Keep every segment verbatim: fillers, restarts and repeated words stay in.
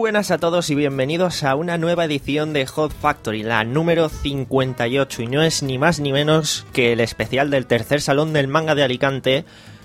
buenas a todos y bienvenidos a una nueva edición de Hot Factory, la número cincuenta y ocho, y no es ni más ni menos que el especial del tercer salón del manga de Alicante.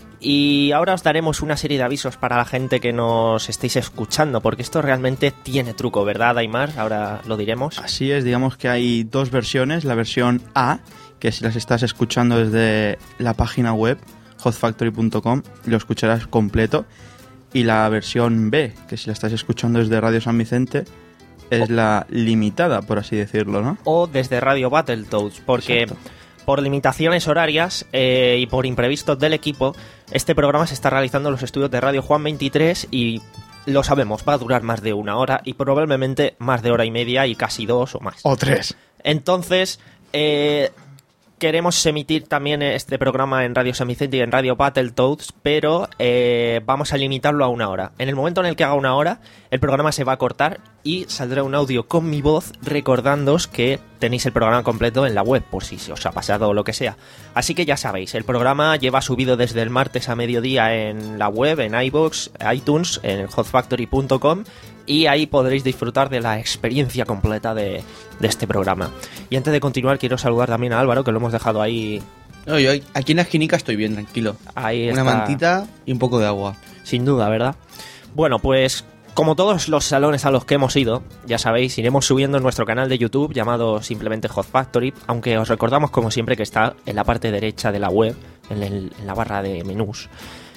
Y ahora os daremos una serie de avisos para la gente que nos estéis escuchando, porque esto realmente tiene truco, ¿verdad, Aymar? Ahora lo diremos. Así es, digamos que hay dos versiones, la versión A, que si las estás escuchando desde la página web hot factory punto com, lo escucharás completo. Y la versión B, que si la estás escuchando desde Radio San Vicente, es la limitada, por así decirlo, ¿no? O desde Radio Battletoads, porque Exacto. por limitaciones horarias eh, y por imprevistos del equipo, este programa se está realizando en los estudios de Radio Juan veintitrés y lo sabemos, va a durar más de una hora y probablemente más de hora y media y casi dos o más. O tres. Entonces, eh... queremos emitir también este programa en Radio San Vicente y en Radio Battletoads, pero eh, vamos a limitarlo a una hora. En el momento en el que haga una hora, el programa se va a cortar y saldrá un audio con mi voz recordándoos que tenéis el programa completo en la web, por si se os ha pasado o lo que sea. Así que ya sabéis, el programa lleva subido desde el martes a mediodía en la web, en iVoox, iTunes, en hot factory punto com, y ahí podréis disfrutar de la experiencia completa de, de este programa. Y antes de continuar, quiero saludar también a Álvaro, que lo hemos dejado ahí. No, yo aquí en la esquinica estoy bien, tranquilo. Ahí Una está. mantita y un poco de agua. Sin duda, ¿verdad? Bueno, pues como todos los salones a los que hemos ido, ya sabéis, iremos subiendo en nuestro canal de YouTube llamado simplemente Hot Factory, aunque os recordamos como siempre que está en la parte derecha de la web, en, el, en la barra de menús.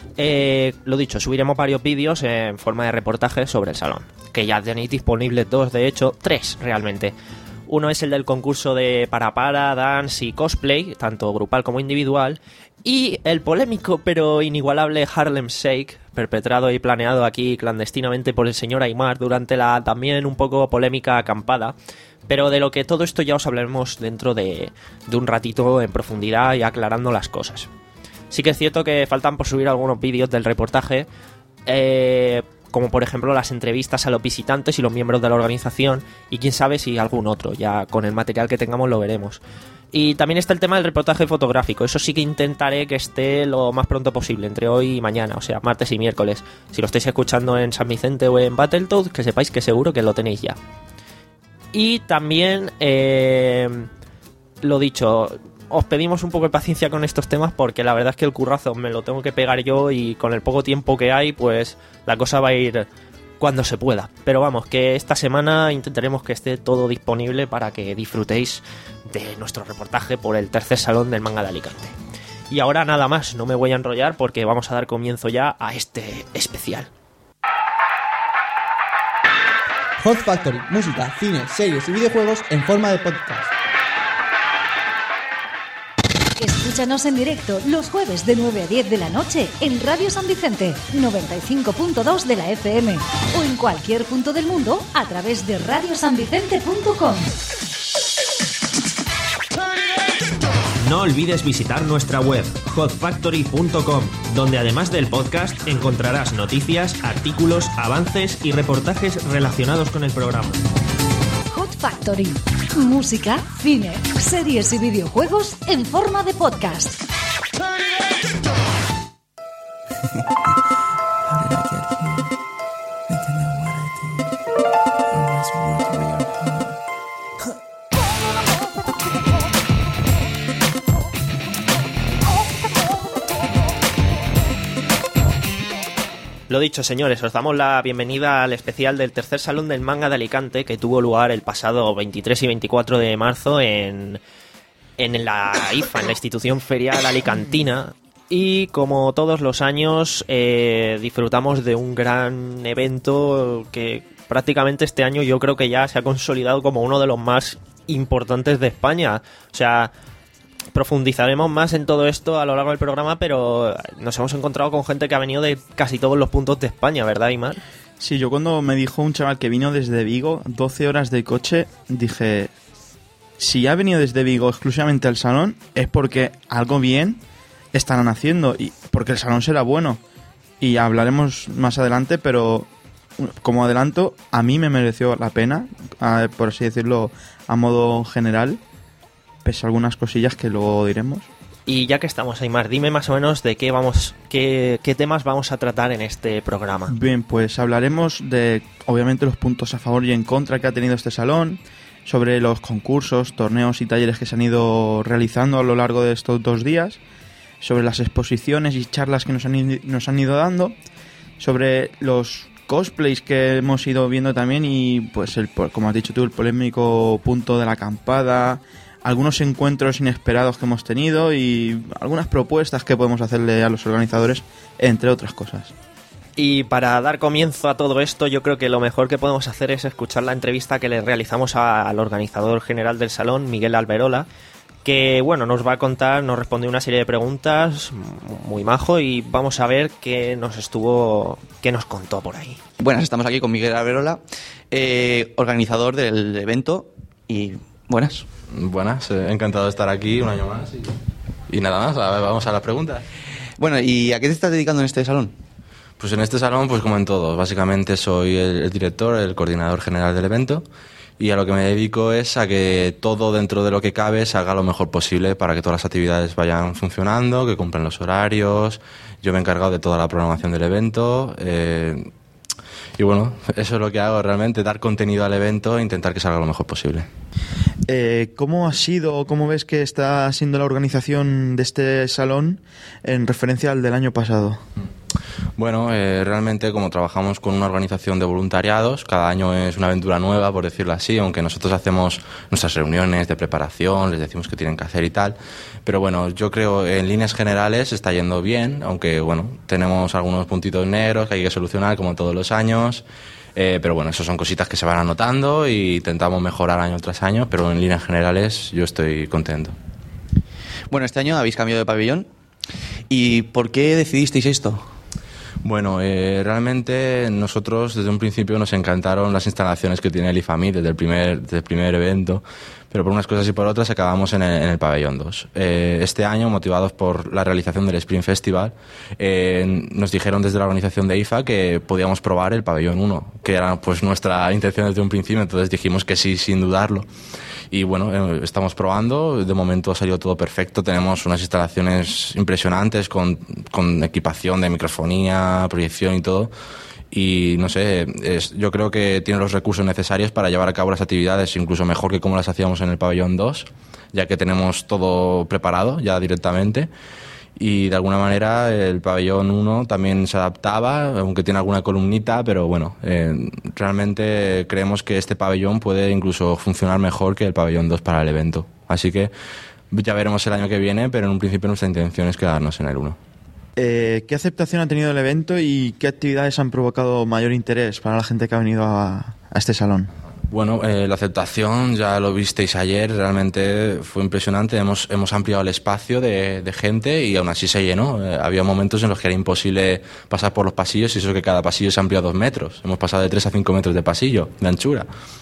Eh, lo dicho, subiremos varios vídeos en forma de reportaje sobre el salón, que ya tenéis disponibles dos, de hecho, tres realmente. Uno es el del concurso de para para, dance y cosplay, tanto grupal como individual, y el polémico pero inigualable Harlem Shake, perpetrado y planeado aquí clandestinamente por el señor Aymar durante la también un poco polémica acampada. Pero de lo que todo esto ya os hablaremos dentro de, de un ratito en profundidad y aclarando las cosas. Sí que es cierto que faltan por subir algunos vídeos del reportaje, eh, como por ejemplo las entrevistas a los visitantes y los miembros de la organización, y quién sabe si algún otro, ya con el material que tengamos lo veremos. Y también está el tema del reportaje fotográfico, eso sí que intentaré que esté lo más pronto posible, entre hoy y mañana, o sea, martes y miércoles. Si lo estáis escuchando en San Vicente o en Battletoads, que sepáis que seguro que lo tenéis ya. Y también, eh, lo dicho, os pedimos un poco de paciencia con estos temas porque la verdad es que el currazo me lo tengo que pegar yo y con el poco tiempo que hay, pues la cosa va a ir cuando se pueda. Pero vamos, que esta semana intentaremos que esté todo disponible para que disfrutéis de nuestro reportaje por el tercer salón del manga de Alicante. Y ahora nada más, no me voy a enrollar porque vamos a dar comienzo ya a este especial. Hot Factory, música, cine, series y videojuegos en forma de podcast. Escúchanos en directo los jueves de nueve a diez de la noche en Radio San Vicente, noventa y cinco punto dos de la F M, o en cualquier punto del mundo a través de radio san vicente punto com. No olvides visitar nuestra web hot factory punto com, donde además del podcast encontrarás noticias, artículos, avances y reportajes relacionados con el programa. Hot Factory, música, cine, series y videojuegos en forma de podcast. Lo dicho, señores, os damos la bienvenida al especial del tercer salón del manga de Alicante, que tuvo lugar el pasado veintitrés y veinticuatro de marzo en, en la I F A, en la institución ferial alicantina. Y como todos los años, eh, disfrutamos de un gran evento que prácticamente este año yo creo que ya se ha consolidado como uno de los más importantes de España. O sea, profundizaremos más en todo esto a lo largo del programa, pero nos hemos encontrado con gente que ha venido de casi todos los puntos de España, ¿verdad, Aymar? Sí, yo cuando me dijo un chaval que vino desde Vigo, doce horas de coche, dije, si ha venido desde Vigo exclusivamente al salón, es porque algo bien estarán haciendo, y porque el salón será bueno. Y hablaremos más adelante, pero como adelanto, a mí me mereció la pena, a, por así decirlo, a modo general, pese a algunas cosillas que luego diremos. Y ya que estamos, Aimar, dime más o menos de qué vamos, qué, qué temas vamos a tratar en este programa. Bien, pues hablaremos de, obviamente, los puntos a favor y en contra que ha tenido este salón, sobre los concursos, torneos y talleres que se han ido realizando a lo largo de estos dos días, sobre las exposiciones y charlas que nos han, nos han ido dando, sobre los cosplays que hemos ido viendo también y, pues, el, como has dicho tú, el polémico punto de la acampada, algunos encuentros inesperados que hemos tenido y algunas propuestas que podemos hacerle a los organizadores, entre otras cosas. Y para dar comienzo a todo esto, yo creo que lo mejor que podemos hacer es escuchar la entrevista que le realizamos a, al organizador general del salón, Miguel Alberola, que bueno, nos va a contar, nos responde una serie de preguntas, muy majo, y vamos a ver qué nos estuvo, qué nos contó por ahí. Buenas, estamos aquí con Miguel Alberola, eh, organizador del evento, y buenas. Buenas, eh, encantado de estar aquí un año más y, y nada más, a ver, vamos a las preguntas. Bueno, ¿y a qué te estás dedicando en este salón? Pues en este salón, pues como en todos, básicamente soy el, el director, el coordinador general del evento, y a lo que me dedico es a que todo dentro de lo que cabe se haga lo mejor posible para que todas las actividades vayan funcionando, que cumplan los horarios. Yo me he encargado de toda la programación del evento, eh, y bueno, eso es lo que hago realmente, dar contenido al evento e intentar que salga lo mejor posible. Eh, ¿Cómo ha sido, cómo ves que está siendo la organización de este salón en referencia al del año pasado? Bueno, eh, realmente como trabajamos con una organización de voluntariados, cada año es una aventura nueva, por decirlo así, aunque nosotros hacemos nuestras reuniones de preparación, les decimos qué tienen que hacer y tal, pero bueno, yo creo en líneas generales está yendo bien, aunque bueno, tenemos algunos puntitos negros que hay que solucionar como todos los años, eh, pero bueno, eso son cositas que se van anotando y intentamos mejorar año tras año, pero en líneas generales yo estoy contento. Bueno, este año habéis cambiado de pabellón, ¿y por qué decidisteis esto? Bueno, eh, realmente nosotros desde un principio nos encantaron las instalaciones que tiene el IFAMI desde el primer, desde el primer evento, pero por unas cosas y por otras acabamos en el, en el pabellón dos. Eh, este año, motivados por la realización del Spring Festival, eh, nos dijeron desde la organización de I F A que podíamos probar el pabellón uno, que era pues nuestra intención desde un principio, entonces dijimos que sí, sin dudarlo. Y bueno, eh, estamos probando, de momento ha salido todo perfecto, tenemos unas instalaciones impresionantes con, con equipación de microfonía, proyección y todo, y no sé, es, yo creo que tiene los recursos necesarios para llevar a cabo las actividades incluso mejor que como las hacíamos en el pabellón dos, ya que tenemos todo preparado ya directamente. Y de alguna manera el pabellón uno también se adaptaba, aunque tiene alguna columnita, pero bueno, eh, realmente creemos que este pabellón puede incluso funcionar mejor que el pabellón dos para el evento. Así que ya veremos el año que viene, pero en un principio nuestra intención es quedarnos en el uno. Eh, ¿Qué aceptación ha tenido el evento y qué actividades han provocado mayor interés para la gente que ha venido a, a este salón? Bueno, eh, la aceptación, ya lo visteis ayer, realmente fue impresionante. Hemos, hemos ampliado el espacio de, de gente y aún así se llenó. Eh, había momentos en los que era imposible pasar por los pasillos y eso que cada pasillo se amplió a dos metros. Hemos pasado de tres a cinco metros de pasillo, de anchura.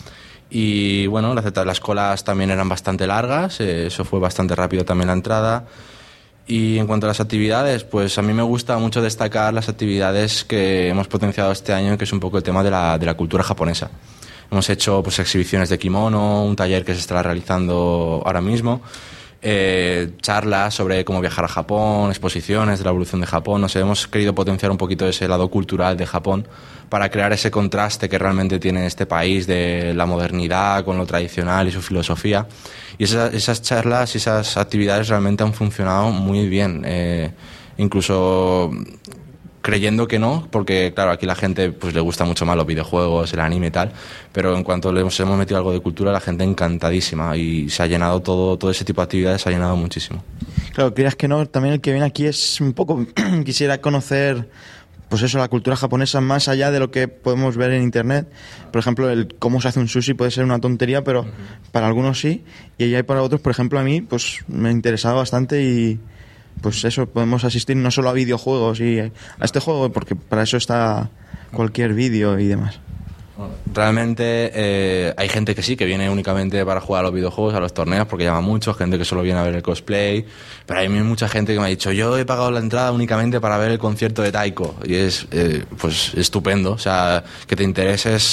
Y bueno, las, las colas también eran bastante largas, eh, eso fue bastante rápido también la entrada. Y en cuanto a las actividades, pues a mí me gusta mucho destacar las actividades que hemos potenciado este año, que es un poco el tema de la, de la cultura japonesa. Hemos hecho pues exhibiciones de kimono, un taller que se estará realizando ahora mismo, eh, charlas sobre cómo viajar a Japón, exposiciones de la evolución de Japón. No sé, hemos querido potenciar un poquito ese lado cultural de Japón para crear ese contraste que realmente tiene este país de la modernidad con lo tradicional y su filosofía. Y esas, esas charlas y esas actividades realmente han funcionado muy bien, eh, incluso creyendo que no, porque claro, aquí la gente pues le gusta mucho más los videojuegos, el anime y tal, pero en cuanto le hemos, hemos metido algo de cultura, la gente encantadísima y se ha llenado todo, todo ese tipo de actividades se ha llenado muchísimo. Claro, quieras que no, también el que viene aquí es un poco, quisiera conocer pues eso, la cultura japonesa más allá de lo que podemos ver en internet. Por ejemplo, el cómo se hace un sushi puede ser una tontería, pero uh-huh. para algunos sí, y hay para otros, por ejemplo, a mí pues me ha interesado bastante y pues eso, podemos asistir no solo a videojuegos y a este juego, porque para eso está cualquier vídeo y demás. Realmente eh, hay gente que sí, que viene únicamente para jugar a los videojuegos, a los torneos, porque llama mucho, gente que solo viene a ver el cosplay, pero hay mucha gente que me ha dicho, yo he pagado la entrada únicamente para ver el concierto de Taiko, y es eh, pues estupendo, o sea, que te intereses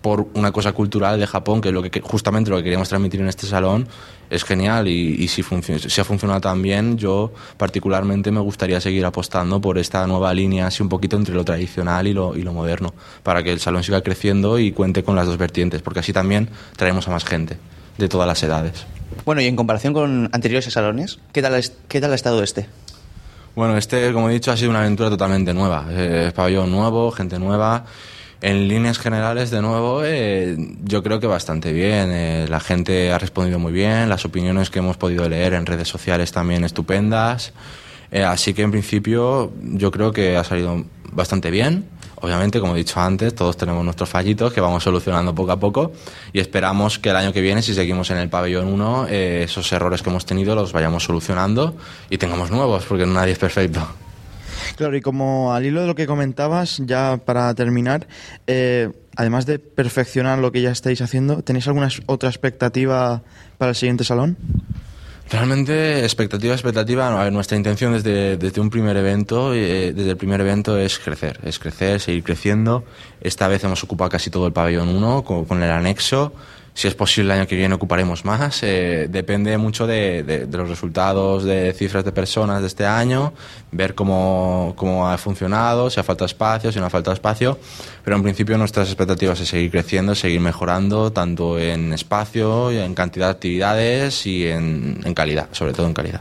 por una cosa cultural de Japón, que es lo que justamente lo que queríamos transmitir en este salón, es genial. Y, y si, funciona, si ha funcionado tan bien, yo particularmente me gustaría seguir apostando por esta nueva línea, así un poquito entre lo tradicional y lo, y lo moderno, para que el salón siga creciendo y cuente con las dos vertientes, porque así también traemos a más gente de todas las edades. Bueno, y en comparación con anteriores salones, ¿qué tal, es- qué tal ha estado este? Bueno, este, como he dicho, ha sido una aventura totalmente nueva. Eh, pabellón nuevo, gente nueva. En líneas generales, de nuevo, eh, yo creo que bastante bien. Eh, la gente ha respondido muy bien, las opiniones que hemos podido leer en redes sociales también estupendas. Eh, así que, en principio, yo creo que ha salido bastante bien. Obviamente, como he dicho antes, todos tenemos nuestros fallitos que vamos solucionando poco a poco y esperamos que el año que viene, si seguimos en el pabellón uno, eh, esos errores que hemos tenido los vayamos solucionando y tengamos nuevos, porque nadie es perfecto. Claro, y como al hilo de lo que comentabas, ya para terminar, eh, además de perfeccionar lo que ya estáis haciendo, ¿tenéis alguna otra expectativa para el siguiente salón? Realmente, expectativa, expectativa, no, a ver, nuestra intención desde, desde un primer evento, eh, desde el primer evento es crecer, es crecer, seguir creciendo. Esta vez hemos ocupado casi todo el pabellón uno con, con el anexo. Si es posible el año que viene ocuparemos más. Eh, depende mucho de, de, de los resultados de cifras de personas de este año, ver cómo, cómo ha funcionado, si ha faltado espacio, si no ha faltado espacio. Pero en principio nuestras expectativas es seguir creciendo, seguir mejorando, tanto en espacio, en cantidad de actividades y en, en calidad, sobre todo en calidad.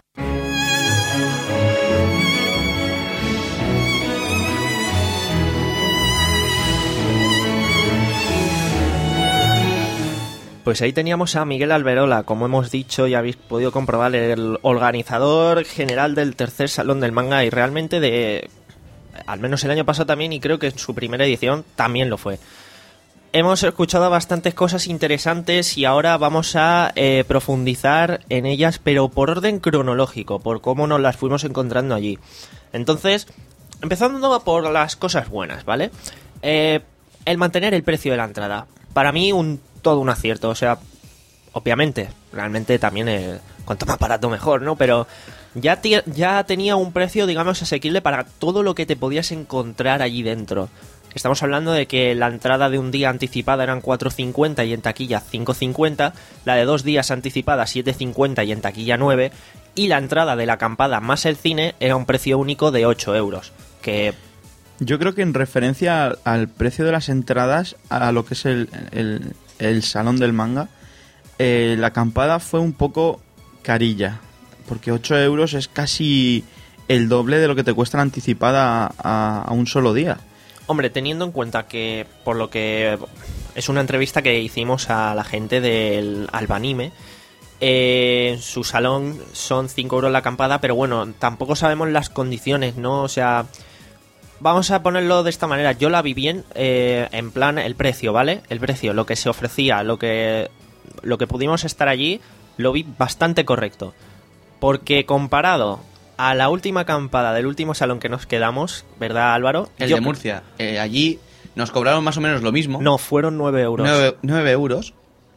Pues ahí teníamos a Miguel Alberola, como hemos dicho y habéis podido comprobar, el organizador general del tercer Salón del Manga, y realmente de, al menos el año pasado también, y creo que en su primera edición también lo fue. Hemos escuchado bastantes cosas interesantes y ahora vamos a eh, profundizar en ellas, pero por orden cronológico, por cómo nos las fuimos encontrando allí. Entonces, empezando por las cosas buenas, ¿vale? Eh, el mantener el precio de la entrada. Para mí, un todo un acierto, o sea, obviamente, realmente también eh, cuanto más barato mejor, ¿no? Pero ya, ti- ya tenía un precio, digamos, asequible para todo lo que te podías encontrar allí dentro. Estamos hablando de que la entrada de un día anticipada eran cuatro cincuenta y en taquilla cinco cincuenta, la de dos días anticipada siete cincuenta y en taquilla nueve, y la entrada de la acampada más el cine era un precio único de ocho euros, que... Yo creo que en referencia al, al precio de las entradas, a lo que es el, el, el salón del manga, eh, la acampada fue un poco carilla, porque ocho euros es casi el doble de lo que te cuesta la anticipada a, a un solo día. Hombre, teniendo en cuenta que, por lo que es una entrevista que hicimos a la gente del Albanime, eh, en su salón son cinco euros la acampada, pero bueno, tampoco sabemos las condiciones, ¿no? O sea, vamos a ponerlo de esta manera. Yo la vi bien, eh, en plan el precio, ¿vale? El precio, lo que se ofrecía, lo que, lo que pudimos estar allí, lo vi bastante correcto. Porque comparado a la última acampada del último salón que nos quedamos, ¿verdad, Álvaro? El Yo- de Murcia. Eh, allí nos cobraron más o menos lo mismo. No, fueron nueve euros. nueve, nueve euros.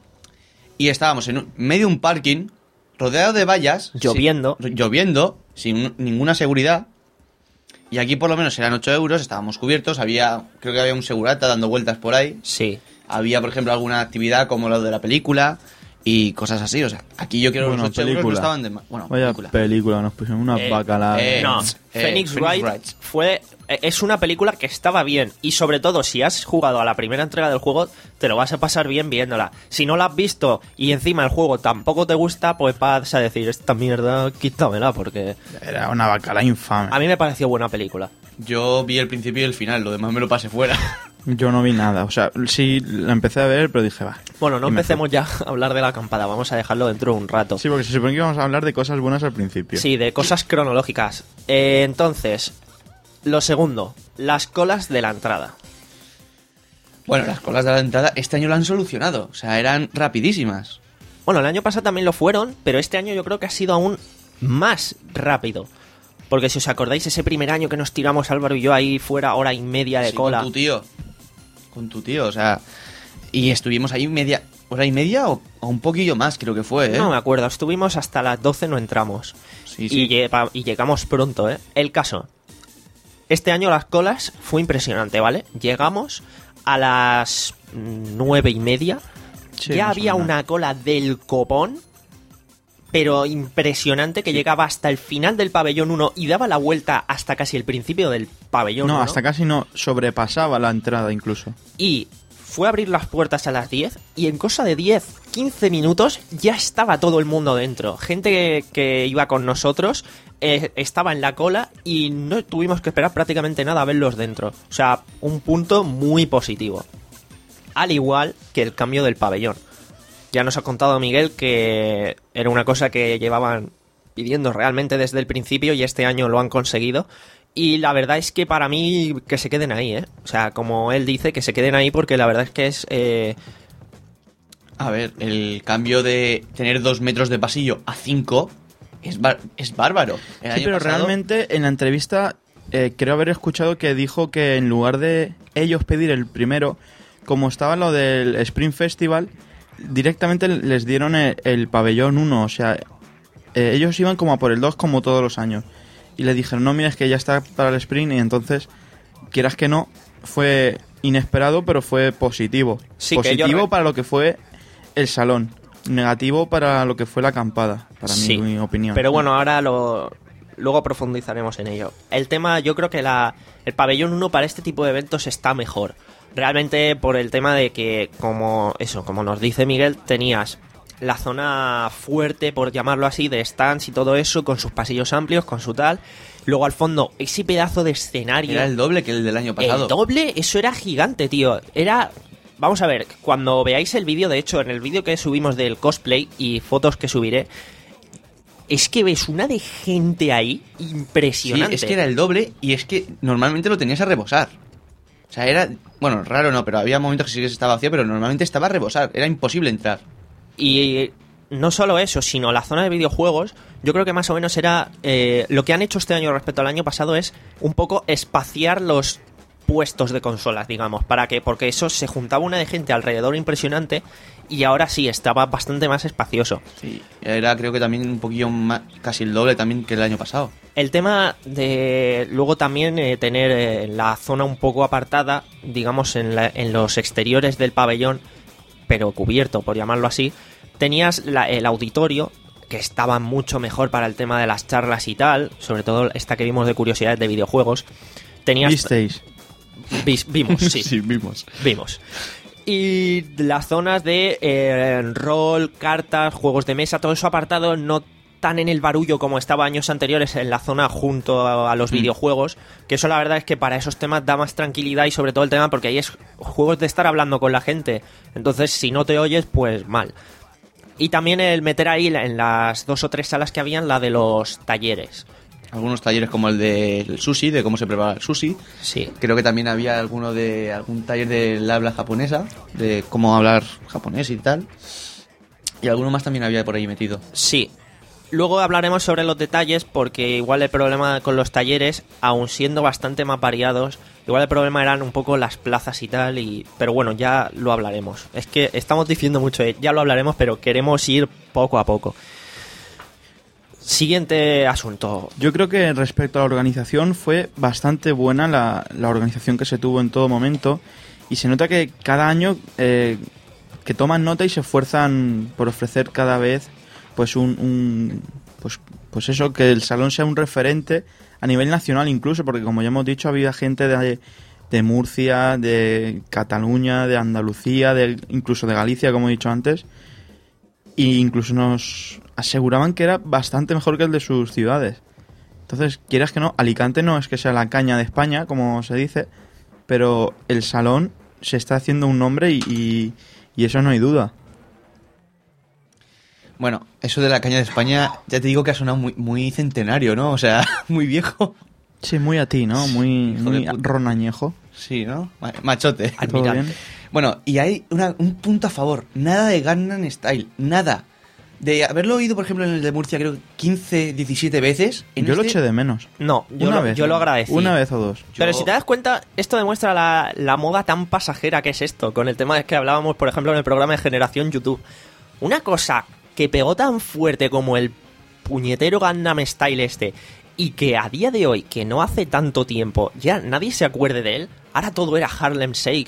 Y estábamos en un- medio de un parking, rodeado de vallas. Lloviendo. sin- lloviendo, sin ninguna seguridad. Y aquí por lo menos eran ocho euros, estábamos cubiertos. Había, creo que había un segurata dando vueltas por ahí. Sí. Había, por ejemplo, alguna actividad como lo de la película y cosas así. O sea, aquí yo creo que Bueno, los ocho euros no película. estaban de más. Bueno, Vaya película. película, nos pusieron una Eh, bacalada. eh, No, eh, Phoenix, Phoenix Wright Wright. fue eh, es una película que estaba bien, y sobre todo si has jugado a la primera entrega del juego te lo vas a pasar bien viéndola. Si no la has visto y encima el juego tampoco te gusta, pues vas a decir esta mierda, quítamela, porque Era una bacalada infame. a mí me pareció buena película. Yo vi el principio y el final, lo demás me lo pasé fuera. Yo no vi nada. O sea, sí, la empecé a ver, pero dije, va. Bueno, no Y me empecemos ya a hablar de la acampada, vamos a dejarlo dentro de un rato. Sí, porque se supone que íbamos a hablar de cosas buenas al principio. Sí, de cosas cronológicas. Eh, entonces, lo segundo, las colas de la entrada. Bueno, las colas de la entrada este año lo han solucionado. O sea, eran rapidísimas. Bueno, el año pasado también lo fueron, pero este año yo creo que ha sido aún más rápido. Porque si os acordáis, ese primer año que nos tiramos Álvaro y yo ahí fuera hora y media de Sí, cola. Con tu tío. Con tu tío, o sea... Y estuvimos ahí media... ¿Hora y media o, o un poquillo más creo que fue, eh? No me acuerdo, estuvimos hasta las doce, no entramos. Sí, sí. Y, lle- y llegamos pronto, ¿eh? El caso. Este año las colas fue impresionante, ¿vale? Llegamos a las nueve y media, Sí, ya más o había menos. una cola del copón, pero impresionante, que llegaba hasta el final del pabellón uno y daba la vuelta hasta casi el principio del pabellón No, uno. hasta casi no, sobrepasaba la entrada incluso. Y fue a abrir las puertas a las diez y en cosa de diez, quince minutos ya estaba todo el mundo dentro. Gente que, que iba con nosotros eh, estaba en la cola y no tuvimos que esperar prácticamente nada a verlos dentro. O sea, un punto muy positivo. Al igual que el cambio del pabellón. Ya nos ha contado Miguel que era una cosa que llevaban pidiendo realmente desde el principio y este año lo han conseguido. Y la verdad es que para mí que se queden ahí, ¿eh? O sea, como él dice, que se queden ahí porque la verdad es que es... Eh... A ver, el cambio de tener dos metros de pasillo a cinco es, bar- es bárbaro. El Sí, año pero pasado- realmente en la entrevista eh, creo haber escuchado que dijo que en lugar de ellos pedir el primero, como estaba lo del Spring Festival, directamente les dieron el, el pabellón uno, o sea, eh, ellos iban como a por el dos como todos los años. Y le dijeron, no, mira, es que ya está para el Spring, y entonces, quieras que no, fue inesperado, pero fue positivo. Sí, que positivo ellos re- para lo que fue el salón, negativo para lo que fue la acampada, para Sí, mi, mi opinión. Pero bueno, ahora lo... luego profundizaremos en ello. El tema, yo creo que la, el pabellón uno para este tipo de eventos está mejor. Realmente por el tema de que, como eso, como nos dice Miguel, tenías la zona fuerte, por llamarlo así, de stands y todo eso, con sus pasillos amplios, con su tal. Luego al fondo, ese pedazo de escenario. Era el doble que el del año pasado. El doble, eso era gigante, tío. Era... Vamos a ver, cuando veáis el vídeo, de hecho, en el vídeo que subimos del cosplay y fotos que subiré, es que ves una de gente ahí Sí, impresionante. es que era el doble y es que normalmente lo tenías a rebosar. O sea, era... Bueno, raro no, pero había momentos que sí que estaba vacío, pero normalmente estaba a rebosar. Era imposible entrar. Y no solo eso, sino la zona de videojuegos, yo creo que más o menos era... Eh, lo que han hecho este año respecto al año pasado es un poco espaciar los puestos de consolas, digamos, para que... Porque eso se juntaba una de gente alrededor impresionante y ahora sí, estaba bastante más espacioso. Sí, era creo que también un poquillo más, casi el doble también que el año pasado. El tema de luego también eh, tener eh, la zona un poco apartada, digamos, en, la- en los exteriores del pabellón, pero cubierto, por llamarlo así, tenías la- el auditorio, que estaba mucho mejor para el tema de las charlas y tal, sobre todo esta que vimos de curiosidades de videojuegos. Tenías... ¿Visteis? Vis- vimos, sí. vimos. Vimos. Y las zonas de eh, rol, cartas, juegos de mesa, todo eso apartado, no tan en el barullo como estaba años anteriores en la zona junto a, a los Mm. videojuegos, que eso la verdad es que para esos temas da más tranquilidad y sobre todo el tema porque ahí es juegos de estar hablando con la gente, entonces si no te oyes pues mal. Y también el meter ahí en las dos o tres salas que habían la de los talleres. Algunos talleres como el del sushi, de cómo se prepara el sushi. Sí. Creo que también había alguno de algún taller del habla japonesa, de cómo hablar japonés y tal. Y alguno más también había por ahí metido. Sí. Luego hablaremos sobre los detalles porque igual el problema con los talleres, aun siendo bastante más variados, igual el problema eran un poco las plazas y tal, y pero bueno, ya lo hablaremos. Es que estamos diciendo mucho, eh, ya lo hablaremos, pero queremos ir poco a poco. Siguiente asunto. Yo creo que respecto a la organización fue bastante buena la, la organización que se tuvo en todo momento, y se nota que cada año eh, que toman nota y se esfuerzan por ofrecer cada vez pues un, un pues pues eso, que el salón sea un referente a nivel nacional incluso, porque como ya hemos dicho había gente de, de Murcia, de Cataluña, de Andalucía, de, incluso de Galicia, como he dicho antes, e incluso nos aseguraban que era bastante mejor que el de sus ciudades. Entonces, quieras que no, Alicante no es que sea la caña de España, como se dice, pero el salón se está haciendo un nombre y, y, y eso no hay duda. Bueno, eso de la caña de España, ya te digo que ha sonado muy, muy centenario, ¿no? O sea, muy viejo. Sí, muy a ti, ¿no? Muy, Hijo de muy puta. ronañejo. Sí, ¿no? Ma- Machote. ¿Todo Admirable. bien? Bueno, y hay una- un punto a favor. Nada de Gangnam Style. Nada. De haberlo oído, por ejemplo, en el de Murcia, creo que quince, diecisiete veces. En Yo lo este- eché de menos. No, yo, Una lo, vez. yo lo agradecí. Una vez o dos. Pero Yo- si te das cuenta, esto demuestra la, la moda tan pasajera que es esto, con el tema de que hablábamos, por ejemplo, en el programa de Generación YouTube. Una cosa que pegó tan fuerte como el puñetero Gangnam Style este, y que a día de hoy, que no hace tanto tiempo, ya nadie se acuerde de él, ahora todo era Harlem Shakes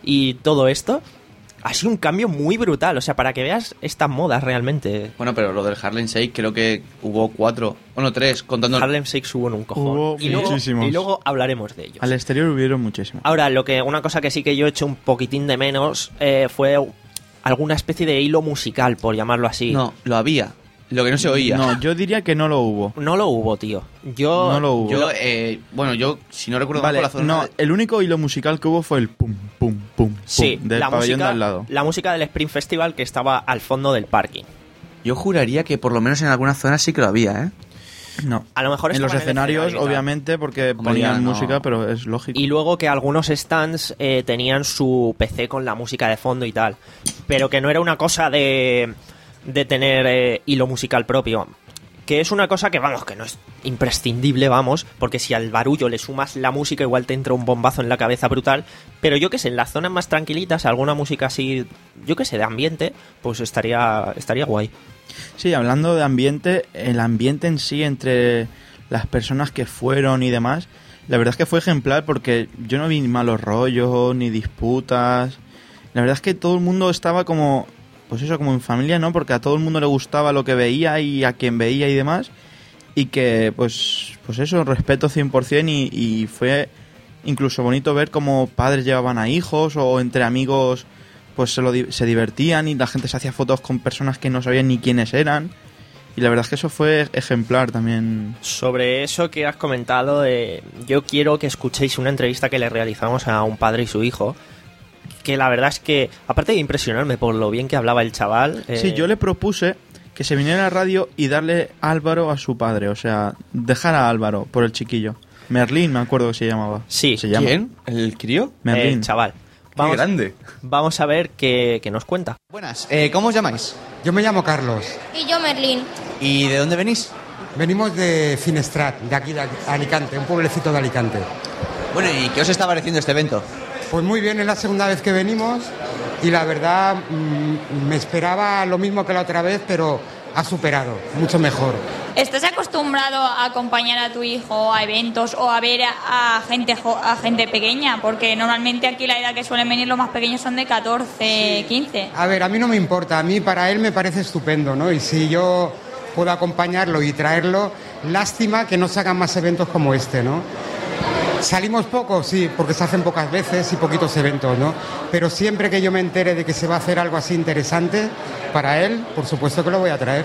y todo esto, ha sido un cambio muy brutal. O sea, para que veas estas modas realmente. Bueno, pero lo del Harlem Shake creo que hubo cuatro, o no, tres, contando... Harlem Shake hubo en un cojón. Hubo y, luego, muchísimos. y luego hablaremos de ellos. Al exterior hubieron muchísimos. Ahora, lo que una cosa que sí que yo he hecho un poquitín de menos eh, fue alguna especie de hilo musical, por llamarlo así. No, lo había. Lo que no se oía. No, yo diría que no lo hubo. No lo hubo, tío. Yo, No lo hubo. Yo, eh, bueno, yo, si no recuerdo mal, Vale, por la zona... no, el único hilo musical que hubo fue el pum, pum, pum, pum Sí, del la pabellón música, de al lado. la música del Spring Festival que estaba al fondo del parking. Yo juraría que por lo menos en algunas zonas sí que lo había, ¿eh? No. A lo mejor En los estaba el escenarios, escenario y tal. obviamente, porque Hombre, ponían ya no. música, pero es lógico. Y luego que algunos stands eh, tenían su P C con la música de fondo y tal. Pero que no era una cosa de, de tener eh, hilo musical propio. Que es una cosa que, vamos, que no es imprescindible, vamos, porque si al barullo le sumas la música igual te entra un bombazo en la cabeza brutal. Pero yo que sé, en las zonas más tranquilitas, alguna música así, yo que sé, de ambiente, pues estaría, estaría guay. Sí, hablando de ambiente, el ambiente en sí entre las personas que fueron y demás, la verdad es que fue ejemplar porque yo no vi ni malos rollos, ni disputas. La verdad es que todo el mundo estaba como, pues eso, como en familia, ¿no? Porque a todo el mundo le gustaba lo que veía y a quien veía y demás. Y que, pues, pues eso, respeto cien por ciento y, y fue incluso bonito ver cómo padres llevaban a hijos o entre amigos pues se, lo, di- se divertían y la gente se hacía fotos con personas que no sabían ni quiénes eran. Y la verdad es que eso fue ejemplar también. Sobre eso que has comentado, eh, yo quiero que escuchéis una entrevista que le realizamos a un padre y su hijo, que la verdad es que, aparte de impresionarme por lo bien que hablaba el chaval... eh, Sí, yo le propuse que se viniera a la radio y darle Álvaro a su padre, o sea, dejar a Álvaro por el chiquillo. Merlín, me acuerdo que se llamaba. Sí. ¿Se llama? ¿Quién? ¿El crío? Merlín. el chaval. Qué grande. Vamos a ver qué, qué nos cuenta. Buenas, eh, ¿cómo os llamáis? Yo me llamo Carlos. Y yo, Merlín. ¿Y de dónde venís? Venimos de Finestrat, de aquí de Alicante, un pueblecito de Alicante. Bueno, ¿y qué os está pareciendo este evento? Pues muy bien, es la segunda vez que venimos y la verdad mmm, me esperaba lo mismo que la otra vez, pero ha superado, mucho mejor. ¿Estás acostumbrado a acompañar a tu hijo a eventos o a ver a, a gente jo- a gente pequeña? Porque normalmente aquí la edad que suelen venir los más pequeños son de catorce, quince. A ver, a mí no me importa, a mí para él me parece estupendo, ¿no? Y si yo puedo acompañarlo y traerlo, lástima que no se hagan más eventos como este, ¿no? Salimos poco, sí, porque se hacen pocas veces y poquitos eventos, ¿no? Pero siempre que yo me entere de que se va a hacer algo así interesante para él, por supuesto que lo voy a traer.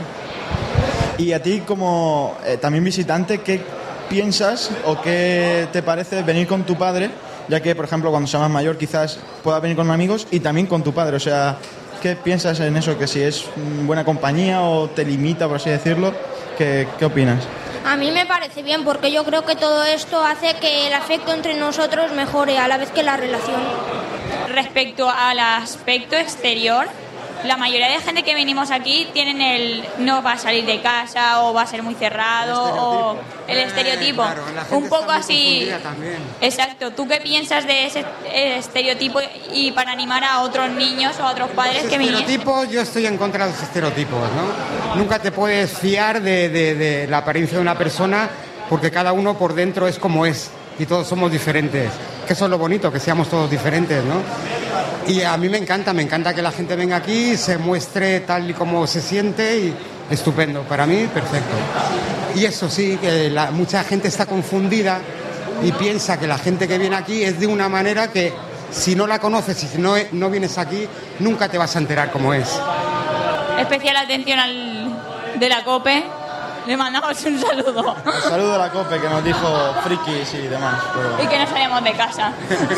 Y a ti, como eh, también visitante, ¿qué piensas o qué te parece venir con tu padre? Ya que, por ejemplo, cuando sea más mayor quizás pueda venir con amigos y también con tu padre. O sea, ¿qué piensas en eso? ¿Que si es buena compañía o te limita, por así decirlo? ¿Qué, qué opinas? A mí me parece bien porque yo creo que todo esto hace que el afecto entre nosotros mejore a la vez que la relación. Respecto al aspecto exterior, la mayoría de gente que venimos aquí tienen el no va a salir de casa o va a ser muy cerrado o el estereotipo. Eh, claro, la gente un poco está muy así. confundida también. Exacto. ¿Tú qué piensas de ese eh, estereotipo y para animar a otros niños o a otros padres Los que vienen? estereotipos, yo estoy en contra de los estereotipos, ¿no? Nunca te puedes fiar de, de- de la apariencia de una persona porque cada uno por dentro es como es y todos somos diferentes. Que eso es lo bonito, que seamos todos diferentes, ¿no? Y a mí me encanta, me encanta que la gente venga aquí, se muestre tal y como se siente y estupendo, para mí perfecto. Y eso sí, que la- mucha gente está confundida y piensa que la gente que viene aquí es de una manera que si no la conoces y si no, no vienes aquí, nunca te vas a enterar cómo es. Especial atención al de la COPE. Le mandamos un saludo. Un saludo a la COPE que nos dijo frikis y demás. Pero... Y que no salgamos de casa.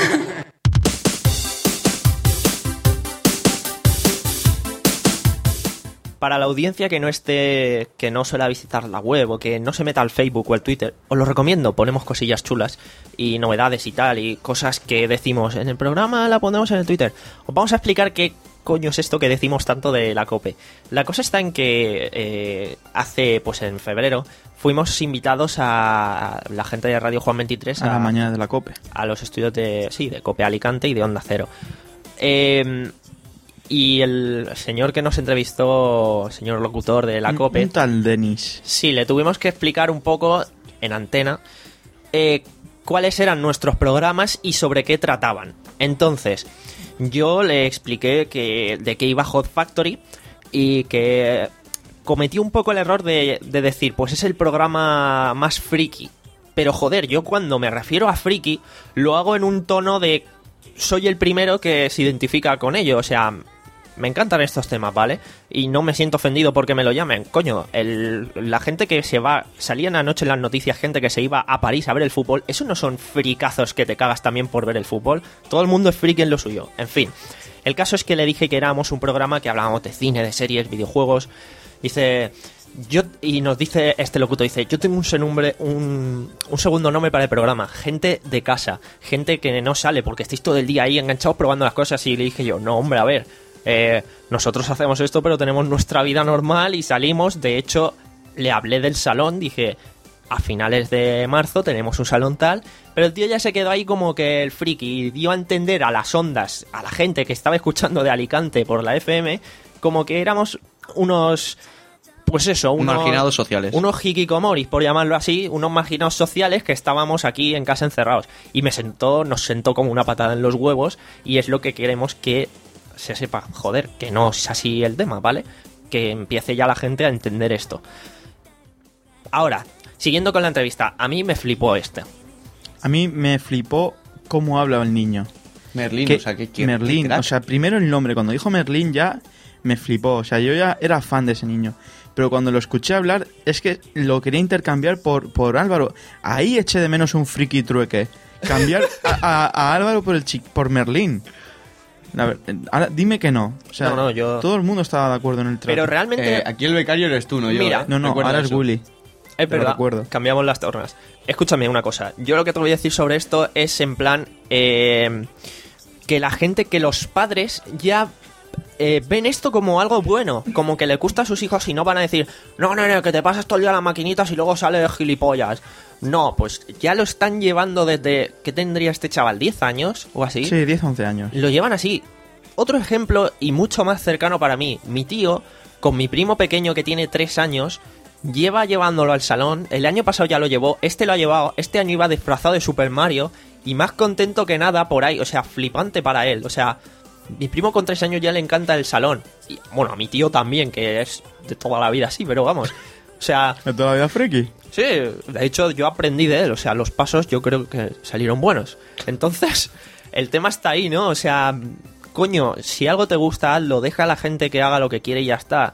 Para la audiencia que no esté, que no suele visitar la web o que no se meta al Facebook o al Twitter, os lo recomiendo, ponemos cosillas chulas y novedades y tal, y cosas que decimos en el programa la ponemos en el Twitter. Os vamos a explicar qué coño es esto que decimos tanto de la COPE. La cosa está en que eh, hace, pues en febrero, fuimos invitados a la gente de Radio Juan veintitrés A la mañana de la COPE. a los estudios de, sí, de COPE Alicante y de Onda Cero. Eh, y el señor que nos entrevistó, señor locutor de la Un- COPE, Un tal Denis. sí, le tuvimos que explicar un poco en antena eh, cuáles eran nuestros programas y sobre qué trataban. Entonces, Yo le expliqué que de qué iba Hot Factory y que cometí un poco el error de, de decir, pues es el programa más friki. Pero joder, yo cuando me refiero a friki lo hago en un tono de soy el primero que se identifica con ello. O sea, me encantan estos temas, ¿vale? Y no me siento ofendido porque me lo llamen. Coño, el, la gente que se va... Salían anoche en las noticias gente que se iba a París a ver el fútbol. ¿Eso no son fricazos que te cagas también por ver el fútbol? Todo el mundo es friki en lo suyo. En fin, el caso es que le dije que éramos un programa que hablábamos de cine, de series, videojuegos. Dice... Yo, y nos dice este locutor, dice, yo tengo un, nombre, un, un segundo nombre para el programa, gente de casa, gente que no sale porque estáis todo el día ahí enganchados probando las cosas. Y le dije yo, no hombre, a ver, eh, nosotros hacemos esto pero tenemos nuestra vida normal y salimos. De hecho, le hablé del salón, dije, a finales de marzo tenemos un salón tal, pero el tío ya se quedó ahí como que el friki y dio a entender a las ondas, a la gente que estaba escuchando de Alicante por la F M, como que éramos unos... Pues eso, unos marginados sociales. Unos hikikomoris, por llamarlo así, unos marginados sociales que estábamos aquí en casa encerrados. Y me sentó, nos sentó como una patada en los huevos y es lo que queremos que se sepa. Joder, que no es así el tema, ¿vale? Que empiece ya la gente a entender esto. Ahora, siguiendo con la entrevista, a mí me flipó este. A mí me flipó cómo habla el niño. Merlín, que, o sea, que... que Merlín, que o sea, primero el nombre. Cuando dijo Merlín ya me flipó. O sea, yo ya era fan de ese niño. Pero cuando lo escuché hablar, es que lo quería intercambiar por, por Álvaro. Ahí eché de menos un friki trueque. Cambiar a, a, a Álvaro por el chic, por Merlín. A ver, ahora dime que no. O sea, no, no, yo... todo el mundo estaba de acuerdo en el trato. Pero realmente... Eh, aquí el becario eres tú, no yo. Mira, ¿eh? No, no, Recuerda ahora es eso. Willy. Es verdad, recuerdo. Cambiamos las tornas. Escúchame una cosa. Yo lo que te voy a decir sobre esto es en plan... Eh, que la gente, que los padres ya... Eh, ven esto como algo bueno, como que le gusta a sus hijos y no van a decir no, no, no, que te pasas todo el día a las maquinitas y luego sale de gilipollas. No, pues ya lo están llevando desde... ¿Qué tendría este chaval? ¿diez años o así? Sí, diez, once años. Lo llevan así. Otro ejemplo y mucho más cercano para mí, mi tío, con mi primo pequeño que tiene tres años, lleva llevándolo al salón. El año pasado ya lo llevó, este lo ha llevado, este año iba disfrazado de Super Mario y más contento que nada por ahí, o sea, flipante para él, o sea... Mi primo con tres años ya le encanta el salón. Y, bueno, a mi tío también, que es de toda la vida así, pero vamos. O sea... ¿De toda la vida friki? Sí, de hecho yo aprendí de él. O sea, los pasos yo creo que salieron buenos. Entonces, el tema está ahí, ¿no? O sea, coño, si algo te gusta, hazlo. Deja a la gente que haga lo que quiere y ya está.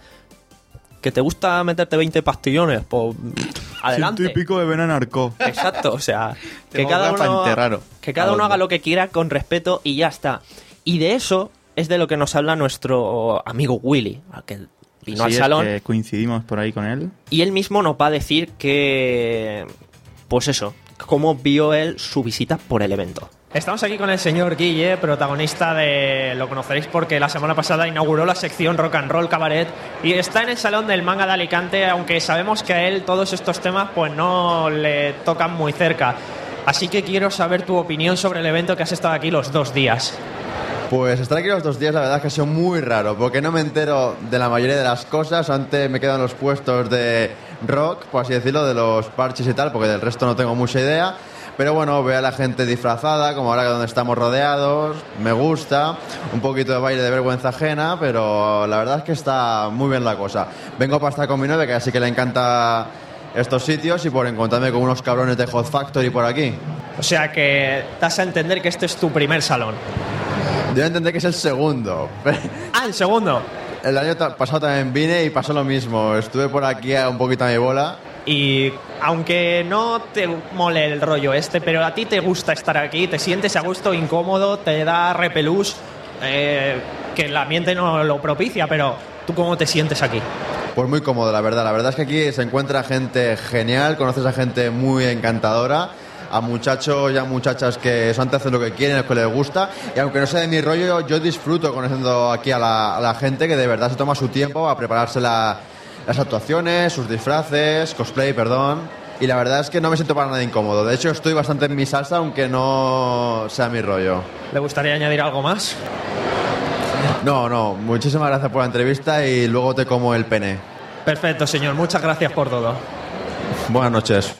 ¿Que te gusta meterte veinte pastillones? Pues adelante. Ciento y pico de vena narcó. Exacto, o sea... Te que cada uno, raro. que cada uno haga lo que quiera con respeto y ya está. Y de eso es de lo que nos habla nuestro amigo Willy, que vino Sí, al es salón. que coincidimos por ahí con él. Y él mismo nos va a decir que... Pues eso, cómo vio él su visita por el evento. Estamos aquí con el señor Guille, protagonista de... Lo conoceréis porque la semana pasada inauguró la sección Rock and Roll Cabaret y está en el Salón del Manga de Alicante, aunque sabemos que a él todos estos temas pues no le tocan muy cerca. Así que quiero saber tu opinión sobre el evento, que has estado aquí los dos días. Pues estar aquí los dos días la verdad es que ha sido muy raro, porque no me entero de la mayoría de las cosas. Antes me quedan los puestos de rock, por así decirlo, de los parches y tal, porque del resto no tengo mucha idea. Pero bueno, veo a la gente disfrazada, como ahora donde estamos rodeados, me gusta. Un poquito de baile de vergüenza ajena, pero la verdad es que está muy bien la cosa. Vengo para estar con mi novia, que así que le encanta estos sitios, y por encontrarme con unos cabrones de Hot Factory por aquí. O sea que das a entender que este es tu primer salón. Debo entender que es el segundo. Ah, el segundo. El año pasado también vine y pasó lo mismo. Estuve por aquí a un poquito a mi bola. Y aunque no te mole el rollo este, pero a ti te gusta estar aquí, te sientes a gusto, incómodo, te da repelús, eh, que el ambiente no lo propicia, pero ¿tú cómo te sientes aquí? Pues muy cómodo, la verdad. La verdad es que aquí se encuentra gente genial, conoces a gente muy encantadora, a muchachos y a muchachas que solamente hacen lo que quieren, lo que les gusta, y aunque no sea de mi rollo, yo disfruto conociendo aquí a la, a la gente que de verdad se toma su tiempo a prepararse la, las actuaciones, sus disfraces, cosplay, perdón, y la verdad es que no me siento para nada incómodo. De hecho, estoy bastante en mi salsa, aunque no sea mi rollo. ¿Le gustaría añadir algo más? No, no, muchísimas gracias por la entrevista y luego te como el pene. Perfecto, señor, muchas gracias por todo. Buenas noches.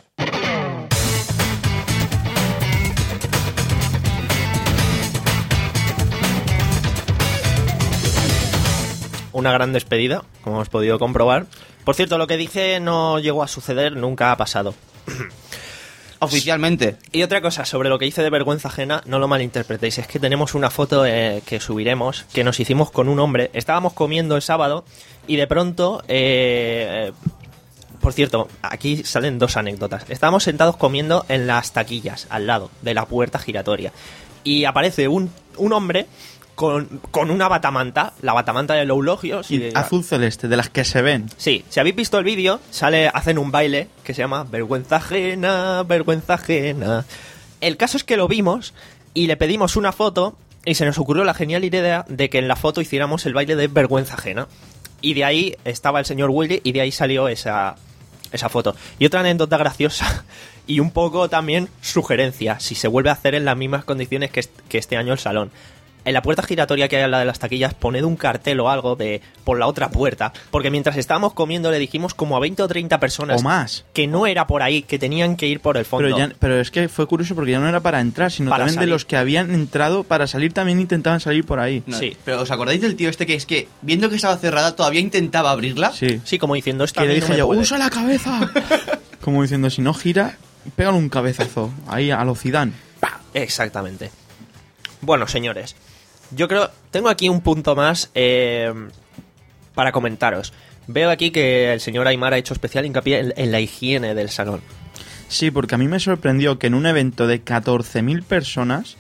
una gran despedida, como hemos podido comprobar. Por cierto, lo que dice no llegó a suceder, nunca ha pasado. Oficialmente. Y otra cosa, sobre lo que dice de vergüenza ajena, no lo malinterpretéis. Es que tenemos una foto eh, que subiremos, que nos hicimos con un hombre. Estábamos comiendo el sábado y de pronto... Eh, por cierto, aquí salen dos anécdotas. Estábamos sentados comiendo en las taquillas, al lado de la puerta giratoria. Y aparece un, un hombre con, con una batamanta, la batamanta de Eulogios. Y de, azul celeste, de las que se ven. Sí, si habéis visto el vídeo, sale, hacen un baile que se llama Vergüenza ajena, vergüenza ajena. El caso es que lo vimos y le pedimos una foto y se nos ocurrió la genial idea de que en la foto hiciéramos el baile de vergüenza ajena. Y de ahí estaba el señor Willy y de ahí salió esa... esa foto. Y otra anécdota graciosa y un poco también sugerencia, si se vuelve a hacer en las mismas condiciones que, est- que este año el salón. En la puerta giratoria que hay al lado de las taquillas, poned un cartel o algo de por la otra puerta, porque mientras estábamos comiendo le dijimos como a veinte o treinta personas o más que no era por ahí, que tenían que ir por el fondo. Pero, ya, pero es que fue curioso porque ya no era para entrar, sino Para también salir. de los que habían entrado para salir también intentaban salir por ahí. No, Sí. Pero ¿os acordáis del tío este que es que, viendo que estaba cerrada, todavía intentaba abrirla? Sí. Sí, como diciendo esto Que a le mí no dije me yo, puede. ¡usa la cabeza! Como diciendo, si no gira, pégale un cabezazo. Ahí, a lo Zidane. ¡Pah! Exactamente. Bueno, señores, yo creo... Tengo aquí un punto más eh, para comentaros. Veo aquí que el señor Aymar ha hecho especial hincapié en, en la higiene del salón. Sí, porque a mí me sorprendió que en un evento de catorce mil personas,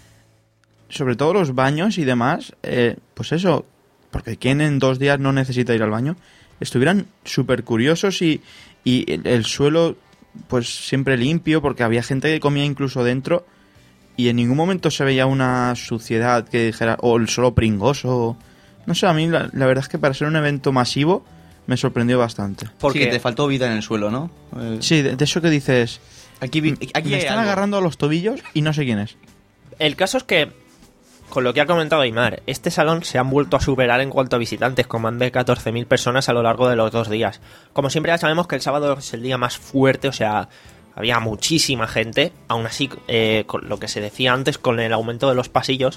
sobre todo los baños y demás, eh, pues eso, porque quien en dos días no necesita ir al baño, estuvieran súper curiosos y, y el, el suelo pues siempre limpio, porque había gente que comía incluso dentro y en ningún momento se veía una suciedad que dijera, o el suelo pringoso. No sé, a mí la, la verdad es que para ser un evento masivo me sorprendió bastante. Porque Sí, que te faltó vida en el suelo, ¿no? Eh, Sí, de, de eso que dices, Aquí, vi- aquí me hay están algo. agarrando a los tobillos y no sé quién es. el caso es que, con lo que ha comentado Aymar, este salón se han vuelto a superar en cuanto a visitantes, con más de catorce mil personas a lo largo de los dos días. Como siempre ya sabemos que el sábado es el día más fuerte, o sea, había muchísima gente, aún así, eh, con lo que se decía antes, con el aumento de los pasillos,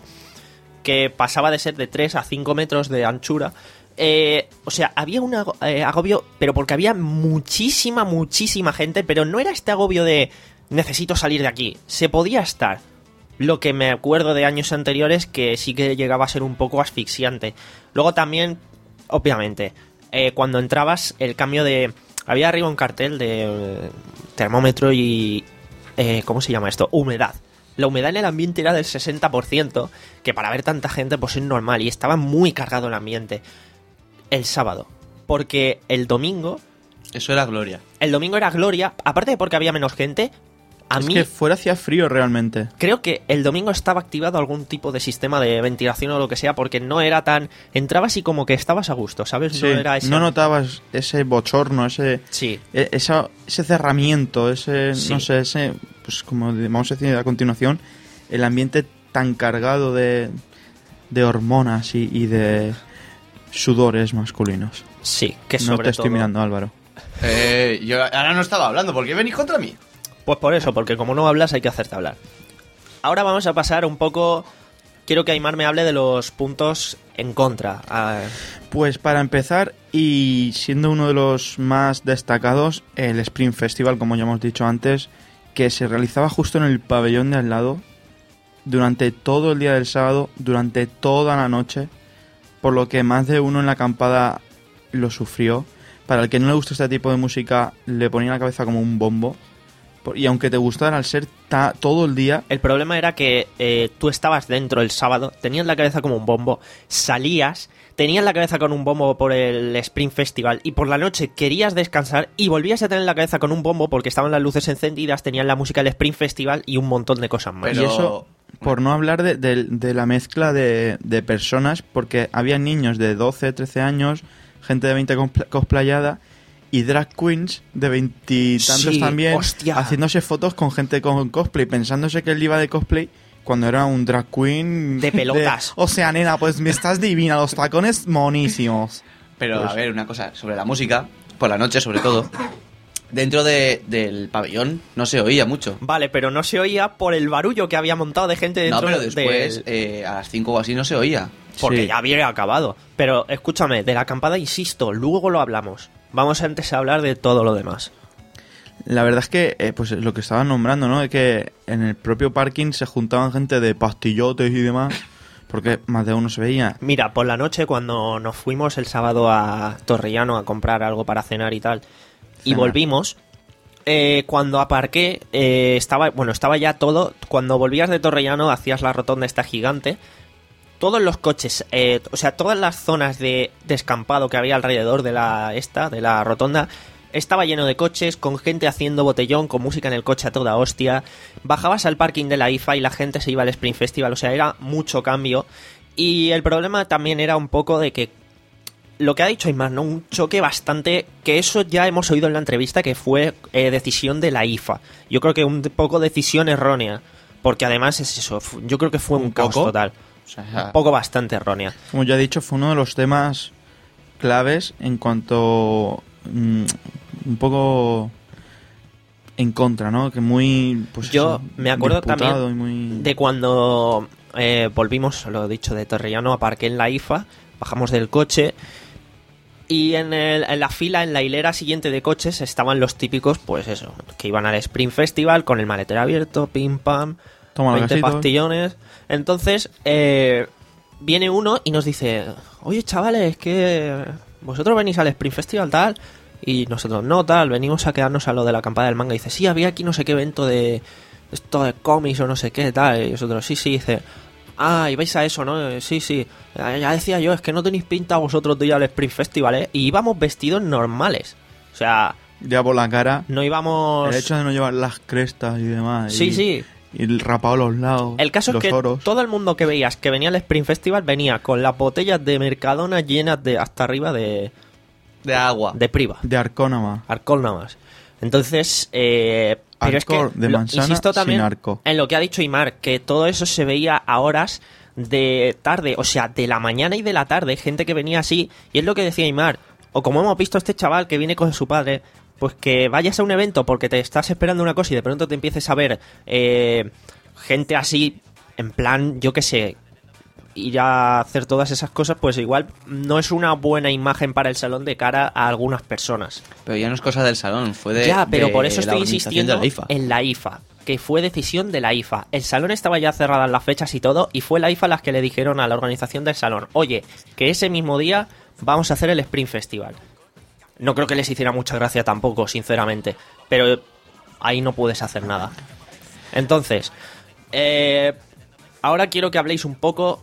que pasaba de ser de tres a cinco metros de anchura. Eh, o sea, había un ago- eh, agobio, pero porque había muchísima, muchísima gente, pero no era este agobio de necesito salir de aquí. Se podía estar. Lo que me acuerdo de años anteriores que sí que llegaba a ser un poco asfixiante. Luego también, obviamente, eh, cuando entrabas, el cambio de... Había arriba un cartel de eh, termómetro y... Eh, ¿Cómo se llama esto? Humedad. La humedad en el ambiente era del sesenta por ciento, que para ver tanta gente pues es normal, y estaba muy cargado el ambiente el sábado, porque el domingo, Eso era gloria. el domingo era gloria, aparte de porque había menos gente, a es mí que fuera hacía frío realmente. creo que el domingo estaba activado algún tipo de sistema de ventilación o lo que sea, porque no era tan... Entrabas y como que estabas a gusto, ¿sabes? Sí, no era ese... no notabas ese bochorno, ese Sí, e- esa- ese cerramiento, ese, Sí. no sé, ese, pues como de- vamos a decir a continuación, el ambiente tan cargado de, de hormonas y, y de sudores masculinos. sí, que No sobre te estoy todo... mirando, Álvaro. Eh, yo ahora no estaba hablando, ¿por qué venís contra mí? Pues por eso, porque como no hablas hay que hacerte hablar. Ahora vamos a pasar un poco... Quiero que Aymar me hable de los puntos en contra. Ah, Pues para empezar, y siendo uno de los más destacados, el Spring Festival, como ya hemos dicho antes, que se realizaba justo en el pabellón de al lado, durante todo el día del sábado, durante toda la noche, por lo que más de uno en la acampada lo sufrió. Para el que no le gusta este tipo de música, le ponía la cabeza como un bombo. Por- Y aunque te gustara, al ser ta- todo el día, el problema era que eh, tú estabas dentro el sábado, tenías la cabeza como un bombo, salías, tenías la cabeza con un bombo por el Spring Festival y por la noche querías descansar y volvías a tener la cabeza con un bombo porque estaban las luces encendidas, tenían la música del Spring Festival y un montón de cosas más. Pero- y eso, por no hablar de, de- de la mezcla de, de personas, porque había niños de doce, trece años, gente de veinte compl- cosplayada, y drag queens de veintitantos Sí, también, hostia. haciéndose fotos con gente con cosplay, pensándose que él iba de cosplay cuando era un drag queen De pelotas. o sea, nena, pues me estás divina, los tacones monísimos. Pero Pues- a ver, una cosa, sobre la música, por la noche sobre todo, dentro de, del pabellón no se oía mucho. Vale, pero no se oía por el barullo que había montado de gente dentro. No, pero después, del... eh, a las cinco o así no se oía. Porque Sí. ya había acabado. Pero escúchame, de la acampada insisto, luego lo hablamos. Vamos antes a hablar de todo lo demás. La verdad es que, eh, pues lo que estaban nombrando, ¿no? Es que en el propio parking se juntaban gente de pastillotes y demás, porque más de uno se veía. Mira, por la noche cuando nos fuimos el sábado a Torrellano a comprar algo para cenar y tal, y Cenar. volvimos, eh, cuando aparqué, eh, estaba, bueno, estaba ya todo, cuando volvías de Torrellano hacías la rotonda esta gigante, todos los coches, eh, o sea, todas las zonas de descampado que había alrededor de la esta, de la rotonda, estaba lleno de coches, con gente haciendo botellón, con música en el coche a toda hostia. Bajabas al parking de la I F A y la gente se iba al Spring Festival, o sea, era mucho cambio. Y el problema también era un poco de que, lo que ha dicho Aymar, ¿no? Un choque bastante, que eso ya hemos oído en la entrevista, que fue eh, decisión de la I F A. Yo creo que un poco decisión errónea, porque además es eso, fu- yo creo que fue un, ¿Un caos poco? total. O sea, Un poco bastante errónea. Como ya he dicho, fue uno de los temas claves en cuanto mm, un poco en contra, ¿no? Que muy, pues Yo eso, me acuerdo disputado también y muy... de cuando eh, volvimos, lo he dicho, de Torrellano, aparqué en la I F A, bajamos del coche y en, el- en la fila, en la hilera siguiente de coches estaban los típicos, pues eso, que iban al Spring Festival con el maletero abierto, pim pam, Toma los veinte gasitos. pastillones. Entonces, eh, viene uno y nos dice, oye chavales, que vosotros venís al Spring Festival tal, y nosotros no tal, venimos a quedarnos a lo de la acampada del manga. Y dice, sí, había aquí no sé qué evento de esto de cómics o no sé qué tal. Y nosotros, sí, sí, dice, ah, y vais a eso, ¿no? Eh, Sí, sí, ya ya decía yo, es que no tenéis pinta vosotros de ir al Spring Festival, ¿eh? Y íbamos vestidos normales, o sea, Ya por la cara, no íbamos... el hecho de no llevar las crestas y demás. Sí, y, sí. Y el rapado a los lados. El caso es los que oros. todo el mundo que veías que venía al Spring Festival venía con las botellas de Mercadona llenas de hasta arriba de, de agua. de priva, De Arcónama. alcohol nada más. Entonces, eh, pero es que Alcohol de lo- manzana insisto también sin arco. en lo que ha dicho Aymar, que todo eso se veía a horas de tarde, o sea, de la mañana y de la tarde, gente que venía así, y es lo que decía Aymar, o como hemos visto este chaval que viene con su padre, pues que vayas a un evento porque te estás esperando una cosa y de pronto te empieces a ver eh, gente así, en plan, yo qué sé, ir a hacer todas esas cosas, pues igual no es una buena imagen para el salón de cara a algunas personas. Pero ya no es cosa del salón, fue de. Ya, pero de por eso la estoy organización insistiendo de la I F A. en la I F A, que fue decisión de la I F A. El salón estaba ya cerrado en las fechas y todo, y fue la I F A las que le dijeron a la organización del salón, oye, que ese mismo día vamos a hacer el Spring Festival. No creo que les hiciera mucha gracia tampoco, sinceramente, pero ahí no puedes hacer nada. Entonces, eh, ahora quiero que habléis un poco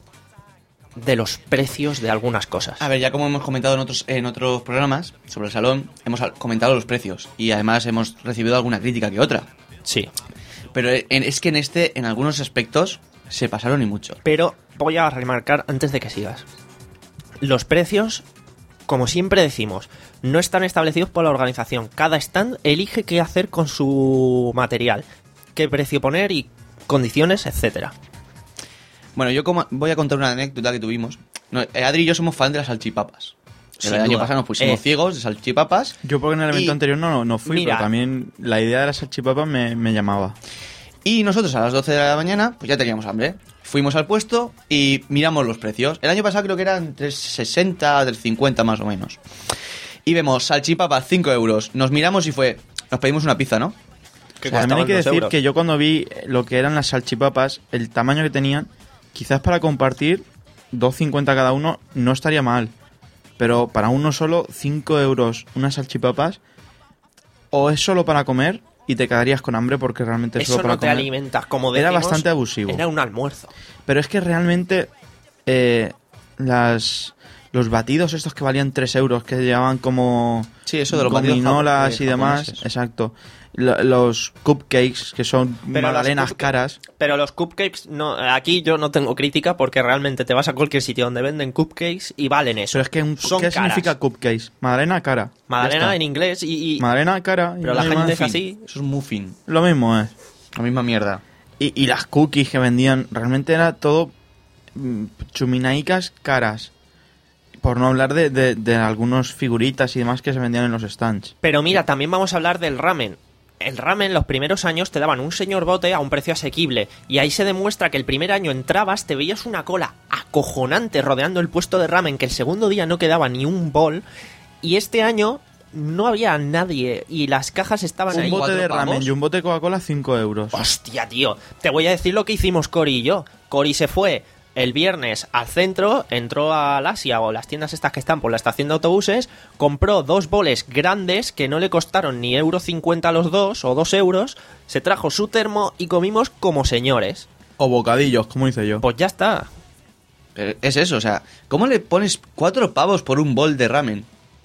de los precios de algunas cosas. A ver, ya como hemos comentado en otros, en otros programas sobre el salón, hemos al- comentado los precios y además hemos recibido alguna crítica que otra. Sí, Pero en- es que en este, en algunos aspectos, se pasaron y mucho. pero voy a remarcar antes de que sigas. Los precios, como siempre decimos, no están establecidos por la organización. Cada stand elige qué hacer con su material, qué precio poner y condiciones, etcétera. Bueno, yo como voy a contar una anécdota que tuvimos. No, eh, Adri y yo somos fan de las salchipapas. Sin El año duda. pasado nos pusimos Eh. ciegos de salchipapas. Yo porque en el evento Y- anterior no, no fui, Mira. pero también la idea de las salchipapas me, me llamaba. Y nosotros a las doce de la mañana, pues ya teníamos hambre. Fuimos al puesto y miramos los precios. El año pasado creo que eran entre sesenta, del cincuenta más o menos. Y vemos salchipapas cinco euros. Nos miramos y fue... Nos pedimos una pizza, ¿no? Que O sea, también hay costaban que dos decir euros. que yo cuando vi lo que eran las salchipapas, el tamaño que tenían, quizás para compartir dos cincuenta cada uno no estaría mal. Pero para uno solo, cinco euros unas salchipapas, o es solo para comer y te quedarías con hambre porque realmente es Eso solo para no te comer. alimentas, como Era decimos, bastante abusivo. Era un almuerzo. Pero es que realmente eh, las los batidos estos que valían tres euros, que llevaban como Sí, eso de los batidos gominolas japo- y demás, japoneses. exacto. Lo- los cupcakes, que son Pero magdalenas los cupca- caras. Pero los cupcakes, no, aquí yo no tengo crítica porque realmente te vas a cualquier sitio donde venden cupcakes y valen eso. Pero es que, un, Son ¿qué caras. significa cupcakes? Magdalena cara. Ya Magdalena está. en inglés y... y- Magdalena cara. y pero no la hay gente más. es así. Eso es muffin. Lo mismo es. La misma mierda. Y, y las cookies que vendían, realmente era todo mm, chuminaicas caras. Por no hablar de, de, de algunos figuritas y demás que se vendían en los stands. Pero mira, también vamos a hablar del ramen. El ramen, los primeros años te daban un señor bote a un precio asequible. Y ahí se demuestra que el primer año entrabas, te veías una cola acojonante rodeando el puesto de ramen, que el segundo día no quedaba ni un bol. Y este año no había nadie y las cajas estaban un ahí. Un bote de pavos. ramen y un bote de Coca-Cola, cinco euros. Hostia, tío. Te voy a decir lo que hicimos Cory y yo. Cory se fue el viernes al centro, entró al Asia o las tiendas estas que están por la estación de autobuses, compró dos boles grandes que no le costaron ni euro cincuenta los dos o dos euros, se trajo su termo y comimos como señores. O bocadillos, como hice yo. Pues ya está. Pero es eso, o sea, ¿cómo le pones cuatro pavos por un bol de ramen?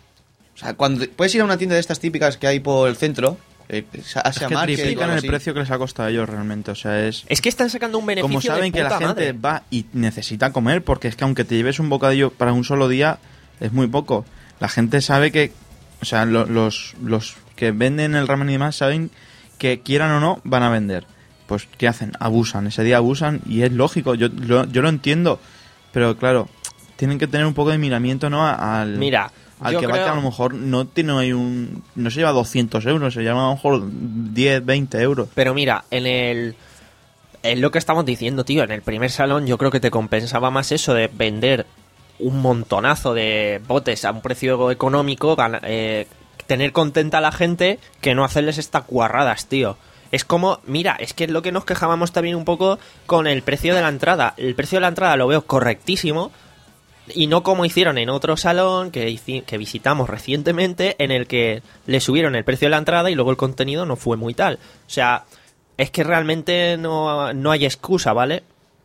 O sea, cuando puedes ir a una tienda de estas típicas que hay por el centro, eh, Asia es que Market, triplican o algo el así. precio que les ha costado a ellos realmente, o sea, es... Es que están sacando un beneficio Como saben de que la puta gente madre. va y necesita comer, porque es que aunque te lleves un bocadillo para un solo día, es muy poco. La gente sabe que, o sea, lo- los, los que venden el ramen y demás saben que quieran o no, van a vender. Pues, ¿qué hacen? Abusan, ese día abusan y es lógico, yo lo, yo lo entiendo, pero claro, tienen que tener un poco de miramiento, ¿no? A- Al, Mira, al yo que va creo- que a lo mejor no tiene ahí un... No se lleva doscientos euros, se lleva a lo mejor diez, veinte euros. Pero mira, en el... Es lo que estamos diciendo, tío. En el primer salón yo creo que te compensaba más eso de vender un montonazo de botes a un precio económico, gana- eh, tener contenta a la gente, que no hacerles estas guarradas, tío. Es como, mira, es que es lo que nos quejábamos también un poco con el precio de la entrada. El precio de la entrada lo veo correctísimo. Y no como hicieron en otro salón que, hici- que visitamos recientemente, en el que le subieron el precio de la entrada y luego el contenido no fue muy tal. O sea, es que realmente no, no hay excusa, ¿vale?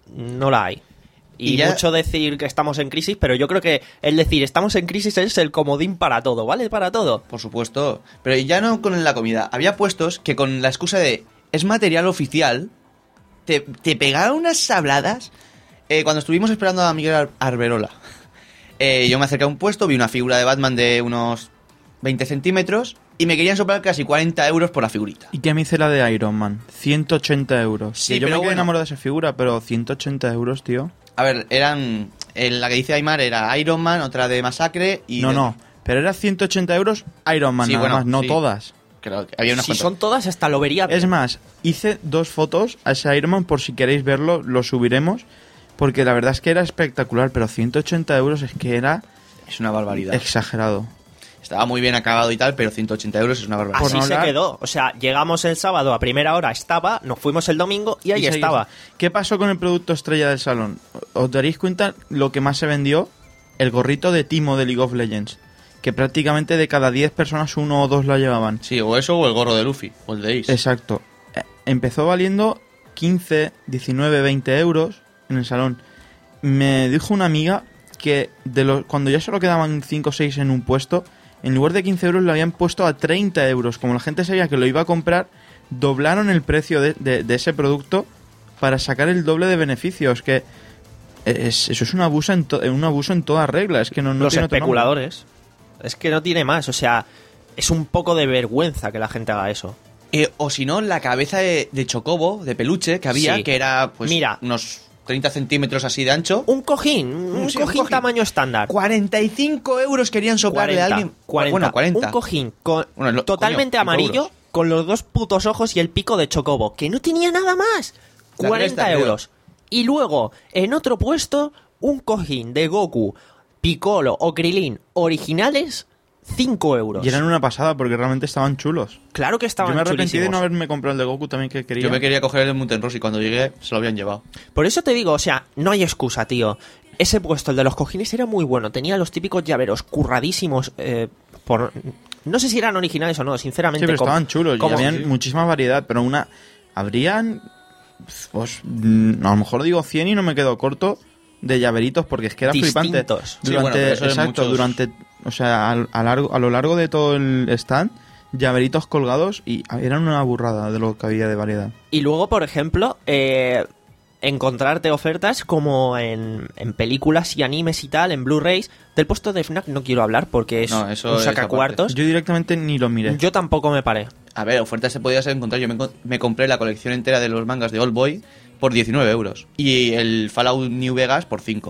No la hay. Y, Y ya- mucho decir que estamos en crisis, pero yo creo que el decir estamos en crisis es el comodín para todo, ¿vale? Para todo. Por supuesto. Pero ya no con la comida. Había puestos que con la excusa de es material oficial, te, te pegaron unas sabladas. Eh, cuando estuvimos esperando a Miguel Ar- Arberola, eh, yo me acerqué a un puesto, vi una figura de Batman de unos veinte centímetros y me querían soplar casi cuarenta euros por la figurita. ¿Y qué me hice la de Iron Man? ciento ochenta euros. Sí, Que yo pero me quedé bueno. enamorado de esa figura, pero ciento ochenta euros, tío. A ver, eran... eh, la que dice Aymar era Iron Man, otra de Masacre y... No, de- no. Pero era ciento ochenta euros Iron Man, Sí, nada bueno, más, no sí. todas. Creo que había unas Si cuantas. son todas, hasta lo vería bien. Es más, hice dos fotos a ese Iron Man, por si queréis verlo, lo subiremos. Porque la verdad es que era espectacular, pero ciento ochenta euros es que era Es una barbaridad. exagerado. Estaba muy bien acabado y tal, pero ciento ochenta euros es una barbaridad. Por Así no se hablar- quedó. O sea, llegamos el sábado a primera hora, estaba, nos fuimos el domingo y ahí Y seguís. estaba. ¿Qué pasó con el producto estrella del salón? ¿Os daréis cuenta lo que más se vendió? El gorrito de Timo de League of Legends. Que prácticamente de cada diez personas uno o dos lo llevaban. Sí, o eso o el gorro de Luffy, o el de Ace. Exacto. Eh, Empezó valiendo quince, diecinueve, veinte euros en el salón. Me dijo una amiga que de los, cuando ya solo quedaban cinco o seis en un puesto, en lugar de quince euros lo habían puesto a treinta euros. Como la gente sabía que lo iba a comprar, doblaron el precio de, de- de ese producto para sacar el doble de beneficios. Que es, eso es un abuso en, to- un abuso en toda regla. Es que no, no Los tiene otro nombre. especuladores. Es que no tiene más. O sea, es un poco de vergüenza que la gente haga eso. Eh, o si no, la cabeza de, de chocobo, de peluche, que había, Sí. que era pues Mira. unos treinta centímetros así de ancho. Un cojín, un, Sí, un cojín, cojín. tamaño estándar. cuarenta y cinco euros querían soplarle cuarenta, a alguien. cuarenta. Bueno, cuarenta. Un cojín con- Bueno, lo- totalmente coño, cinco amarillo, euros. con los dos putos ojos y el pico de chocobo, que no tenía nada más. La cuarenta cresta, euros. Y luego, en otro puesto, un cojín de Goku, Piccolo o Krilin originales, cinco euros. Y eran una pasada porque realmente estaban chulos. Claro que estaban Yo me arrepentí de chulísimos. no haberme comprado el de Goku también que quería. Yo me quería coger el de Muntenros y cuando llegué se lo habían llevado. Por eso te digo, o sea, no hay excusa, tío. Ese puesto, el de los cojines, era muy bueno. Tenía los típicos llaveros curradísimos. Eh, por... No sé si eran originales o no, sinceramente. Sí, pero como- estaban chulos y como- habían muchísima variedad, pero una... Habrían... Pues, mm, a lo mejor digo cien y no me quedo corto de llaveritos porque es que era flipante. Distintos. Sí, Durante, bueno, pero eso en exacto, muchos- durante... O sea, a, a largo, a lo largo de todo el stand, llaveritos colgados y eran una burrada de lo que había de variedad. Y luego, por ejemplo, eh, encontrarte ofertas como en, en películas y animes y tal, en Blu-rays. Del puesto de FNAC no quiero hablar porque es No, eso un es sacacuartos. Yo directamente ni lo miré. Yo tampoco me paré. A ver, ofertas se podías encontrar. Yo me, encon- me compré la colección entera de los mangas de Old Boy por diecinueve euros. Y el Fallout New Vegas por cinco.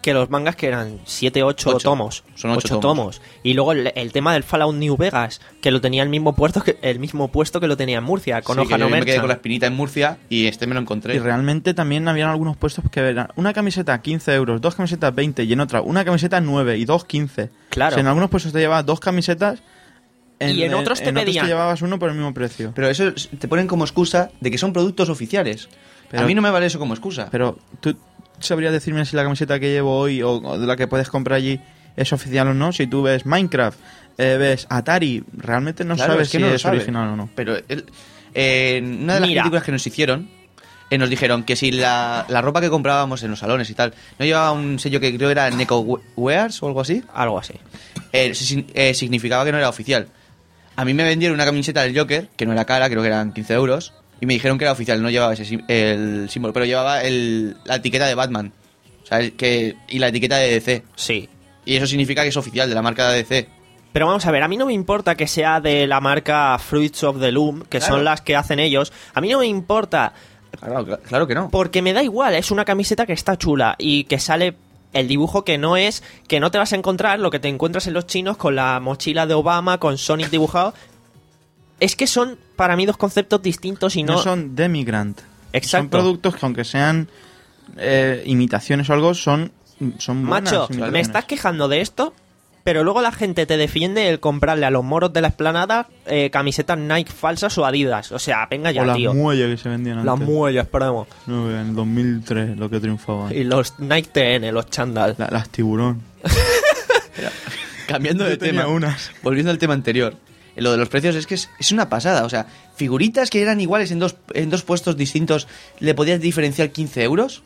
que los mangas que eran siete, ocho Ocho. tomos. Son ocho ocho tomos. Y luego el, el tema del Fallout New Vegas, que lo tenía el mismo puesto que, el mismo puesto que lo tenía en Murcia, con Sí, que Ojano yo me quedé Merchant. con la espinita en Murcia y este me lo encontré. Y realmente también habían algunos puestos que eran una camiseta quince euros, dos camisetas veinte y en otra una camiseta nueve y dos quince. Claro. O sea, en algunos puestos te llevabas dos camisetas Y en otros te en otros pedían- te llevabas uno por el mismo precio. Pero eso es- te ponen como excusa de que son productos oficiales. Pero- a mí no me vale eso como excusa. Pero tú sabrías decirme si la camiseta que llevo hoy o, o de la que puedes comprar allí es oficial o no. Si tú ves Minecraft, eh, ves Atari, realmente no Claro, sabes es que si no lo es sabe. original o no. Pero el- eh, en una de las Mira. críticas que nos hicieron, eh, nos dijeron que si la, la ropa que comprábamos en los salones y tal no llevaba un sello que creo que era Neko Wears o algo así, Algo así. eh, si- eh, significaba que no era oficial. A mí me vendieron una camiseta del Joker, que no era cara, creo que eran quince euros, y me dijeron que era oficial, no llevaba ese sim- el símbolo, pero llevaba el, la etiqueta de Batman. O sea, el que, y la etiqueta de D C. Sí. Y eso significa que es oficial, de la marca de D C. Pero vamos a ver, a mí no me importa que sea de la marca Fruits of the Loom, que Claro. son las que hacen ellos. A mí no me importa, Claro, cl- claro que no. porque me da igual, es una camiseta que está chula y que sale el dibujo que no es, que no te vas a encontrar lo que te encuentras en los chinos con la mochila de Obama, con Sonic dibujado. Es que son para mí dos conceptos distintos y No, no... son demigrant. Exacto. Son productos que aunque sean eh, imitaciones o algo, son, son buenas Macho, imitaciones. me estás quejando de esto, pero luego la gente te defiende el comprarle a los moros de la explanada eh, camisetas Nike falsas o Adidas. O sea, venga ya, o las tío. muelles que se vendían Las antes. muelles, esperemos. No, en el dos mil tres lo que triunfaba. Y los Nike T N, los chándal. La- las tiburón. Cambiando de Yo tenía tema, unas. volviendo al tema anterior, eh, lo de los precios es que es, es una pasada. O sea, figuritas que eran iguales en dos, en dos puestos distintos, ¿le podías diferenciar quince euros?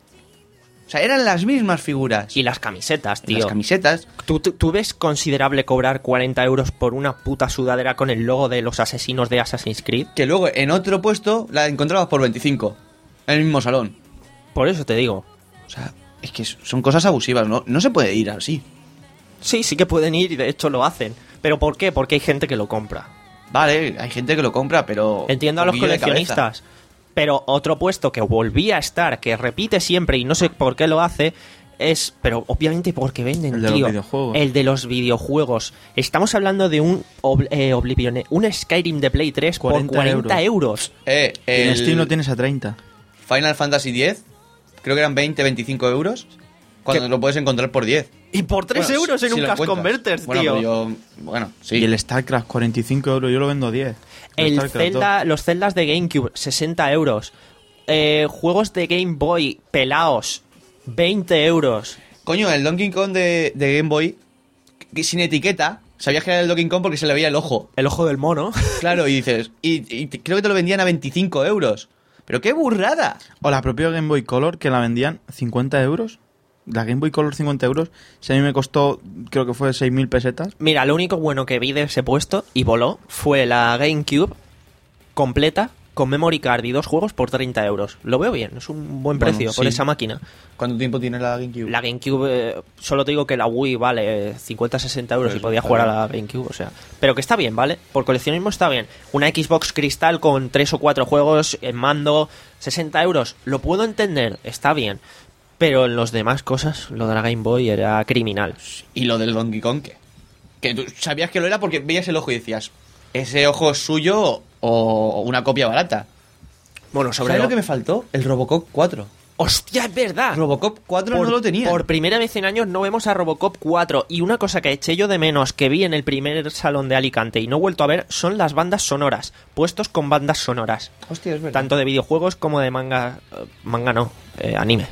O sea, eran las mismas figuras. Y las camisetas, tío. Las camisetas, ¿Tú, tú, tú ves considerable cobrar cuarenta euros por una puta sudadera con el logo de los asesinos de Assassin's Creed? que luego en otro puesto la encontrabas por veinticinco, en el mismo salón. Por eso te digo. O sea, es que son cosas abusivas, ¿no? No se puede ir así. Sí, sí que pueden ir y de hecho lo hacen. ¿Pero por qué? Porque hay gente que lo compra. Vale, hay gente que lo compra, pero... Entiendo a los un poquillo de coleccionistas. Pero otro puesto que volvía a estar, que repite siempre y no sé por qué lo hace, es... Pero obviamente porque venden, El de los tío. videojuegos. El de los videojuegos. Estamos hablando de un Ob- eh, Oblivion, un Skyrim de Play tres por cuarenta cuarenta euros. Eh, En el Steam lo tienes a treinta. Final Fantasy diez, creo que eran veinte, veinticinco euros, cuando ¿Qué? lo puedes encontrar por diez. Y por tres Bueno, euros en si un lo Cash encuentras. Converters, Bueno, tío. pero yo... Bueno, sí. Y el StarCraft, cuarenta y cinco euros, yo lo vendo a diez. El StarCraft Zelda, los Zeldas de GameCube, sesenta euros. Eh, juegos de Game Boy, pelaos, veinte euros. Coño, el Donkey Kong de, de Game Boy, que sin etiqueta, sabías que era el Donkey Kong porque se le veía el ojo. El ojo del mono. Claro, y dices... Y, y te- creo que te lo vendían a veinticinco euros. ¡Pero qué burrada! O la propia Game Boy Color, que la vendían cincuenta euros. La Game Boy Color cincuenta euros. Si a mí me costó, creo que fue seis mil pesetas. Mira, lo único bueno que vi de ese puesto, y voló, fue la GameCube completa, con memory card y dos juegos por treinta euros. Lo veo bien, es un buen Bueno, precio por sí. esa máquina. ¿Cuánto tiempo tiene la GameCube? La GameCube, eh, solo te digo que la Wii vale cincuenta a sesenta euros Pues y podía está jugar bien. a la GameCube, o sea. Pero que está bien, ¿vale? Por coleccionismo está bien. Una Xbox Crystal con tres o cuatro juegos en mando, sesenta euros, lo puedo entender, está bien. Pero en los demás cosas, lo de la Game Boy era criminal. Y lo del Donkey Kong, ¿qué? Que tú sabías que lo era porque veías el ojo y decías, ese ojo es suyo o una copia barata. Bueno, sobre ¿Sabes lo lo que me faltó? El Robocop cuatro. ¡Hostia, es verdad! Robocop cuatro Por- no lo tenía. Por primera vez en años no vemos a Robocop cuatro. Y una cosa que eché yo de menos que vi en el primer salón de Alicante y no he vuelto a ver son las bandas sonoras. Puestos con bandas sonoras. Hostia, es verdad. Tanto de videojuegos como de manga. eh, Manga no, eh, anime.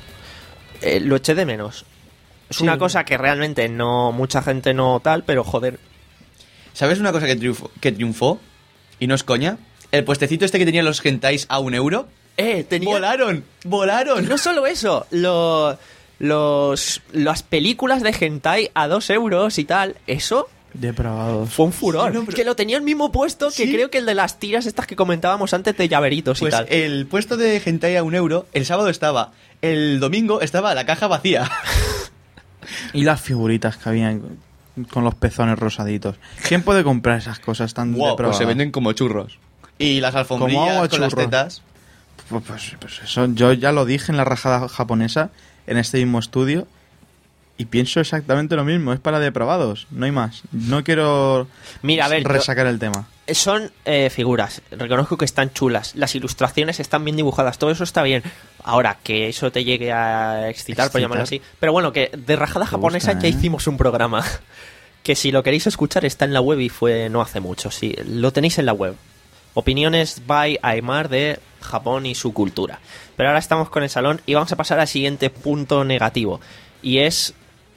Eh, lo eché de menos. Es Sí, una es cosa que realmente no mucha gente no tal, pero joder. ¿Sabes una cosa que triunfó, que triunfó? Y no es coña. El puestecito este que tenían los hentais a un euro. Eh, tenía... ¡Volaron! ¡Volaron! No solo eso, lo- los, las películas de hentai a dos euros y tal, eso Depravados. fue un furor. Sí, no, pero- Que lo tenía el mismo puesto que Sí. creo que el de las tiras estas que comentábamos antes de llaveritos Pues y tal. el puesto de hentai a un euro, el sábado estaba. El domingo estaba la caja vacía. Y las figuritas que habían con los pezones rosaditos. ¿Quién puede comprar esas cosas tan Wow, pues depravadas? se venden como churros. Y las Como alfombrillas agua con las churros. tetas. Pues, pues, pues eso, yo ya lo dije en la rajada japonesa, en este mismo estudio, y pienso exactamente lo mismo, es para depravados, no hay más. No quiero Mira, a ver, resacar yo, el tema. Son eh, figuras, reconozco que están chulas, las ilustraciones están bien dibujadas, todo eso está bien. Ahora, que eso te llegue a excitar, Excitar. por llamarlo así. Pero bueno, que de rajada Te japonesa gusta, ya ¿eh? hicimos un programa. Que si lo queréis escuchar está en la web y fue no hace mucho, sí, lo tenéis en la web. Opiniones by Aymar de Japón y su cultura. Pero ahora estamos con el salón y vamos a pasar al siguiente punto negativo. Y es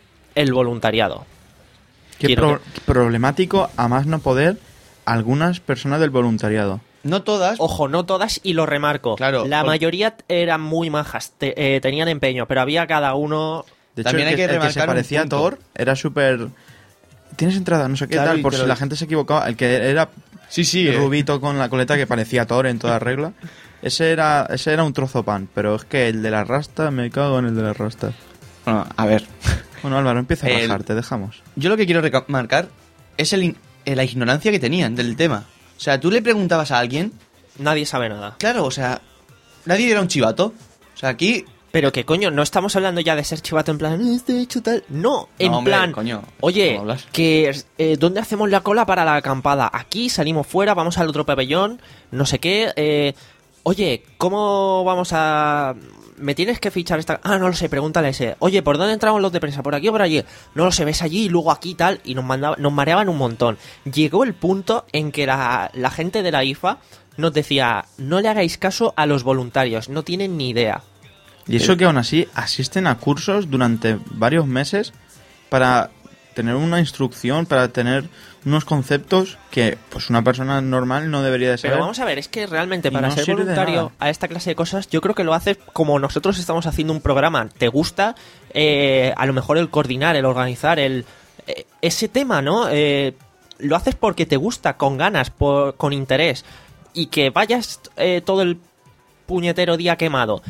el voluntariado. Qué Quiero pro- que- problemático, a más no poder, algunas personas del voluntariado. No todas. Ojo, no todas, y lo remarco. Claro, la por- mayoría eran muy majas, te- eh, tenían empeño, pero había cada uno... De hecho, También el hay que, que el que remarcar se un parecía a punto. Thor era súper... Tienes entrada, no sé qué Claro, tal, y por te si lo- la gente se equivocaba. El que era Sí, sí. el eh. rubito con la coleta que parecía Thor en toda regla. Ese era, ese era un trozo pan, pero es que el de la rasta, me cago en el de la rasta. Bueno, a ver. Bueno, Álvaro, empieza a El- bajar, te dejamos. Yo lo que quiero remarcar es el in- eh, la ignorancia que tenían del tema. O sea, tú le preguntabas a alguien, Nadie sabe nada. claro, o sea, nadie era un chivato. O sea, aquí... Pero que coño, no estamos hablando ya de ser chivato en plan, "Eh, este hecho tal. No, en No, hombre, plan, coño, oye, ¿cómo hablas? que eh, ¿dónde hacemos la cola para la acampada? Aquí salimos fuera, vamos al otro pabellón, no sé qué. Eh, oye, ¿cómo vamos a...? ¿Me tienes que fichar esta...? Ah, no lo sé, pregúntale a ese. Oye, ¿por dónde entramos los de prensa? ¿Por aquí o por allí? No lo sé, ves allí y luego aquí tal. Y nos, mandaba, nos mareaban un montón. Llegó el punto en que la, la gente de la I F A nos decía, no le hagáis caso a los voluntarios, no tienen ni idea. Y eso que aún así asisten a cursos durante varios meses para tener una instrucción, para tener unos conceptos que pues una persona normal no debería de saber. Pero vamos a ver, es que realmente Y para no ser sirve de voluntario nada. a esta clase de cosas, yo creo que lo haces como nosotros estamos haciendo un programa. ¿Te gusta? Eh, a lo mejor el coordinar, el organizar, el eh, ese tema, ¿no? Eh, lo haces porque te gusta, con ganas, por, con interés. Y que vayas eh, todo el puñetero día quemado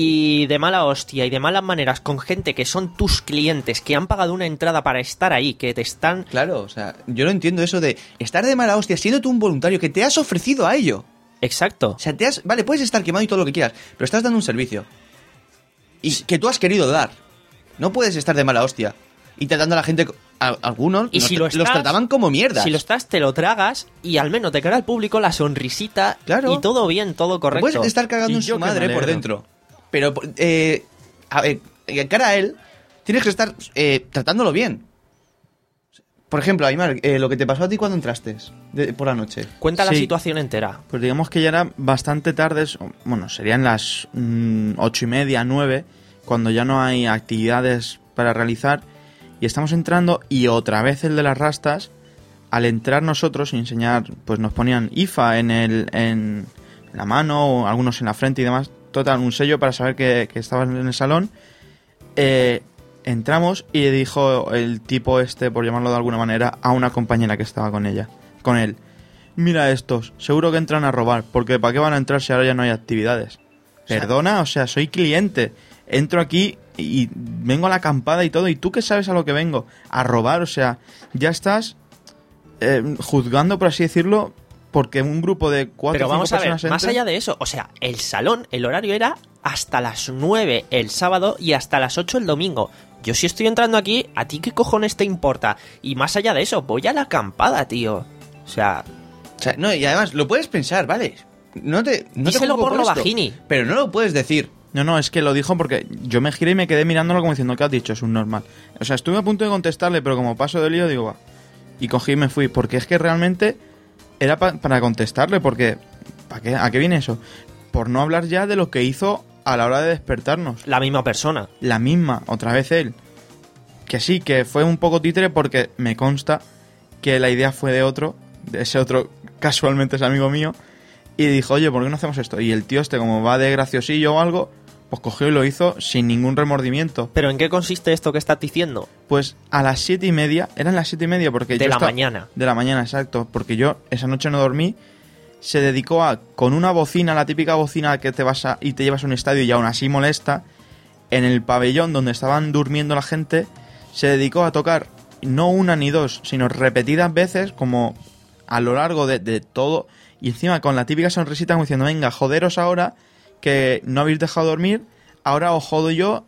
y de mala hostia y de malas maneras con gente que son tus clientes, que han pagado una entrada para estar ahí, que te están... Claro, o sea, yo no entiendo eso de estar de mala hostia siendo tú un voluntario que te has ofrecido a ello. Exacto. O sea, te has... Vale, puedes estar quemado y todo lo que quieras, pero estás dando un servicio. Y que tú has querido dar. No puedes estar de mala hostia. Y tratando a la gente... A, algunos Y los, si lo los estás- trataban como mierdas. Si lo estás, te lo tragas y al menos de cara al público la sonrisita Claro. y todo bien, todo Te correcto. puedes estar cagando Y en yo su que me madre por alegro. dentro. Pero, eh, a ver, en cara a él, tienes que estar eh, tratándolo bien. Por ejemplo, Aymar, eh, lo que te pasó a ti cuando entraste de- por la noche. Cuenta la Sí. situación entera. Pues digamos que ya era bastante tarde, bueno, serían las mm, ocho y media, nueve, cuando ya no hay actividades para realizar, y estamos entrando y otra vez el de las rastas, al entrar nosotros y enseñar, pues nos ponían I F A en, el, en la mano, o algunos en la frente y demás, total, un sello para saber que, que estabas en el salón. Eh, entramos y dijo el tipo este, por llamarlo de alguna manera, a una compañera que estaba con ella, con él: mira estos, seguro que entran a robar, porque ¿para qué van a entrar si ahora ya no hay actividades? Perdona, o sea, soy cliente, entro aquí y vengo a la acampada y todo, y tú qué sabes a lo que vengo, a robar, o sea, ya estás eh, juzgando, por así decirlo, porque un grupo de cuatro Pero o cinco vamos a ver, personas más entren. allá de eso, o sea, el salón, el horario era hasta las nueve el sábado y hasta las ocho el domingo. Yo si estoy entrando aquí, ¿a ti qué cojones te importa? Y más allá de eso, voy a la acampada, tío. O sea, O sea, no, y además, lo puedes pensar, ¿vale? No te... No te díselo juzgo por lo esto, bajini. Pero no lo puedes decir. No, no, es que lo dijo porque yo me giré y me quedé mirándolo como diciendo, ¿qué has dicho? Es un normal. O sea, estuve a punto de contestarle, pero como paso de lío, digo, va. Y cogí y me fui, porque es que realmente era pa- para contestarle, porque ¿para qué? ¿A qué viene eso? Por no hablar ya de lo que hizo a la hora de despertarnos. la misma persona. La misma, otra vez él. Que sí, que fue un poco títere porque me consta que la idea fue de otro, de ese otro casualmente es amigo mío, y dijo, oye, ¿por qué no hacemos esto? Y el tío este, como va de graciosillo o algo, pues cogió y lo hizo sin ningún remordimiento. ¿Pero en qué consiste esto que estás diciendo? Pues a las siete y media, eran las siete y media porque De yo la esta- mañana. De la mañana, exacto, porque yo esa noche no dormí. Se dedicó a, con una bocina, la típica bocina que te vas a, y te llevas a un estadio y aún así molesta, en el pabellón donde estaban durmiendo la gente, se dedicó a tocar no una ni dos, sino repetidas veces, como a lo largo de, de todo, y encima con la típica sonrisita como diciendo, venga, joderos ahora, que no habéis dejado dormir, ahora os jodo yo,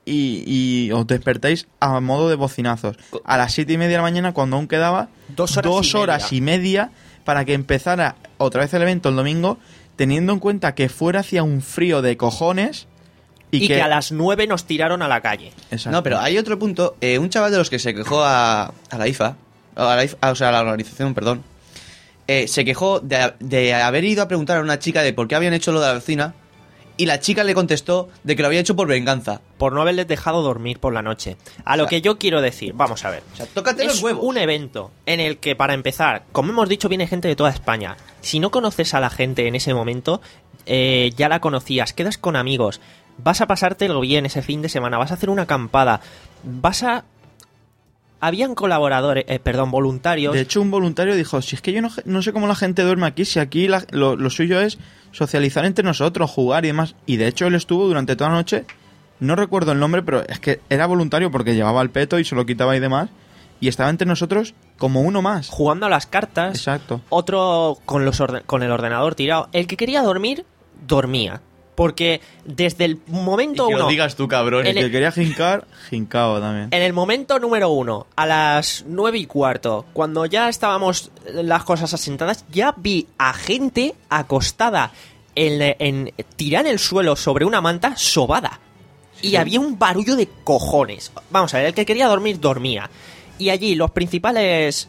y, y os despertáis a modo de bocinazos. A las siete y media de la mañana, cuando aún quedaba Dos horas dos y horas media. y media para que empezara otra vez el evento el domingo, teniendo en cuenta que fuera hacía un frío de cojones Y, que... que a las nueve nos tiraron a la calle. Exacto. No, pero hay otro punto. Eh, un chaval de los que se quejó a, a la I F A, a la I F A, o sea, a la organización, perdón, eh, se quejó de, de haber ido a preguntar a una chica de por qué habían hecho lo de la vecina, y la chica le contestó de que lo había hecho por venganza. Por no haberles dejado dormir por la noche. A lo O sea, que yo quiero decir, vamos a ver. O sea, tócate Es los huevos. un evento en el que, para empezar, como hemos dicho, viene gente de toda España. Si no conoces a la gente en ese momento, eh, ya la conocías, quedas con amigos, vas a pasártelo bien ese fin de semana, vas a hacer una acampada, vas a... Habían colaboradores, eh, perdón, voluntarios. De hecho, un voluntario dijo, si es que yo no, no sé cómo la gente duerme aquí, si aquí la- lo, lo suyo es socializar entre nosotros, jugar y demás. Y de hecho él estuvo durante toda la noche, no recuerdo el nombre, pero es que era voluntario porque llevaba el peto y se lo quitaba y demás. Y estaba entre nosotros como uno más. Jugando a las cartas. Exacto. Otro con, los orde- con el ordenador tirado. El que quería dormir, dormía. Porque desde el momento Y que uno... lo digas tú, cabrón. El En que quería jincar, jincao también. En el momento número uno, a las nueve y cuarto, cuando ya estábamos las cosas asentadas, ya vi a gente acostada en, en tirada en el suelo sobre una manta sobada. Y había un barullo de cojones. Vamos a ver, el que quería dormir, dormía. Y allí los principales...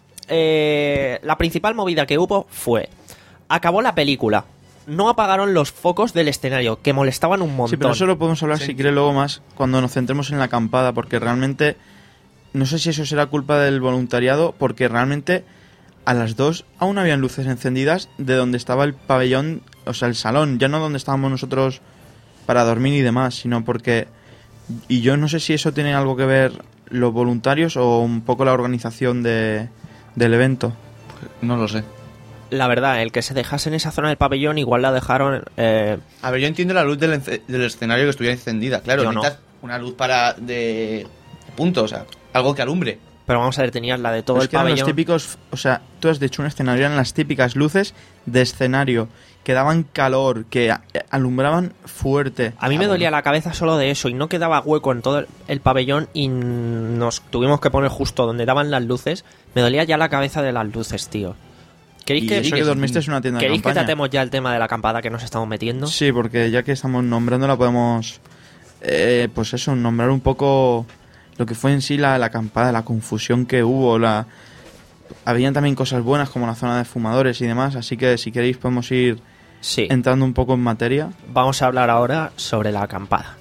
eh, la principal movida que hubo fue... Acabó la película. No apagaron los focos del escenario, que molestaban un montón. Sí, pero eso lo podemos hablar si quieres luego más cuando nos centremos en la acampada, porque realmente no sé si eso será culpa del voluntariado, porque realmente a las dos aún habían luces encendidas de donde estaba el pabellón, o sea, el salón, ya no donde estábamos nosotros para dormir y demás, sino porque... Y yo no sé si eso tiene algo que ver los voluntarios o un poco la organización de, del evento. No lo sé. La verdad, el que se dejase en esa zona del pabellón igual la dejaron... Eh, A ver, yo entiendo la luz del, ence- del escenario que estuviera encendida. Claro, Yo no. necesitas una luz para... de... punto, o sea, algo que alumbre. pero vamos a ver, tenías la de todo Pero el es que eran pabellón. los típicos, o sea, tú has dicho un escenario, eran las típicas luces de escenario que daban calor, que a- alumbraban fuerte. A mí me dolía la cabeza solo de eso y no quedaba hueco en todo el- el pabellón y nos tuvimos que poner justo donde daban las luces. Me dolía ya la cabeza de las luces, tío. ¿Queréis Y que, eso que dormiste es una tienda de ¿queréis que campaña. tratemos ya el tema de la acampada que nos estamos metiendo? Sí, porque ya que estamos nombrándola podemos, eh, pues eso, nombrar un poco lo que fue en sí la, la acampada, la confusión que hubo, la... Habían también cosas buenas como la zona de fumadores y demás, así que si queréis podemos ir Sí. entrando un poco en materia. Vamos a hablar ahora sobre la acampada.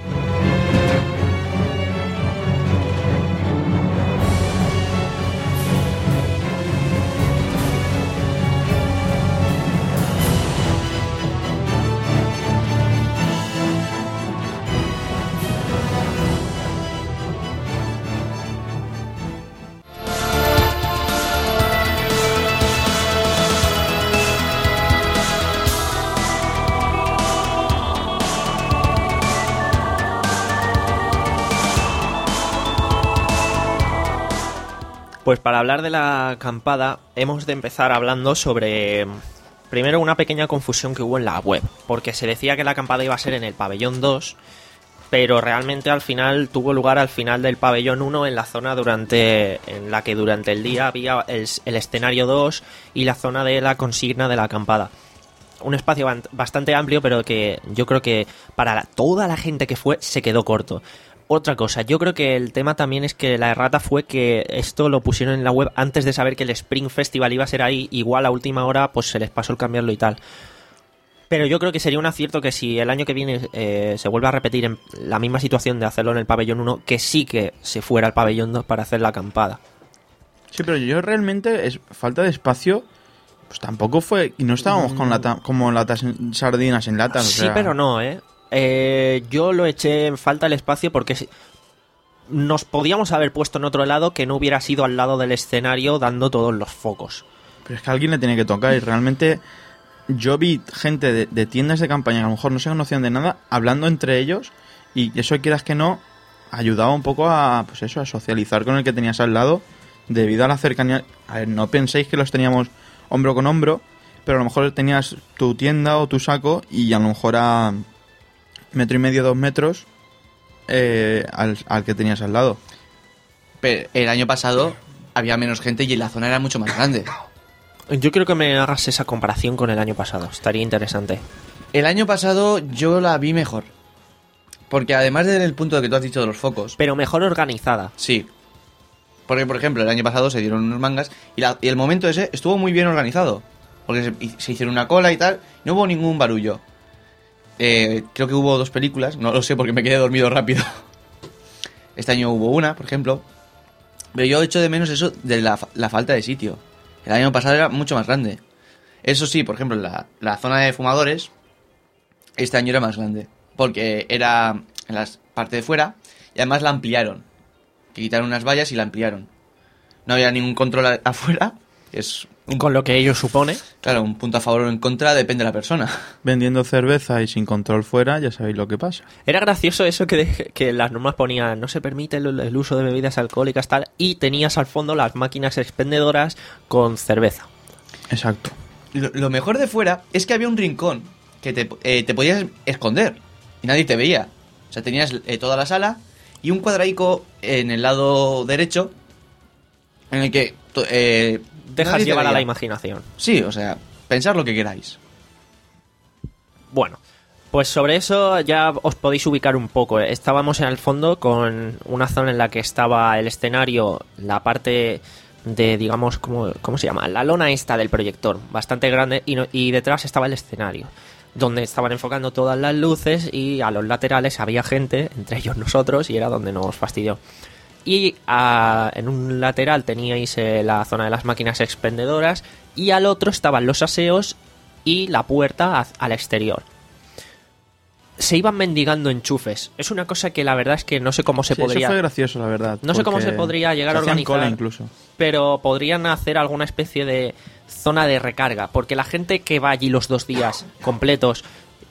Pues para hablar de la acampada hemos de empezar hablando sobre, primero, una pequeña confusión que hubo en la web, porque se decía que la acampada iba a ser en el pabellón dos, pero realmente al final tuvo lugar al final del pabellón uno, en la zona durante en la que durante el día había el, el escenario dos y la zona de la consigna de la acampada. Un espacio ban- bastante amplio, pero que yo creo que para la- toda la gente que fue se quedó corto. Otra cosa, yo creo que el tema también es que la errata fue que esto lo pusieron en la web antes de saber que el Spring Festival iba a ser ahí, igual a última hora pues se les pasó el cambiarlo y tal. Pero yo creo que sería un acierto que si el año que viene eh, se vuelve a repetir en la misma situación de hacerlo en el pabellón uno, que sí que se fuera al pabellón dos para hacer la acampada. Sí, pero yo realmente, es falta de espacio, pues tampoco fue... Y no estábamos con lata, como latas, en- sardinas en latas. o Sí, sea, pero no, ¿eh? Eh, yo lo eché en falta el espacio porque si- nos podíamos haber puesto en otro lado que no hubiera sido al lado del escenario dando todos los focos. Pero es que a alguien le tiene que tocar y realmente yo vi gente de, de tiendas de campaña que a lo mejor no se conocían de nada hablando entre ellos y eso, quieras que no, ayudaba un poco a, pues eso, a socializar con el que tenías al lado debido a la cercanía. A ver, no penséis que los teníamos hombro con hombro, pero a lo mejor tenías tu tienda o tu saco y a lo mejor a metro y medio, dos metros eh, al, al que tenías al lado. Pero el año pasado había menos gente y la zona era mucho más grande. Yo creo que me hagas esa comparación con el año pasado. Estaría interesante. El año pasado yo la vi mejor. Porque además del punto de que tú has dicho de los focos... Pero mejor organizada. Sí. Porque, por ejemplo, el año pasado se dieron unos mangas y, la, y el momento ese estuvo muy bien organizado. Porque se, se hicieron una cola y tal. No hubo ningún barullo. Eh, creo que hubo dos películas. No lo sé porque me quedé dormido rápido. Este año hubo una, por ejemplo. Pero yo echo de menos eso de la, la falta de sitio. El año pasado era mucho más grande. Eso sí, por ejemplo, la, la zona de fumadores este año era más grande. Porque era en la parte de fuera y además la ampliaron. Que quitaron unas vallas y la ampliaron. No había ningún control a, afuera. Es un, con lo que ello supone. Claro, un punto a favor o en contra depende de la persona. Vendiendo cerveza y sin control fuera, ya sabéis lo que pasa. Era gracioso eso que, de, que las normas ponían, no se permite el, el uso de bebidas alcohólicas tal, y tenías al fondo las máquinas expendedoras con cerveza. Exacto. Lo, lo mejor de fuera es que había un rincón que te, eh, te podías esconder y nadie te veía. O sea, tenías eh, toda la sala y un cuadradico en el lado derecho en el que eh, dejas llevar a la imaginación. Sí, o sea, pensar lo que queráis. Bueno, pues sobre eso ya os podéis ubicar un poco. Estábamos en el fondo con una zona en la que estaba el escenario, la parte de, digamos, ¿cómo, cómo se llama? La lona esta del proyector, bastante grande, y, no, y detrás estaba el escenario, donde estaban enfocando todas las luces, y a los laterales había gente, entre ellos nosotros, y era donde nos fastidió. Y a, en un lateral teníais eh, la zona de las máquinas expendedoras, y al otro estaban los aseos y la puerta a, al exterior. Se iban mendigando enchufes. Es una cosa que la verdad es que no sé cómo se sí, podría... Eso fue gracioso, la verdad. No sé cómo se podría llegar a organizar. Cola incluso. Pero podrían hacer alguna especie de zona de recarga. Porque la gente que va allí los dos días completos...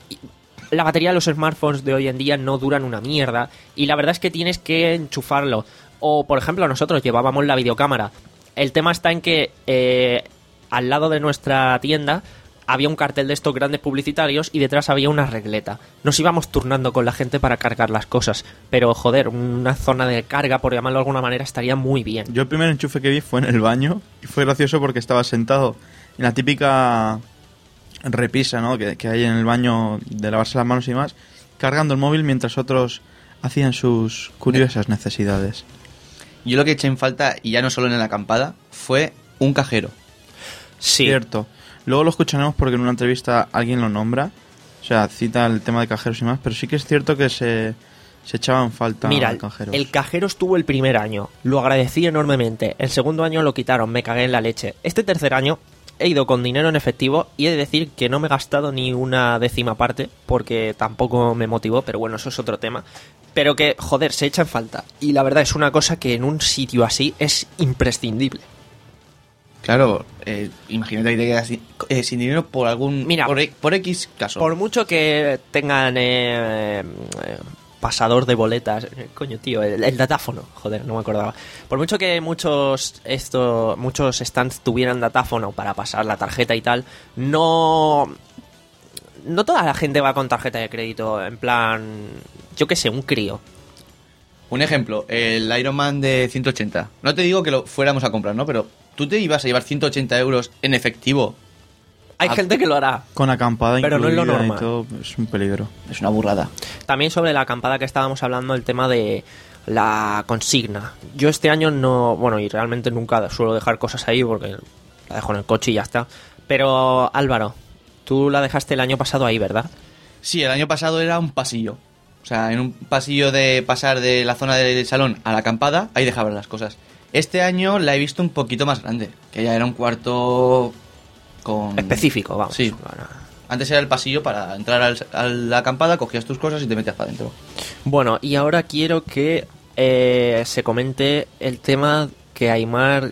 La batería de los smartphones de hoy en día no duran una mierda. Y la verdad es que tienes que enchufarlo. O, por ejemplo, nosotros llevábamos la videocámara. El tema está en que eh, al lado de nuestra tienda había un cartel de estos grandes publicitarios y detrás había una regleta. Nos íbamos turnando con la gente para cargar las cosas. Pero, joder, una zona de carga, por llamarlo de alguna manera, estaría muy bien. Yo el primer enchufe que vi fue en el baño. Y fue gracioso porque estaba sentado en la típica repisa, ¿no? que, que hay en el baño de lavarse las manos y demás, cargando el móvil mientras otros hacían sus curiosas necesidades. Yo lo que eché en falta, y ya no solo en la acampada, fue un cajero. Sí. Cierto. Luego lo escucharemos porque en una entrevista alguien lo nombra. O sea, cita el tema de cajeros y más. Pero sí que es cierto que se, se echaban falta Mira, cajeros. El cajero estuvo el primer año. Lo agradecí enormemente. El segundo año lo quitaron. Me cagué en la leche. Este tercer año he ido con dinero en efectivo y he de decir que no me he gastado ni una décima parte porque tampoco me motivó. Pero bueno, eso es otro tema. Pero que, joder, se echa en falta. Y la verdad es una cosa que en un sitio así es imprescindible. Claro, eh, imagínate que te quedas sin, eh, sin dinero por algún... Mira, por, por X caso. Por mucho que tengan eh, eh, pasador de boletas... Eh, coño, tío, el, el datáfono. Joder, no me acordaba. Por mucho que muchos esto, muchos stands tuvieran datáfono para pasar la tarjeta y tal, no... No toda la gente va con tarjeta de crédito, en plan... Yo qué sé, un crío. Un ejemplo, el Iron Man de ciento ochenta. No te digo que lo fuéramos a comprar, ¿no? Pero tú te ibas a llevar ciento ochenta euros en efectivo. Hay a... gente que lo hará. Con acampada pero no es lo normal. Y todo, es un peligro. Es una burrada. También sobre la acampada que estábamos hablando, el tema de la consigna. Yo este año no... Bueno, y realmente nunca suelo dejar cosas ahí porque la dejo en el coche y ya está. Pero, Álvaro, tú la dejaste el año pasado ahí, ¿verdad? Sí, el año pasado era un pasillo. O sea, en un pasillo de pasar de la zona del salón a la acampada, ahí dejaba las cosas. Este año la he visto un poquito más grande, que ya era un cuarto con... Específico, vamos. Sí. Bueno. Antes era el pasillo para entrar al, a la acampada, cogías tus cosas y te metías para adentro. Bueno, y ahora quiero que eh, se comente el tema que Aimar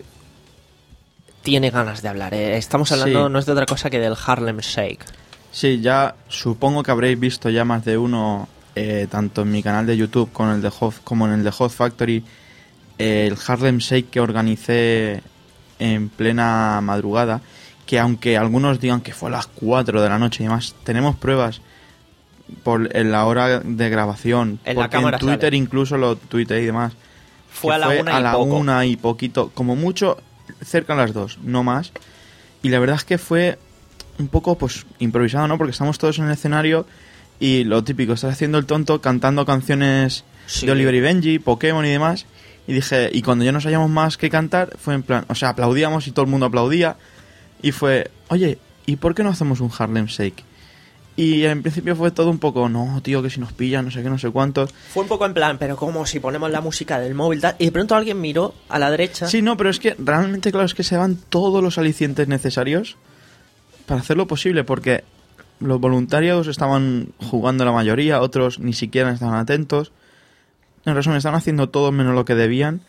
tiene ganas de hablar. Eh. Estamos hablando, sí, no es de otra cosa que del Harlem Shake. Sí, ya supongo que habréis visto ya más de uno... Eh, tanto en mi canal de YouTube con el de Hot, como en el de Hot Factory, eh, el Harlem Shake que organicé en plena madrugada, que aunque algunos digan que fue a las cuatro de la noche y demás, tenemos pruebas por en la hora de grabación. En la porque cámara en Twitter sale. incluso lo tuiteé y demás. Fue que a la fue una a y la poco. una y poquito, como mucho, cerca de las dos, no más. Y la verdad es que fue un poco pues improvisado, ¿no? Porque estamos todos en el escenario y lo típico, estás haciendo el tonto cantando canciones Sí. de Oliver y Benji, Pokémon y demás. Y dije, y cuando ya no sabíamos más que cantar, fue en plan, o sea, aplaudíamos y todo el mundo aplaudía. Y fue, oye, ¿y por qué no hacemos un Harlem Shake? Y en principio fue todo un poco, no, tío, que si nos pillan, no sé qué, no sé cuántos. Fue un poco en plan, pero como si ponemos la música del móvil tal, y de pronto alguien miró a la derecha. Sí, no, pero es que realmente, claro, es que se van todos los alicientes necesarios para hacerlo posible, porque los voluntarios estaban jugando la mayoría, otros ni siquiera estaban atentos. En resumen, estaban haciendo todo menos lo que debían.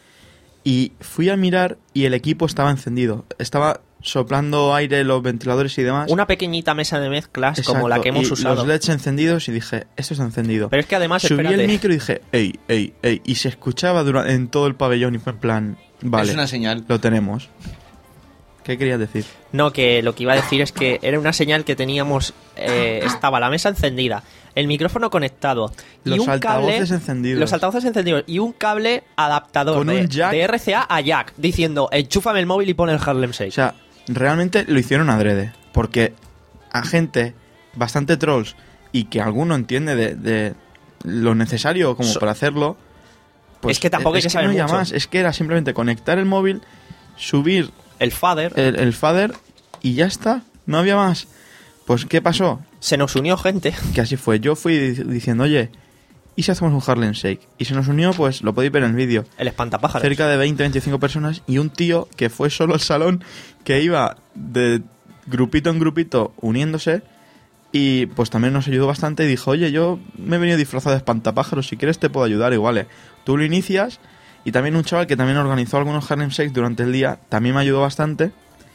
Y fui a mirar y el equipo estaba encendido. Estaba soplando aire, los ventiladores y demás. Una pequeñita mesa de mezclas como Exacto, la que hemos y usado. los L E Ds encendidos y dije, esto está encendido. Pero es que además, subí espérate. el micro y dije, ey, ey, ey. Y se escuchaba dura- en todo el pabellón y fue en plan, vale. Es una señal. Lo tenemos. ¿Qué querías decir? No, que lo que iba a decir es que era una señal que teníamos. eh, estaba la mesa encendida, el micrófono conectado, y Los un altavoces cable, encendidos. Los altavoces encendidos y un cable adaptador Con de, un jack. de R C A a jack, diciendo, enchúfame el móvil y pon el Harlem Shake. O sea, realmente lo hicieron adrede. Porque a gente bastante trolls y que alguno entiende de, de lo necesario como So- para hacerlo. Pues Es que tampoco hay que saber no había mucho. más. Es que era simplemente conectar el móvil, subir el fader, el, el fader y ya está. No había más. Pues, ¿qué pasó? Se nos unió gente. Que así fue. Yo fui di- diciendo, oye, ¿y si hacemos un Harlem Shake? Y se nos unió, pues lo podéis ver en el vídeo. El espantapájaros. Cerca de veinte, veinticinco personas y un tío que fue solo al salón que iba de grupito en grupito uniéndose y pues también nos ayudó bastante y dijo, oye, yo me he venido disfrazado de espantapájaros, si quieres te puedo ayudar igual. Tú lo inicias y también un chaval que también organizó algunos Harlem Shakes durante el día también me ayudó bastante.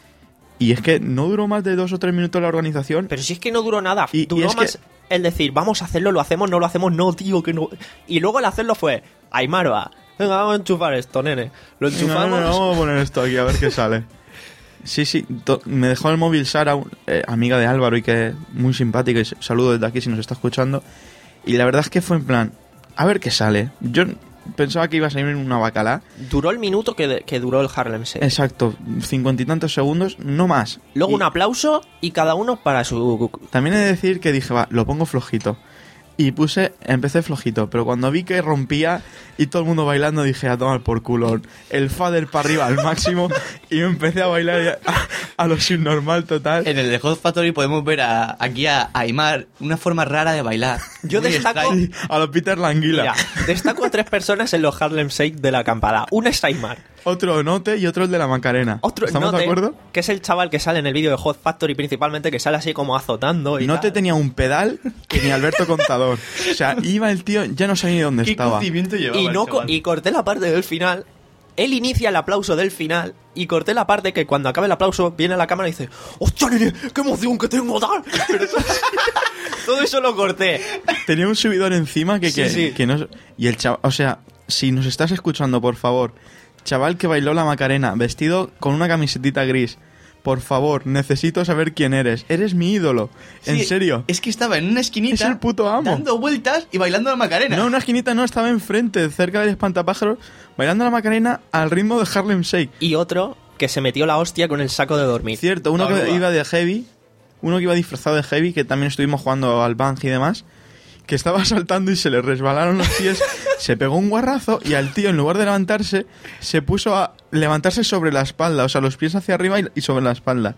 Y es que no duró más de dos o tres minutos la organización. Pero si es que no duró nada. Y- y duró es más que- el decir, vamos a hacerlo, lo hacemos, no lo hacemos, no, tío, que no. Y luego el hacerlo fue, Aymarva, venga, vamos a enchufar esto, nene. Lo No, enchufamos. no, no, vamos a poner esto aquí a ver qué sale. Sí, sí, to- me dejó el móvil Sara, un- eh, amiga de Álvaro y que muy simpática, y s- saludo desde aquí si nos está escuchando. Y la verdad es que fue en plan, a ver qué sale. Yo pensaba que iba a salir una bacalá. Duró el minuto que, de- que duró el Harlem Shake. Exacto, cincuenta y tantos segundos, no más. Luego Y un aplauso y cada uno para su... también he de decir que dije, va, lo pongo flojito. Y puse, empecé flojito, pero cuando vi que rompía y todo el mundo bailando, dije, a tomar por culo. El fader para arriba al máximo y me empecé a bailar a, a lo subnormal total. En el de Hot Factory podemos ver a, aquí a Aymar una forma rara de bailar. Yo Muy destaco- extraña. Sí, a lo Peter Languila. Mira, destaco a tres personas en los Harlem Shake de la acampada. Una es Aymar. Otro Note y otro el de la Macarena. Otro ¿Estamos Note, de acuerdo? que es el chaval que sale en el vídeo de Hot Factory principalmente, que sale así como azotando y Note tal. tenía un pedal que ni Alberto Contador. O sea, iba el tío, ya no sabía ni dónde ¿Qué estaba. conocimiento llevaba y, el no co- chaval? y corté la parte del final. Él inicia el aplauso del final y corté la parte que cuando acabe el aplauso viene a la cámara y dice, ¡hostia, nene! ¡Qué emoción que tengo, tal! Pero eso- todo eso lo corté. Tenía un subidor encima que, Sí, que, sí. que no... Y el chaval... O sea, si nos estás escuchando, por favor, chaval que bailó la Macarena, vestido con una camisetita gris, por favor, necesito saber quién eres. Eres mi ídolo. En Sí, serio. Es que estaba en una esquinita. Es el puto amo. Dando vueltas y bailando la Macarena. No, una esquinita no, estaba enfrente, cerca del espantapájaros, bailando la Macarena al ritmo de Harlem Shake. Y otro que se metió la hostia con el saco de dormir. Cierto, uno que Aruba. iba de Heavy, uno que iba disfrazado de Heavy, que también estuvimos jugando al Bang y demás, que estaba saltando y se le resbalaron los pies, se pegó un guarrazo y al tío, en lugar de levantarse, se puso a levantarse sobre la espalda, o sea, los pies hacia arriba y, y sobre la espalda.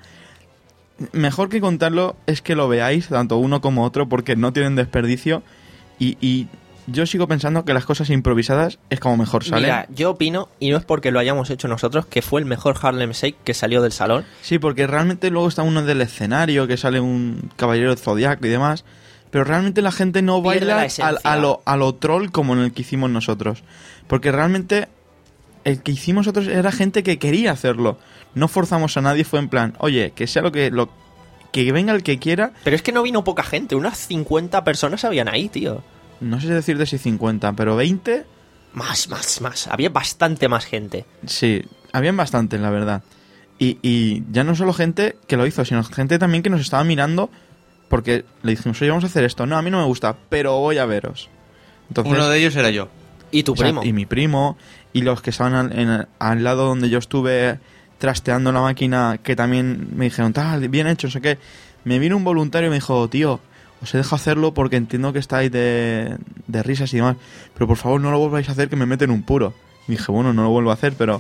Mejor que contarlo es que lo veáis, tanto uno como otro, porque no tienen desperdicio y, y yo sigo pensando que las cosas improvisadas es como mejor salen. Mira, yo opino, y no es porque lo hayamos hecho nosotros, que fue el mejor Harlem Shake que salió del salón. Sí, porque realmente luego está uno del escenario, que sale un caballero del zodiaco y demás, pero realmente la gente no Pierde baila la al- esencia. a, lo, a lo troll como en el que hicimos nosotros. Porque realmente el que hicimos nosotros era gente que quería hacerlo. No forzamos a nadie, fue en plan, oye, que sea lo que... Lo, que venga el que quiera. Pero es que no vino poca gente, unas cincuenta personas habían ahí, tío. No sé decirte si cincuenta, pero veinte... Más, más, más. Había bastante más gente. Sí, habían bastante, la verdad. Y, y ya no solo gente que lo hizo, sino gente también que nos estaba mirando porque le dijimos, oye, vamos a hacer esto. No, a mí no me gusta, pero voy a veros. Entonces, uno de ellos era yo. Y tu o sea, primo. y mi primo, y los que estaban al, en, al lado donde yo estuve trasteando la máquina, que también me dijeron, tal, bien hecho, no sé qué. Me vino un voluntario y me dijo, tío, os he dejado hacerlo porque entiendo que estáis de, de risas y demás, pero por favor no lo volváis a hacer, que me meten un puro. Y dije, bueno, no lo vuelvo a hacer, pero...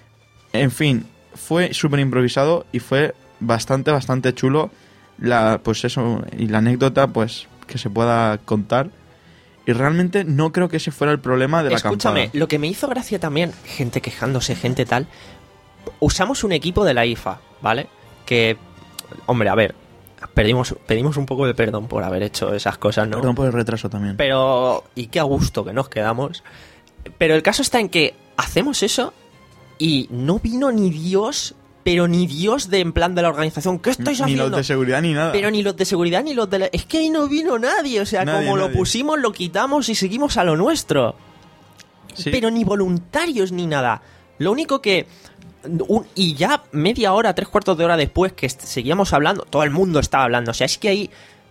En fin, fue súper improvisado y fue bastante, bastante chulo la, pues eso, y la anécdota, pues, que se pueda contar. Y realmente no creo que ese fuera el problema de la Escúchame, acampada. lo que me hizo gracia también, gente quejándose, gente tal, usamos un equipo de la I F A, ¿vale? Que, hombre, a ver, perdimos, pedimos un poco de perdón por haber hecho esas cosas, ¿no? Perdón por el retraso también. Pero, y qué a gusto que nos quedamos. Pero el caso está en que hacemos eso y no vino ni Dios, pero ni Dios de en plan de la organización. ¿Qué estáis Ni haciendo? los de seguridad ni nada. Pero ni los de seguridad ni los de la... Es que ahí no vino nadie. O sea, Nadie, como lo nadie. pusimos, lo quitamos y seguimos a lo nuestro. Sí. Pero ni voluntarios ni nada. Lo único que... un- y ya media hora, tres cuartos de hora después que est- seguíamos hablando, todo el mundo estaba hablando. O sea, es que ahí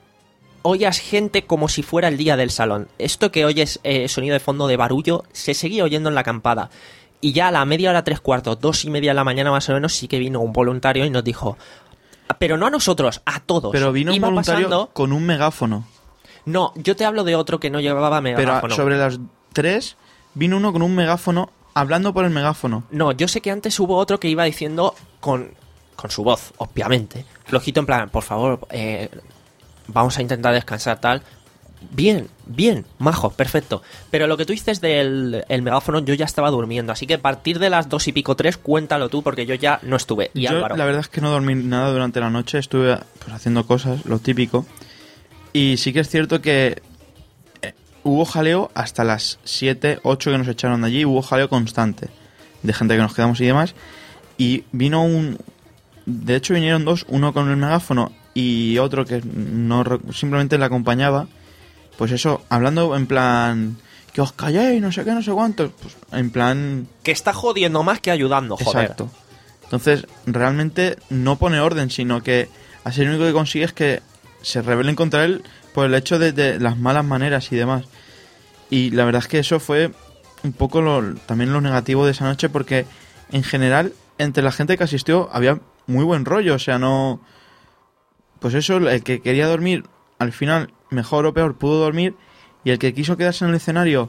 oías gente como si fuera el día del salón. Esto que oyes eh, sonido de fondo de barullo, se seguía oyendo en la acampada. Y ya a la media hora, tres cuartos, dos y media de la mañana más o menos, sí que vino un voluntario y nos dijo... Pero no a nosotros, a todos. Pero vino un Iba voluntario pasando- con un megáfono. No, yo te hablo de otro que no llevaba Pero megáfono. sobre las tres, vino uno con un megáfono, hablando por el megáfono. No, yo sé que antes hubo otro que iba diciendo con, con su voz, obviamente. Flojito en plan, por favor, eh, vamos a intentar descansar tal. Bien, bien, majo, perfecto. Pero lo que tú dices del el megáfono, yo ya estaba durmiendo. Así que a partir de las dos y pico, tres, cuéntalo tú, porque yo ya no estuve. Y Yo Álvaro. la verdad es que no dormí nada durante la noche, estuve pues haciendo cosas, lo típico. Y sí que es cierto que eh, hubo jaleo hasta las siete, ocho que nos echaron de allí, hubo jaleo constante de gente que nos quedamos y demás. Y vino un... De hecho vinieron dos, uno con el megáfono y otro que no re- simplemente le acompañaba. Pues eso, hablando en plan... Que os calléis, no sé qué, no sé cuántos. Pues en plan... Que está jodiendo más que ayudando, joder. Exacto. Entonces, realmente no pone orden, sino que así lo único que consigue es que se rebelen contra él por el hecho de, de las malas maneras y demás. Y la verdad es que eso fue un poco lo, también lo negativo de esa noche, porque en general, entre la gente que asistió, había muy buen rollo. O sea, no... Pues eso, el que quería dormir, al final, mejor o peor, pudo dormir. Y el que quiso quedarse en el escenario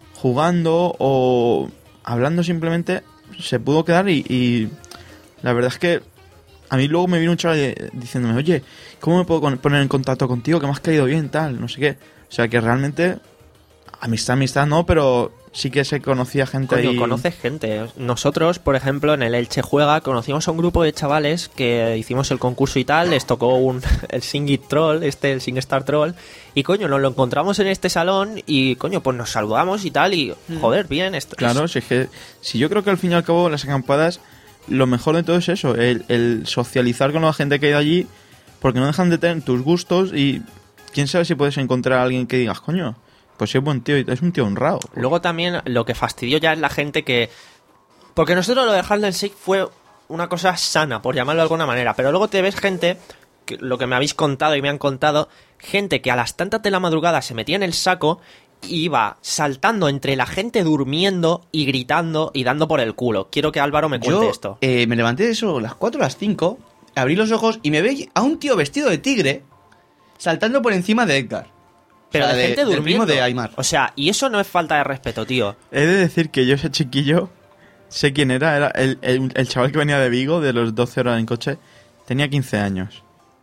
jugando o hablando simplemente, se pudo quedar y, y la verdad es que a mí luego me vino un chaval de- diciéndome, oye, ¿cómo me puedo con- poner en contacto contigo? Que me has caído bien, tal, no sé qué. O sea que realmente, amistad, amistad no, pero sí que se conocía gente Coño, ahí. conoces gente. Nosotros, por ejemplo, en el Elche Juega, conocimos a un grupo de chavales que hicimos el concurso y tal, les tocó un, el Sing It Troll, este, el Sing Star Troll, y coño, nos lo encontramos en este salón y coño, pues nos saludamos y tal, y joder, bien, esto Claro, es- si es que si yo creo que al fin y al cabo las acampadas, lo mejor de todo es eso, el, el socializar con la gente que hay allí, porque no dejan de tener tus gustos y quién sabe si puedes encontrar a alguien que digas, coño, pues si es buen tío, y es un tío honrado. Luego también lo que fastidió ya es la gente que... Porque nosotros lo de Harlem Shake fue una cosa sana, por llamarlo de alguna manera, pero luego te ves gente, que lo que me habéis contado y me han contado, gente que a las tantas de la madrugada se metía en el saco y iba saltando entre la gente durmiendo y gritando y dando por el culo. Quiero que Álvaro me cuente Yo esto. eh, me levanté de eso a las cuatro o las cinco, abrí los ojos y me ve a un tío vestido de tigre saltando por encima de Edgar. Pero o sea, de, gente del durmiendo. primo de Aymar. O sea, y eso no es falta de respeto, tío. He de decir que yo ese chiquillo, sé quién era, era el, el, el chaval que venía de Vigo, de los doce horas en coche, tenía quince años.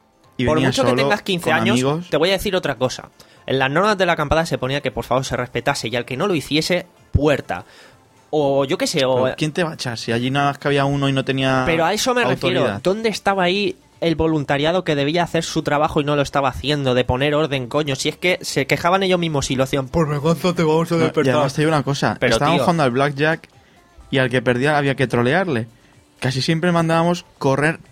Y Por venía mucho que solo, tengas quince con años, amigos. te voy a decir otra cosa. En las normas de la acampada se ponía que por favor se respetase y al que no lo hiciese, puerta. O yo qué sé, o... Pero ¿quién te va a echar? Si allí nada más que había uno y no tenía Pero a eso me refiero. autoridad. ¿Dónde estaba ahí el voluntariado que debía hacer su trabajo y no lo estaba haciendo? De poner orden, coño. Si es que se quejaban ellos mismos y lo hacían. Por vergüenza te vamos a No, y despertar. además te digo una cosa, Pero, estábamos tío. jugando al blackjack y al que perdía había que trolearle. Casi siempre mandábamos correr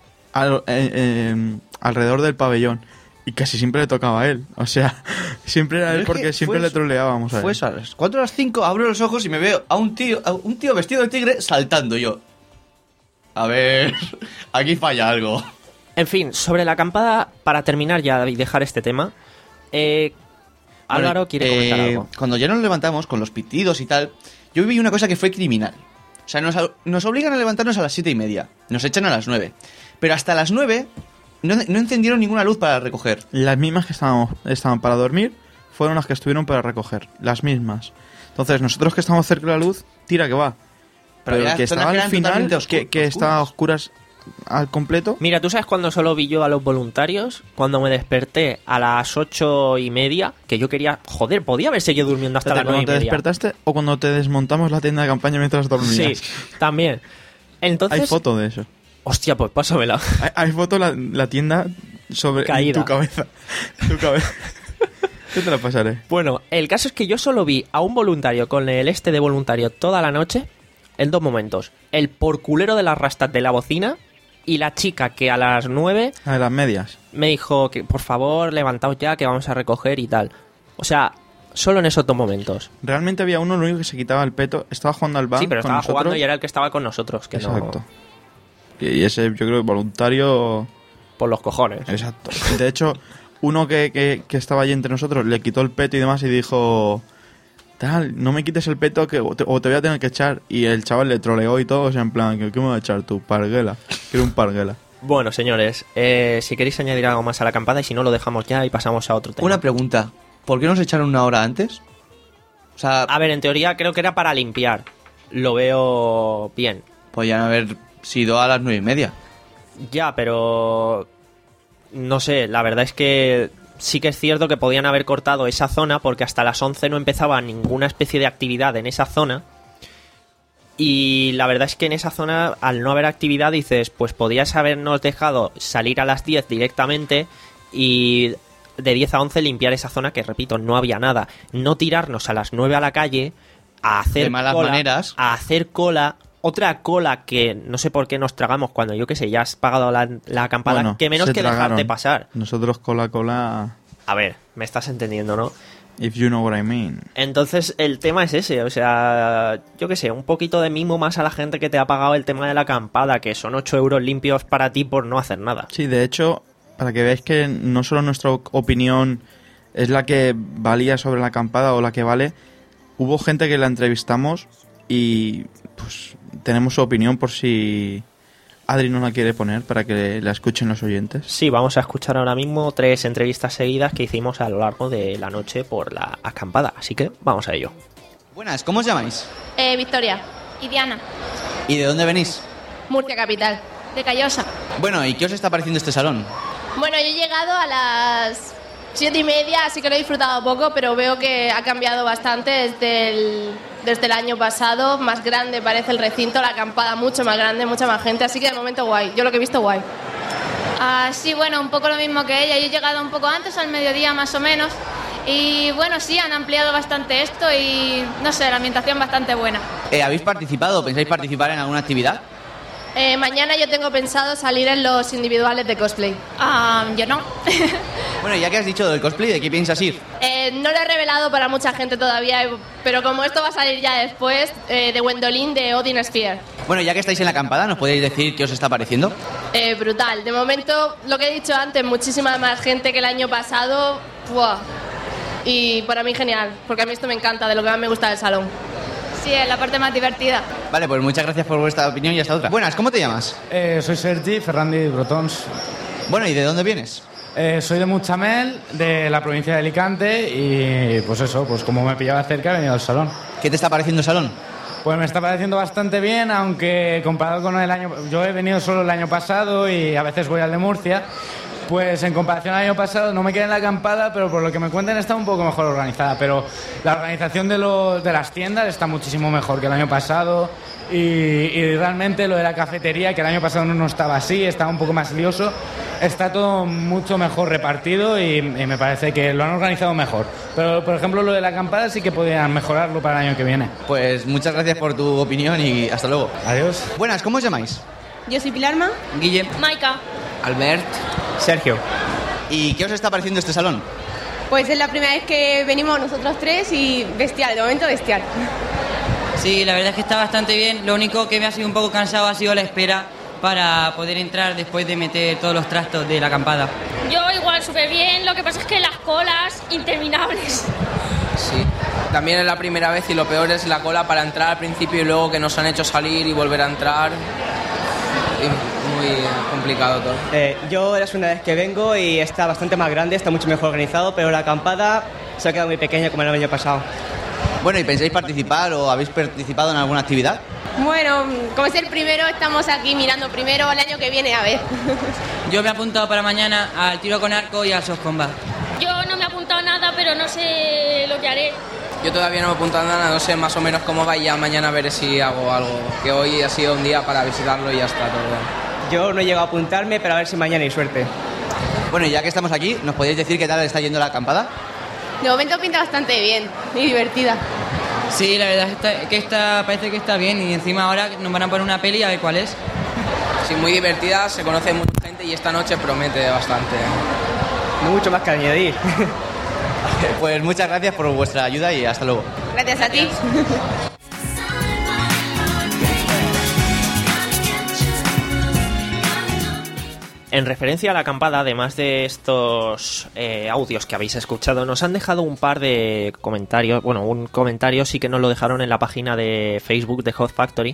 al- eh, eh, alrededor del pabellón y casi siempre le tocaba a él. O sea, siempre era Pero él es porque que siempre fue le eso- troleábamos a él. Fue eso, a las cuatro o las cinco abro los ojos y me veo a un tío, a un tío vestido de tigre saltando. Y yo, a ver, aquí falla algo. En fin, sobre la acampada, para terminar ya y dejar este tema, eh, Álvaro Bueno, quiere comentar eh, algo. Cuando ya nos levantamos con los pitidos y tal, yo vi una cosa que fue criminal. O sea, nos, nos obligan a levantarnos a las siete y media, nos echan a las nueve. Pero hasta las nueve no, no encendieron ninguna luz para recoger. Las mismas que estábamos, estaban para dormir fueron las que estuvieron para recoger. Las mismas. Entonces, nosotros que estamos cerca de la luz, tira que va. Pero Pero, ya el que zonas estaba que al eran final, totalmente oscu- que, que estaba a oscuras al completo. Mira, ¿tú sabes cuándo solo vi yo a los voluntarios? Cuando me desperté a las ocho y media, que yo quería... Joder, podía haber seguido durmiendo hasta las nueve ¿Cuando y te media. despertaste o cuando te desmontamos la tienda de campaña mientras dormías? Sí, también. Entonces... Hay foto de eso. Hostia, pues pásamela. Hay, hay foto la, la tienda sobre Caída. tu cabeza. Tu cabeza. Yo te la pasaré. Bueno, el caso es que yo solo vi a un voluntario con el este de voluntario toda la noche en dos momentos. El porculero de las rastas de la bocina y la chica que a las nueve A las medias. me dijo que por favor levantaos ya que vamos a recoger y tal. O sea, solo en esos dos momentos. Realmente había uno, lo único que se quitaba el peto, estaba jugando al banco. Sí, pero estaba jugando y era el que estaba con nosotros. Que Exacto. No, Y ese, yo creo, voluntario. por los cojones. Exacto. De hecho, uno que, que, que estaba allí entre nosotros le quitó el peto y demás y dijo: tal, no me quites el peto que o te, o te voy a tener que echar. Y el chaval le troleó y todo, o sea, en plan, ¿qué, qué me va a echar tú? Parguela. Quiero un parguela. Bueno, señores, eh, si queréis añadir algo más a la acampada y si no lo dejamos ya y pasamos a otro tema. Una pregunta. ¿Por qué nos echaron una hora antes? O sea, A ver, en teoría creo que era para limpiar. Lo veo bien. podían haber sido a las nueve y media. Ya, pero... No sé, la verdad es que sí que es cierto que podían haber cortado esa zona porque hasta las once no empezaba ninguna especie de actividad en esa zona. Y la verdad es que en esa zona, al no haber actividad, dices, pues podías habernos dejado salir a las diez directamente y de diez a once limpiar esa zona que, repito, no había nada. No tirarnos a las nueve a la calle a hacer De malas cola, maneras. a hacer cola, otra cola que no sé por qué nos tragamos cuando, yo qué sé, ya has pagado la, la acampada, Bueno, que menos se que tragaron. dejarte pasar. Nosotros cola cola. A ver, me estás entendiendo, ¿no? If you know what I mean. Entonces el tema es ese, o sea, yo qué sé, un poquito de mimo más a la gente que te ha pagado el tema de la acampada, que son ocho euros limpios para ti por no hacer nada. Sí, de hecho, para que veáis que no solo nuestra opinión es la que valía sobre la acampada o la que vale, hubo gente que la entrevistamos y pues tenemos su opinión por si Adri no la quiere poner para que la escuchen los oyentes. Sí, vamos a escuchar ahora mismo tres entrevistas seguidas que hicimos a lo largo de la noche por la acampada, así que vamos a ello. Buenas, ¿cómo os llamáis? Eh, Victoria. Y Diana, ¿Y de dónde venís? Murcia Capital. de Callosa. Bueno, ¿y qué os está pareciendo este salón? Bueno, yo he llegado a las siete y media, así que lo he disfrutado poco, pero veo que ha cambiado bastante desde el, desde el año pasado. Más grande parece el recinto, la acampada mucho más grande, mucha más gente, así que de momento guay. Yo lo que he visto guay. Ah, sí, bueno, un poco lo mismo que ella. Yo he llegado un poco antes, al mediodía más o menos. Y bueno, sí, han ampliado bastante esto y no sé, la ambientación bastante buena. Eh, ¿Habéis participado? ¿Pensáis participar en alguna actividad? Eh, mañana yo tengo pensado salir en los individuales de cosplay. Ah, yo no. Bueno, ya que has dicho del cosplay, ¿de qué piensas ir? Eh, no lo he revelado para mucha gente todavía, pero como esto va a salir ya después, eh, de Gwendolyn de Odin Sphere. Bueno, ya que estáis en la acampada, ¿nos podéis decir qué os está pareciendo? Eh, brutal. De momento, lo que he dicho antes, muchísima más gente que el año pasado. ¡Buah! Y para mí genial, porque a mí esto me encanta, de lo que más me gusta del salón. Sí, es la parte más divertida. Vale, pues muchas gracias por vuestra opinión y hasta otra. Buenas, ¿cómo te llamas? Eh, soy Sergi Ferrandi Brotons. Bueno, ¿y de dónde vienes? Eh, soy de Mutxamel, de la provincia de Alicante, y pues eso, pues como me pillaba cerca he venido al salón. ¿Qué te está pareciendo el salón? Pues me está pareciendo bastante bien, aunque comparado con el año... Yo he venido solo el año pasado y a veces voy al de Murcia. Pues en comparación al año pasado no me quedé en la acampada, pero por lo que me cuentan está un poco mejor organizada. Pero la organización de, los, de las tiendas está muchísimo mejor que el año pasado. Y, y realmente lo de la cafetería, que el año pasado no estaba así, estaba un poco más lioso, está todo mucho mejor repartido y, y me parece que lo han organizado mejor. Pero, por ejemplo, lo de la acampada sí que podrían mejorarlo para el año que viene. Pues muchas gracias por tu opinión y hasta luego. Adiós. Buenas, ¿cómo os llamáis? Yo soy Pilarma. Guille. Maika. Albert. Sergio. ¿Y qué os está pareciendo este salón? Pues es la primera vez que venimos nosotros tres y bestial, de momento bestial. Sí, la verdad es que está bastante bien. Lo único que me ha sido un poco cansado ha sido la espera, para poder entrar después de meter todos los trastos de la acampada? Yo igual súper bien, lo que pasa es que las colas interminables. Sí, también es la primera vez y lo peor es la cola para entrar al principio y luego que nos han hecho salir y volver a entrar. Muy complicado todo. Eh, yo es la segunda vez que vengo y está bastante más grande, está mucho mejor organizado, pero la acampada se ha quedado muy pequeña como el año pasado. Bueno, ¿y pensáis participar o habéis participado en alguna actividad? Bueno, como es el primero, estamos aquí mirando primero el año que viene, a ver. Yo me he apuntado para mañana al tiro con arco y al soft combat. Yo no me he apuntado a nada, pero no sé lo que haré. Yo todavía no me he apuntado a nada, no sé más o menos cómo va y ya mañana veré si hago algo. Que hoy ha sido un día para visitarlo y ya está todo. Yo no he llegado a apuntarme, pero a ver si mañana hay suerte. Bueno, y ya que estamos aquí, ¿nos podéis decir qué tal está yendo la acampada? De momento pinta bastante bien y divertida. Sí, la verdad es que está, que está, parece que está bien y encima ahora nos van a poner una peli a ver cuál es. Sí, muy divertida, se conoce mucha gente y esta noche promete bastante. Mucho más que añadir. Pues muchas gracias por vuestra ayuda y hasta luego. Gracias a ti. En referencia a la acampada, además de estos eh, audios que habéis escuchado, nos han dejado un par de comentarios. Bueno, un comentario sí que nos lo dejaron en la página de Facebook de Hot Factory.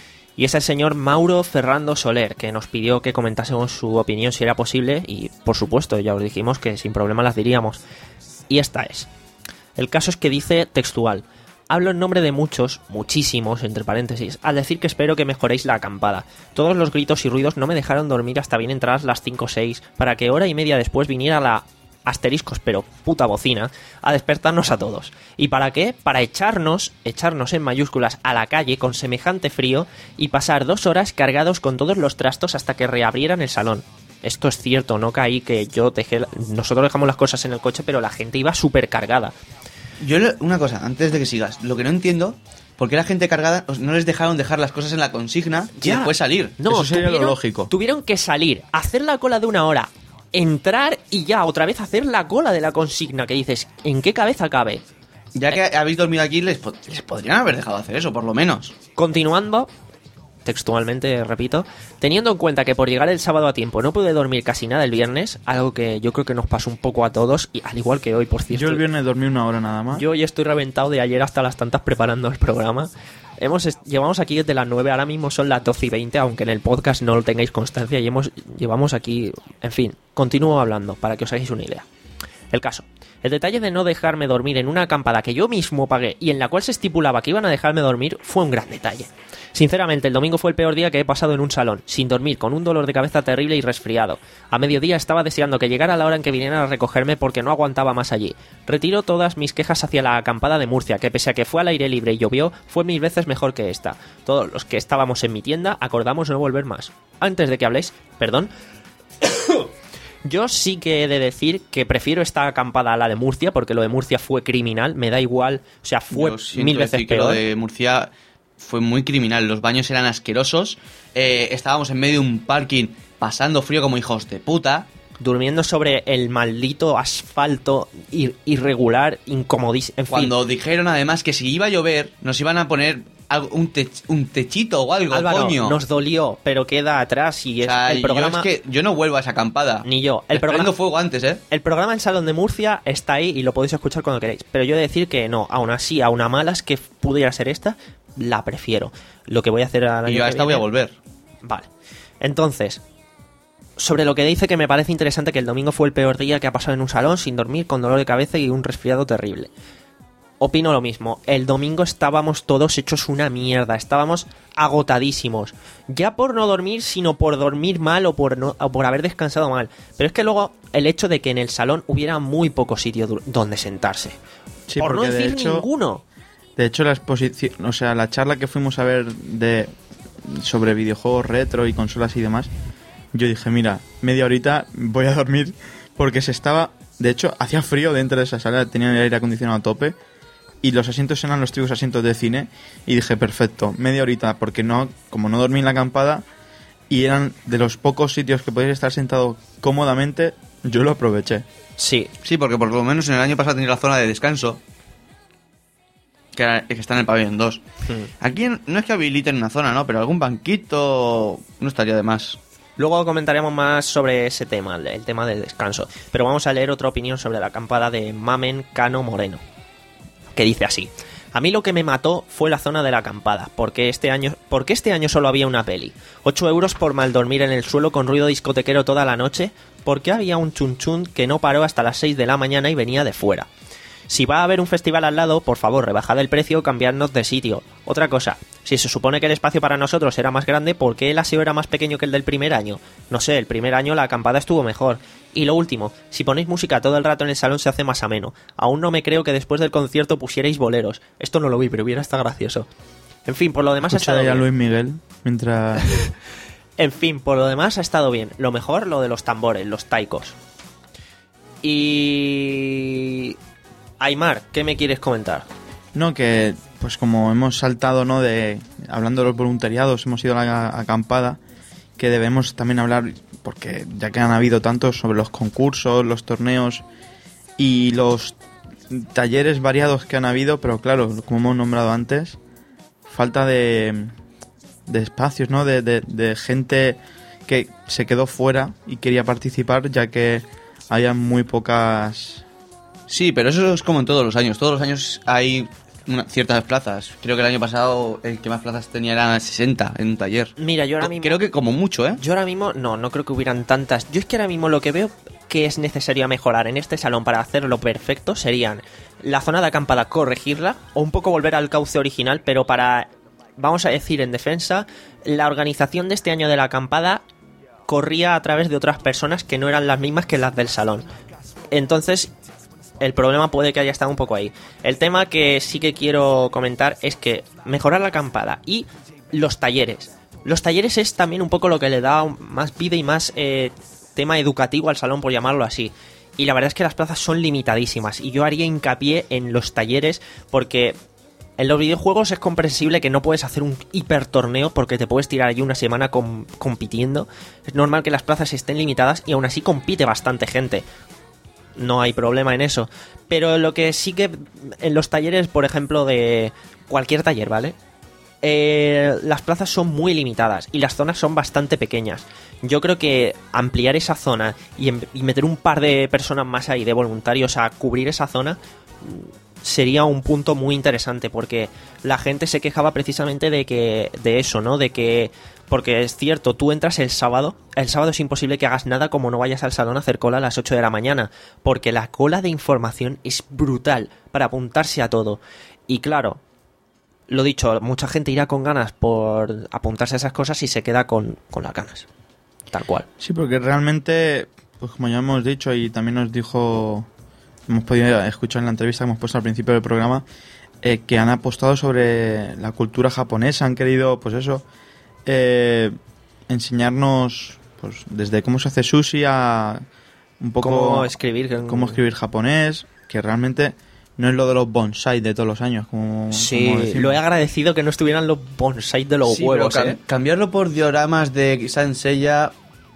Y es el señor Mauro Ferrando Soler, que nos pidió que comentásemos su opinión si era posible. Y por supuesto, ya os dijimos que sin problema las diríamos. Y esta es. El caso es que dice textual: hablo en nombre de muchos, muchísimos, entre paréntesis, al decir que espero que mejoréis la acampada. Todos los gritos y ruidos no me dejaron dormir hasta bien entradas las cinco o seis, para que hora y media después viniera la asteriscos, pero puta bocina, a despertarnos a todos. ¿Y para qué? Para echarnos, echarnos en mayúsculas a la calle con semejante frío y pasar dos horas cargados con todos los trastos hasta que reabrieran el salón. Esto es cierto, no caí que yo dejé... Nosotros dejamos las cosas en el coche, pero la gente iba súper cargada. Yo, una cosa, antes de que sigas, lo que no entiendo, ¿por qué la gente cargada no les dejaron dejar las cosas en la consigna y Ya. después salir? No, Eso sería tuvieron, lo lógico. Tuvieron que salir, hacer la cola de una hora, entrar y ya otra vez hacer la cola de la consigna, que dices, ¿en qué cabeza cabe? Ya que habéis dormido aquí, les, po- les podrían haber dejado hacer eso, por lo menos. Continuando, textualmente repito, teniendo en cuenta que por llegar el sábado a tiempo no pude dormir casi nada el viernes, algo que yo creo que nos pasó un poco a todos, y al igual que hoy, por cierto. Yo el viernes dormí una hora nada más. Yo hoy estoy reventado de ayer hasta las tantas preparando el programa. Hemos est- llevamos aquí desde las nueve, ahora mismo son las doce y veinte, aunque en el podcast no lo tengáis constancia, y hemos llevamos aquí, en fin, continúo hablando para que os hagáis una idea. El caso, el detalle de no dejarme dormir en una acampada que yo mismo pagué y en la cual se estipulaba que iban a dejarme dormir fue un gran detalle. Sinceramente, el domingo fue el peor día que he pasado en un salón, sin dormir, con un dolor de cabeza terrible y resfriado. A mediodía estaba deseando que llegara la hora en que vinieran a recogerme porque no aguantaba más allí. Retiro todas mis quejas hacia la acampada de Murcia, que pese a que fue al aire libre y llovió, fue mil veces mejor que esta. Todos los que estábamos en mi tienda acordamos no volver más. Antes de que habléis, perdón... Yo sí que he de decir que prefiero esta acampada a la de Murcia, porque lo de Murcia fue criminal, me da igual, o sea, fue Yo siento mil veces decir que peor. lo de Murcia fue muy criminal. Los baños eran asquerosos. Eh, estábamos en medio de un parking pasando frío como hijos de puta. Durmiendo sobre el maldito asfalto ir- irregular, incomodísimo. En fin, Cuando dijeron además que si iba a llover, nos iban a poner algo, un, tech- un techito o algo, Álvaro, coño. nos dolió, pero queda atrás y es O sea, el programa... yo es que yo no vuelvo a esa acampada. Ni yo. El Les programa, prendo fuego antes, ¿eh? el programa en Salón de Murcia está ahí y lo podéis escuchar cuando queréis. Pero yo he de decir que no, aún así, aún a malas que pudiera ser esta, la prefiero. Lo que voy a hacer al Y año yo a que esta voy a viene- volver. Vale. Entonces, sobre lo que dice, que me parece interesante que el domingo fue el peor día que ha pasado en un salón, sin dormir, con dolor de cabeza y un resfriado terrible. Opino lo mismo. El domingo estábamos todos hechos una mierda. Estábamos agotadísimos. Ya por no dormir, sino por dormir mal o por, no, o por haber descansado mal. Pero es que luego el hecho de que en el salón hubiera muy poco sitio du- donde sentarse. Sí, por no porque de decir hecho- ninguno. De hecho, la exposición, o sea, la charla que fuimos a ver de sobre videojuegos retro y consolas y demás, yo dije, mira, media horita voy a dormir porque se estaba... De hecho, hacía frío dentro de esa sala, tenía el aire acondicionado a tope y los asientos eran los típicos asientos de cine y dije, perfecto, media horita, porque no, como no dormí en la acampada y eran de los pocos sitios que podías estar sentado cómodamente, yo lo aproveché. Sí. Sí, porque por lo menos en el año pasado tenía la zona de descanso. que, era- que está en el pabellón dos. Aquí no es que habiliten una zona, ¿no? Pero algún banquito no estaría de más. Luego comentaremos más sobre ese tema, el, el tema del descanso. Pero vamos a leer otra opinión sobre la acampada de Mamen Cano Moreno, que dice así: a mí lo que me mató fue la zona de la acampada, porque este año, porque este año solo había una peli. ocho euros por mal dormir en el suelo con ruido discotequero toda la noche, porque había un chunchun que no paró hasta las seis de la mañana y venía de fuera. Si va a haber un festival al lado, por favor, rebajad el precio o cambiadnos de sitio. Otra cosa, si se supone que el espacio para nosotros era más grande, ¿por qué el aseo era más pequeño que el del primer año? No sé, el primer año la acampada estuvo mejor. Y lo último, si ponéis música todo el rato en el salón se hace más ameno. Aún no me creo que después del concierto pusierais boleros. Esto no lo vi, pero hubiera estado gracioso. En fin, por lo demás ha Escucha estado ahí a bien. Luis Miguel mientras... En fin, por lo demás ha estado bien. Lo mejor, lo de los tambores, los taikos. Y... Aymar, ¿qué me quieres comentar? No, que pues como hemos saltado, ¿no? De hablando de los voluntariados, hemos ido a la acampada, que debemos también hablar, porque ya que han habido tantos, sobre los concursos, los torneos y los talleres variados que han habido, pero claro, como hemos nombrado antes, falta de, de espacios, ¿no? De, de, de gente que se quedó fuera y quería participar, ya que había muy pocas... Sí, pero eso es como en todos los años. Todos los años hay una- ciertas plazas. Creo que el año pasado el que más plazas tenía eran sesenta en un taller. Mira, yo ahora mismo... Creo que como mucho, ¿eh? Yo ahora mismo, no, no creo que hubieran tantas. Yo es que ahora mismo lo que veo que es necesario mejorar en este salón para hacerlo perfecto serían la zona de acampada, corregirla, o un poco volver al cauce original, pero para, vamos a decir en defensa, la organización de este año de la acampada corría a través de otras personas que no eran las mismas que las del salón. Entonces, el problema puede que haya estado un poco ahí. El tema que sí que quiero comentar es que mejorar la acampada y los talleres. Los talleres es también un poco lo que le da más vida y más eh, tema educativo al salón, por llamarlo así. Y la verdad es que las plazas son limitadísimas. Y yo haría hincapié en los talleres porque en los videojuegos es comprensible que no puedes hacer un hiper torneo porque te puedes tirar allí una semana com- compitiendo. Es normal que las plazas estén limitadas y aún así compite bastante gente. No hay problema en eso. Pero lo que sí que en los talleres, por ejemplo, de cualquier taller, ¿vale? Eh, las plazas son muy limitadas y las zonas son bastante pequeñas. Yo creo que ampliar esa zona y, en- y meter un par de personas más ahí, de voluntarios, a cubrir esa zona, sería un punto muy interesante, porque la gente se quejaba precisamente de que de eso, ¿no? De que, porque es cierto, tú entras el sábado, el sábado es imposible que hagas nada como no vayas al salón a hacer cola a las ocho de la mañana, porque la cola de información es brutal para apuntarse a todo. Y claro, lo dicho, mucha gente irá con ganas por apuntarse a esas cosas y se queda con, con las ganas. Tal cual. Sí, porque realmente, pues como ya hemos dicho y también nos dijo, hemos podido escuchar en la entrevista que hemos puesto al principio del programa, eh, que han apostado sobre la cultura japonesa, han querido, pues eso, eh, enseñarnos, pues desde cómo se hace sushi a un poco Cómo escribir. cómo escribir japonés, que realmente no es lo de los bonsai de todos los años, como, Sí, como decimos. lo he agradecido que no estuvieran los bonsai de los Sí, huevos, pero cam- ¿eh? cambiarlo por dioramas de Saint Seiya...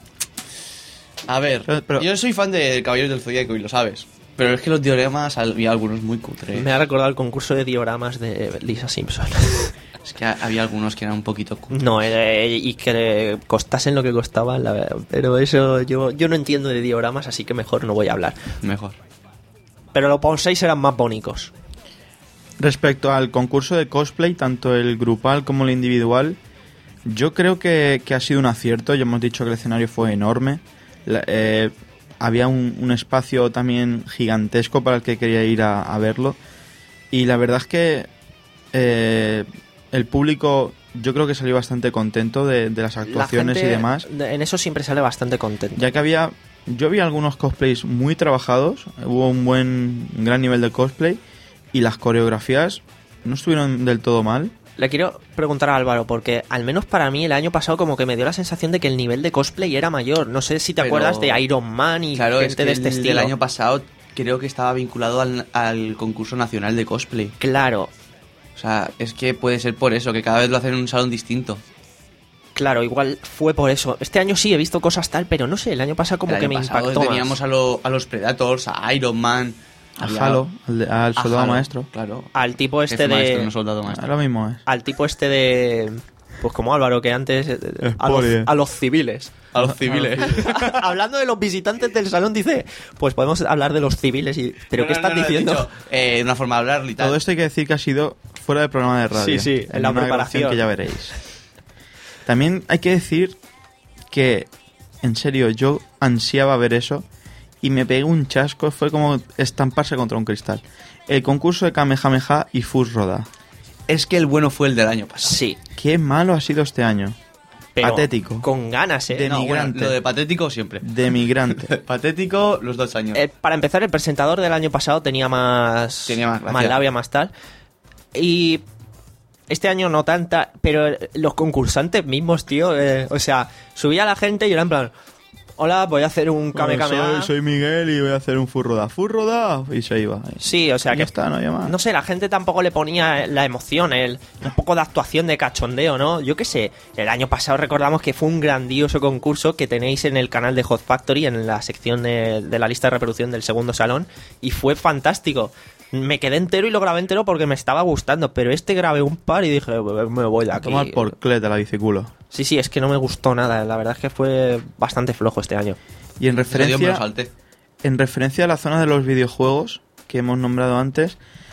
A ver, yo soy fan de Caballeros del Zodíaco y lo sabes. Pero es que los dioramas había algunos muy cutres. Me ha recordado el concurso de dioramas de Lisa Simpson. Es que había algunos que eran un poquito cutres. No, eh, y que costasen lo que costaban, la verdad. Pero eso, yo, yo no entiendo de dioramas, así que mejor no voy a hablar. Mejor. Pero los bonsai eran más bonitos. Respecto al concurso de cosplay, tanto el grupal como el individual, yo creo que, que ha sido un acierto. Ya hemos dicho que el escenario fue enorme. La- eh, había un, un espacio también gigantesco para el que quería ir a, a verlo. Y la verdad es que eh, el público, yo creo que salió bastante contento de, de las La actuaciones gente y demás. de- En eso siempre sale bastante contento. Ya que había, yo vi algunos cosplays muy trabajados, hubo un buen, un gran nivel de cosplay y las coreografías no estuvieron del todo mal. Le quiero preguntar a Álvaro, porque al menos para mí el año pasado como que me dio la sensación de que el nivel de cosplay era mayor. No sé si te Pero- acuerdas de Iron Man y Claro, gente es que de este el estilo. del año pasado creo que estaba vinculado al, al concurso nacional de cosplay. Claro. O sea, es que puede ser por eso, que cada vez lo hacen en un salón distinto. Claro, igual fue por eso. Este año sí he visto cosas tal, pero no sé, el año pasado como El que año me pasado impactó teníamos más. a, lo- a los Predators, a Iron Man, A Halo, al, de- al A soldado Halo, maestro. Claro. Al tipo este Jefe de... maestro, no soldado maestro. Lo mismo es. Al tipo este de... Pues como Álvaro, que antes... eh, A los, poli. a los civiles. A los civiles. Hablando de los visitantes del salón, dice... Pues podemos hablar de los civiles y... ¿Pero No, qué no, estás no, no, he diciendo? dicho, eh, una forma de hablar y tal. Todo esto hay que decir que ha sido fuera del programa de radio. Sí, sí, en la una preparación. grabación que ya veréis. También hay que decir que, en serio, yo ansiaba ver eso y me pegué un chasco. Fue como estamparse contra un cristal. El concurso de Kamehameha y Fus Roda. Es que el bueno fue el del año pasado. Sí. Qué malo ha sido este año. Pero Patético. Con ganas, ¿eh? De No, bueno, migrante. lo de patético siempre. De migrante. Patético los dos años. Eh, para empezar, el presentador del año pasado tenía más... Tenía más gracia. labia, más tal. Y... Este año no tanta, pero los concursantes mismos, tío, eh, o sea, subía la gente y era en plan, hola, voy a hacer un Kame Bueno, Kame soy, soy Miguel y voy a hacer un Fus Roda. Fus Roda. Y se iba. Sí, o sea Ya que está, no había más. no sé, la gente tampoco le ponía la emoción, el un poco de actuación de cachondeo, ¿no? Yo qué sé, el año pasado recordamos que fue un grandioso concurso que tenéis en el canal de Hot Factory, en la sección de, de la lista de reproducción del segundo salón, y fue fantástico. Me quedé entero y lo grabé entero porque me estaba gustando, pero este grabé un par y dije, me voy de A aquí. tomar por clet de la biciculo. Sí, sí, es que no me gustó nada, la verdad es que fue bastante flojo este año. Y en Dio, me lo referencia, salté. en referencia a la zona de los videojuegos que hemos nombrado antes,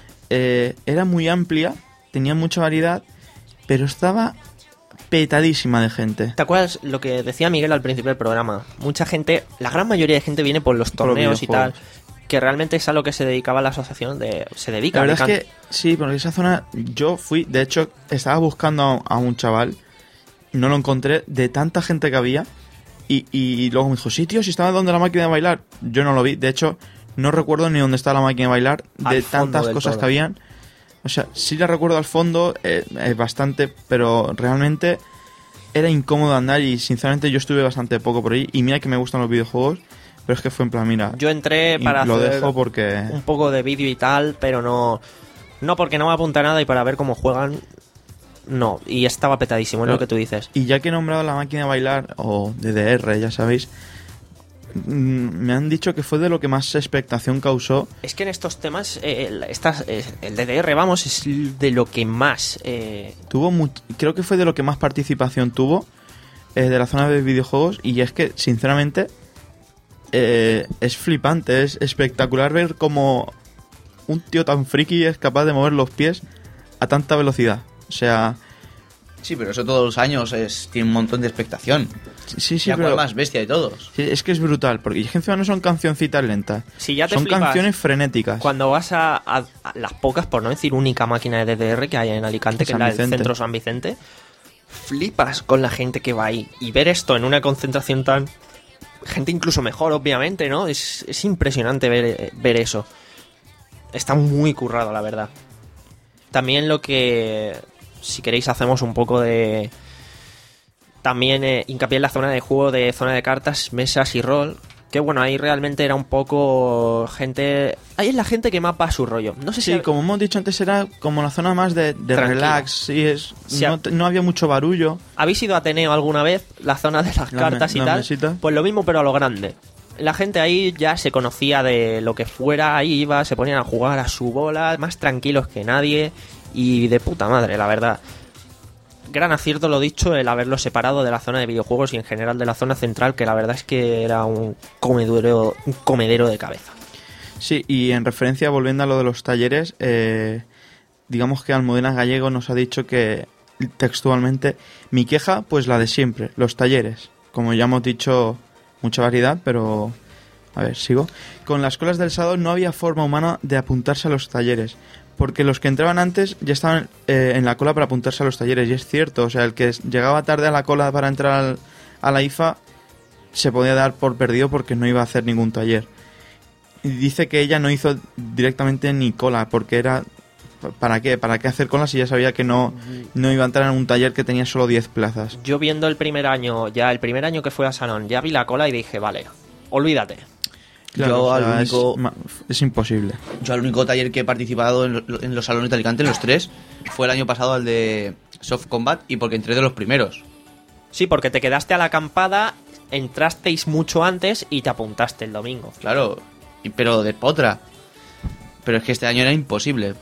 eh, era muy amplia, tenía mucha variedad, pero estaba petadísima de gente. ¿Te acuerdas lo que decía Miguel al principio del programa? Mucha gente, la gran mayoría de gente viene por los Por los torneos y tal, videojuegos. que realmente es a lo que se dedicaba la asociación, de se dedica. La verdad me es que sí, porque esa zona yo fui, de hecho, estaba buscando a, a un chaval, no lo encontré de tanta gente que había y, y luego me dijo, sí, tío, si estaba donde la máquina de bailar. Yo no lo vi, de hecho, no recuerdo ni dónde está la máquina de bailar de Al fondo tantas del cosas todo. que habían. O sea, sí la recuerdo al fondo, eh, eh, bastante, pero realmente era incómodo andar y sinceramente yo estuve bastante poco por ahí y mira que me gustan los videojuegos, pero es que fue en plan, mira, Yo entré y para lo hacer dejo porque un poco de vídeo y tal, pero no no porque no me apunta nada y para ver cómo juegan, no. Y estaba petadísimo, es Pero- lo que tú dices. Y ya que he nombrado la máquina de bailar, o D D R, ya sabéis, mm, me han dicho que fue de lo que más expectación causó. Es que en estos temas, eh, el- estas, eh, el D D R, vamos, es de lo que más... eh, Tuvo mu- creo que fue de lo que más participación tuvo eh, de la zona de videojuegos. Y es que, sinceramente, eh, es flipante, es espectacular ver cómo un tío tan friki es capaz de mover los pies a tanta velocidad. O sea, Sí, pero eso todos los años es, tiene un montón de expectación. sí, sí, ¿Y a cuál pero más bestia de todos? sí, es que es brutal, porque es que encima no son cancioncitas lentas, si ya te son flipas canciones frenéticas. cuando vas a, a- a las pocas, por no decir única máquina de D D R que hay en Alicante, que San es la del Vicente. centro San Vicente, flipas con la gente que va ahí. Y ver esto en una concentración tan... Gente incluso mejor, obviamente, ¿no? Es, es impresionante ver, eh, ver eso. Está muy currado, la verdad. También lo que... Si queréis hacemos un poco de... También eh, hincapié en la zona de juego de zona de cartas, mesas y rol. Que bueno, ahí realmente era un poco gente... Ahí es la gente que más va a su rollo. No sé si... Sí, como hemos dicho antes, era como la zona más de, de Tranquila. relax. Sí, es, Sí, no, a- te- no había mucho barullo. ¿Habéis ido a Ateneo alguna vez? La zona de las La cartas me- y la tal. mesita. Pues lo mismo, pero a lo grande. La gente ahí ya se conocía de lo que fuera, ahí iba, se ponían a jugar a su bola, más tranquilos que nadie y de puta madre, la verdad. Gran acierto, lo dicho, el haberlo separado de la zona de videojuegos y en general de la zona central, que la verdad es que era un comedero, un comedero de cabeza. Sí, y en referencia, volviendo a lo de los talleres, eh, digamos que Almudena Gallego nos ha dicho que textualmente, mi queja, pues la de siempre, los talleres. Como ya hemos dicho, mucha variedad, pero... A ver, sigo. Con las colas del sábado no había forma humana de apuntarse a los talleres, porque los que entraban antes ya estaban eh, en la cola para apuntarse a los talleres, y es cierto, o sea, el que llegaba tarde a la cola para entrar al- a la I F A se podía dar por perdido porque no iba a hacer ningún taller. Y dice que ella no hizo directamente ni cola, porque era... ¿Para qué? ¿Para qué hacer cola si ya sabía que no, no iba a entrar en un taller que tenía solo diez plazas? Yo viendo el primer año, ya el primer año que fue a Salón, ya vi la cola y dije, vale, olvídate. Claro, Yo o al sea, único- es, ma- es imposible. Yo al único taller que he participado en, lo- en los salones de Alicante, los tres, fue el año pasado al de Soft Combat y porque entré de los primeros. Sí, porque te quedaste a la acampada, entrasteis mucho antes y te apuntaste el domingo. Claro, y- pero de potra. pero es que este año era imposible.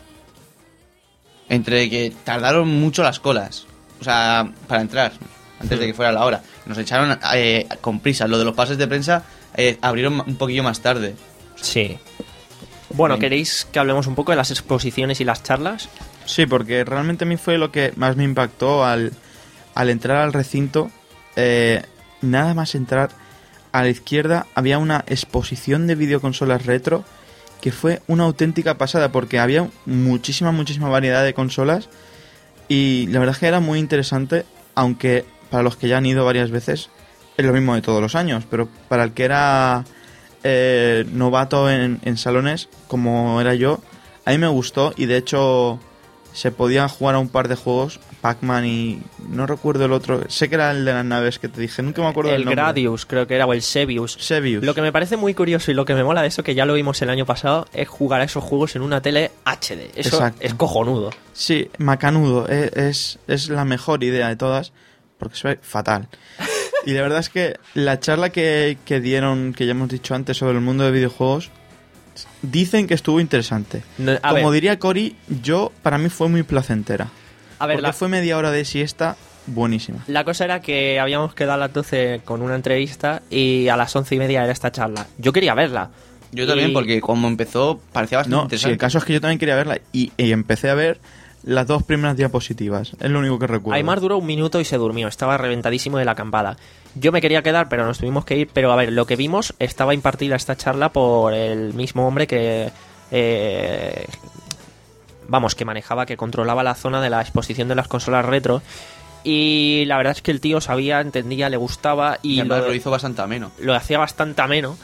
Entre que tardaron mucho las colas, o sea, para entrar, antes de que fuera la hora. Nos echaron eh, con prisa. Lo de los pases de prensa eh, abrieron un poquillo más tarde. Sí. Bueno, ¿queréis que hablemos un poco de las exposiciones y las charlas? Sí, porque realmente a mí fue lo que más me impactó al, al entrar al recinto. Eh, nada más entrar, a la izquierda había una exposición de videoconsolas retro que fue una auténtica pasada, porque había muchísima, muchísima variedad de consolas y la verdad es que era muy interesante, aunque para los que ya han ido varias veces es lo mismo de todos los años, pero para el que era eh, novato en, en salones, como era yo, a mí me gustó y de hecho se podía jugar a un par de juegos, Pac-Man y no recuerdo el otro, sé que era el de las naves que te dije, nunca me acuerdo el del nombre. El Gradius creo que era, o el Sebius. Sebius. Lo que me parece muy curioso y lo que me mola de eso, que ya lo vimos el año pasado, es jugar a esos juegos en una tele H D. Eso Exacto. Es cojonudo. Sí, macanudo, es, es, es la mejor idea de todas, porque se ve fatal. Y la verdad es que la charla que, que dieron, que ya hemos dicho antes, sobre el mundo de videojuegos, dicen que estuvo interesante. No, a Como ver. diría Cory, yo, para mí fue muy placentera. A ver, porque la- fue media hora de siesta buenísima. La cosa era que habíamos quedado a las doce con una entrevista y a las once y media era esta charla. Yo quería verla. Yo también, Y- porque como empezó parecía bastante No, sí, interesante. el caso es que yo también quería verla y, y empecé a ver las dos primeras diapositivas. Es lo único que recuerdo. Aymar duró un minuto y se durmió. Estaba reventadísimo de la acampada. Yo me quería quedar, pero nos tuvimos que ir. Pero a ver, lo que vimos, estaba impartida esta charla por el mismo hombre que... eh, vamos, que manejaba, que controlaba la zona de la exposición de las consolas retro. Y la verdad es que el tío sabía, entendía, le gustaba y, Y además lo hizo bastante ameno. Lo hacía bastante ameno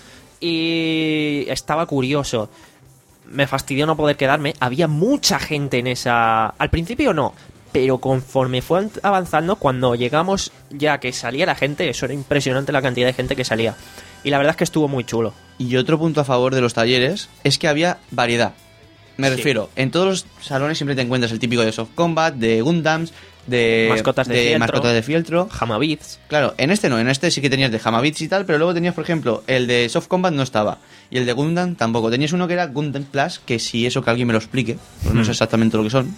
y estaba curioso. Me fastidió no poder quedarme. Había mucha gente en esa... Al principio no, pero conforme fue avanzando, cuando llegamos ya que salía la gente, eso era impresionante la cantidad de gente que salía. Y la verdad es que estuvo muy chulo. Y otro punto a favor de los talleres es que había variedad. Me Sí. refiero, en todos los salones siempre te encuentras el típico de Soft Combat, de Gundams, de Mascotas de fieltro. mascotas de fieltro. Hamabits. Claro, en este no, en este sí que tenías de Hamabits y tal, pero luego tenías, por ejemplo, el de Soft Combat no estaba. Y el de Gundam tampoco. Tenías uno que era Gundam Plus, que si eso que alguien me lo explique, pues no sé exactamente lo que son.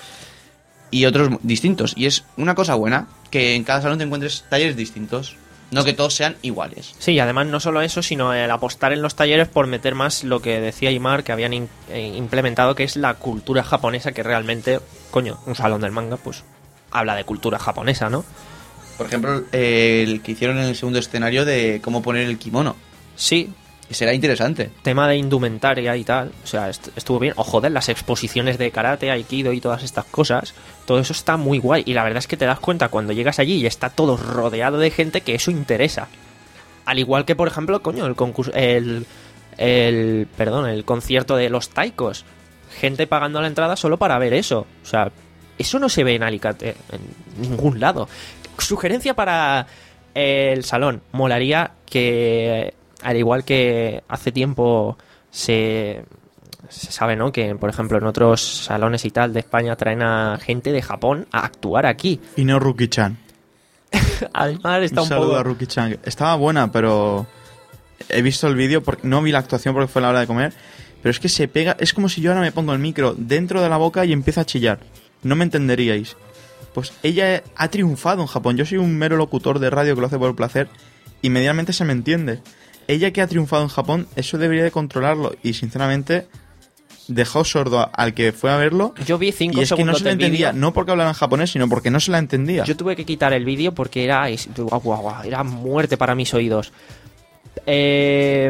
Y otros distintos. Y es una cosa buena, que en cada salón te encuentres talleres distintos. No que todos sean iguales. Sí, y además no solo eso, sino el apostar en los talleres por meter más lo que decía Aymar, que habían in- eh, implementado, que es la cultura japonesa, que realmente, coño, un salón del manga, pues habla de cultura japonesa, ¿no? Por ejemplo, eh, el que hicieron en el segundo escenario de cómo poner el kimono. Sí. Será interesante. Tema de indumentaria y tal, o sea, est- estuvo bien. O joder, las exposiciones de karate, aikido y todas estas cosas, todo eso está muy guay. Y la verdad es que te das cuenta cuando llegas allí y está todo rodeado de gente que eso interesa. Al igual que, por ejemplo, coño, el concurso, el, el, perdón, el concierto de los taikos. Gente pagando la entrada solo para ver eso. O sea, eso no se ve en Alicante, en ningún lado. Sugerencia para el salón. Molaría que, al igual que hace tiempo se, se sabe, ¿no? Que, por ejemplo, en otros salones y tal de España traen a gente de Japón a actuar aquí. Y no Ruki-chan. Además está un un saludo poco... a Ruki-chan. Estaba buena, pero he visto el vídeo, porque no vi la actuación porque fue a la hora de comer, pero es que se pega, es como si yo ahora me pongo el micro dentro de la boca y empiezo a chillar. No me entenderíais. Pues ella ha triunfado en Japón. Yo soy un mero locutor de radio que lo hace por placer y medianamente se me entiende. Ella que ha triunfado en Japón, eso debería de controlarlo y sinceramente dejó sordo a- al que fue a verlo. Yo vi cinco y es que no segundos se le del entendía, vídeo. no porque hablaran japonés, sino porque no se la entendía. Yo tuve que quitar el vídeo porque era, es- guau, guau, guau, era muerte para mis oídos. Eh,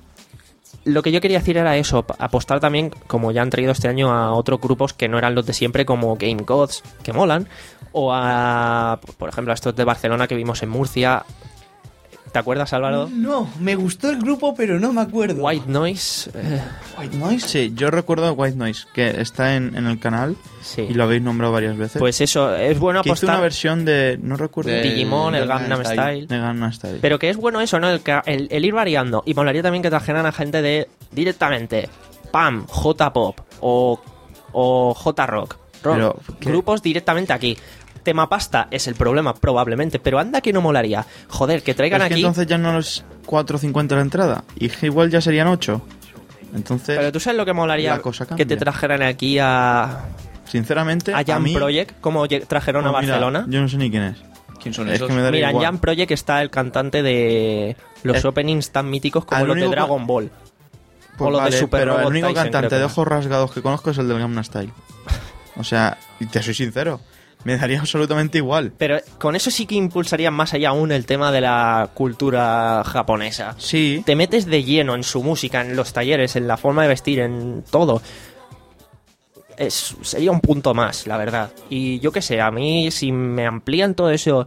lo que yo quería decir era eso, pa- apostar también, como ya han traído este año, a otros grupos que no eran los de siempre, como Game Gods, que molan, o a, por ejemplo, a estos de Barcelona que vimos en Murcia. ¿Te acuerdas, Álvaro? No, me gustó el grupo, pero no me acuerdo. White Noise. eh, White Noise. Sí, yo recuerdo White Noise, que está en, en el canal y lo habéis nombrado varias veces. Pues eso, es bueno que hizo apostar. una versión de, no recuerdo, De Digimon, el Gangnam Style. De Gangnam Style. Pero que es bueno eso, ¿no? El, ca- el- el ir variando. Y molaría también que trajeran a gente de directamente Pam, J-Pop o, o J-Rock. Rock, Pero, ¿qué? grupos directamente aquí. Tema pasta es el problema, probablemente. Pero anda que no molaría. Joder, que traigan Es que aquí. entonces ya no es cuatro cincuenta la entrada. Y igual ya serían ocho. Entonces, pero tú sabes lo que molaría la cosa que cambia. te trajeran aquí a... Sinceramente, a Jam a mí, Project, como lle- trajeron pues a mira, Barcelona. yo no sé ni quién es. ¿Quién son Es esos? que me daría Mira, en igual. Jam Project está el cantante de los Es- openings tan míticos como al los de único Dragon Ball. Pues o los vale, de Super pero Robot el único Tyson, creo cantante que de era. ojos rasgados que conozco es el del Gangnam Style. O sea, y te soy sincero, me daría absolutamente igual. Pero con eso sí que impulsaría más allá aún el tema de la cultura japonesa. Sí. Te metes de lleno en su música, en los talleres, en la forma de vestir, en todo. Es, sería un punto más, la verdad. Y yo qué sé, a mí si me amplían todo eso...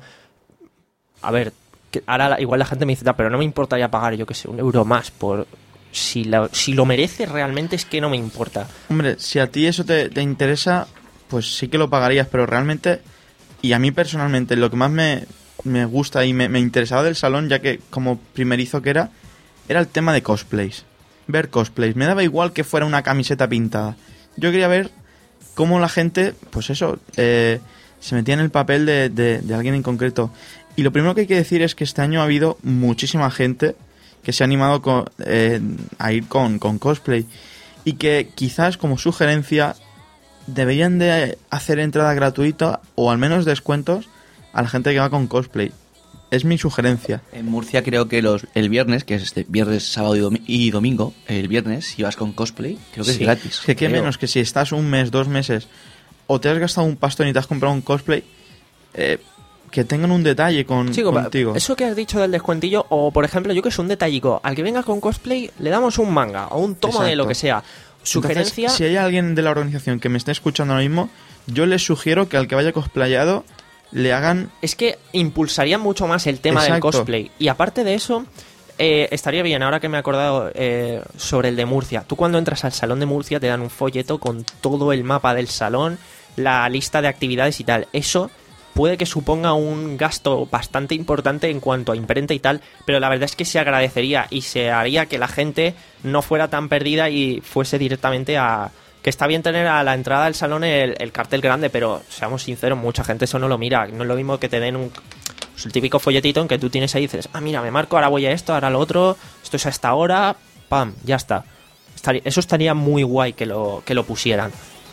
A ver, que ahora la- igual la gente me dice, "Ta, pero no me importaría pagar, yo qué sé, un euro más por... Si, la- si lo merece realmente es que no me importa. Hombre, si a ti eso te, te interesa, pues sí que lo pagarías, pero realmente, y a mí personalmente, lo que más me, me gusta y me, me interesaba del salón, ya que como primerizo que era, era el tema de cosplays. Ver cosplays. Me daba igual que fuera una camiseta pintada. Yo quería ver cómo la gente, pues eso, eh, se metía en el papel de, de, de alguien en concreto. Y lo primero que hay que decir es que este año ha habido muchísima gente que se ha animado con, eh, a ir con, con cosplay. Y que quizás como sugerencia deberían de hacer entrada gratuita o al menos descuentos a la gente que va con cosplay. Es mi sugerencia. En Murcia creo que los el viernes, que es este viernes, sábado y, domi- y domingo, el viernes, si vas con cosplay, creo que Sí. es gratis. Que qué creo. menos que si estás un mes, dos meses, o te has gastado un pastón y te has comprado un cosplay, eh, que tengan un detalle con, Chico, pa- contigo. eso que has dicho del descuentillo, o por ejemplo, yo que sé, un detallico, al que venga con cosplay le damos un manga o un tomo de Exacto. lo que sea. Sugerencia... Entonces, si hay alguien de la organización que me esté escuchando ahora mismo, yo les sugiero que al que vaya cosplayado le hagan... Es que impulsaría mucho más el tema del Exacto. cosplay. Y aparte de eso, eh, estaría bien, ahora que me he acordado eh, sobre el de Murcia. Tú cuando entras al salón de Murcia te dan un folleto con todo el mapa del salón, la lista de actividades y tal. Eso puede que suponga un gasto bastante importante en cuanto a imprenta y tal, pero la verdad es que se agradecería y se haría que la gente no fuera tan perdida y fuese directamente a... Que está bien tener a la entrada del salón el, el cartel grande, pero seamos sinceros, mucha gente eso no lo mira. No es lo mismo que te den un... pues el típico folletito en que tú tienes ahí y dices, ah, mira, me marco, ahora voy a esto, ahora a lo otro, esto es a esta hora, pam, ya está. Estaría- eso estaría muy guay que lo, que lo pusieran.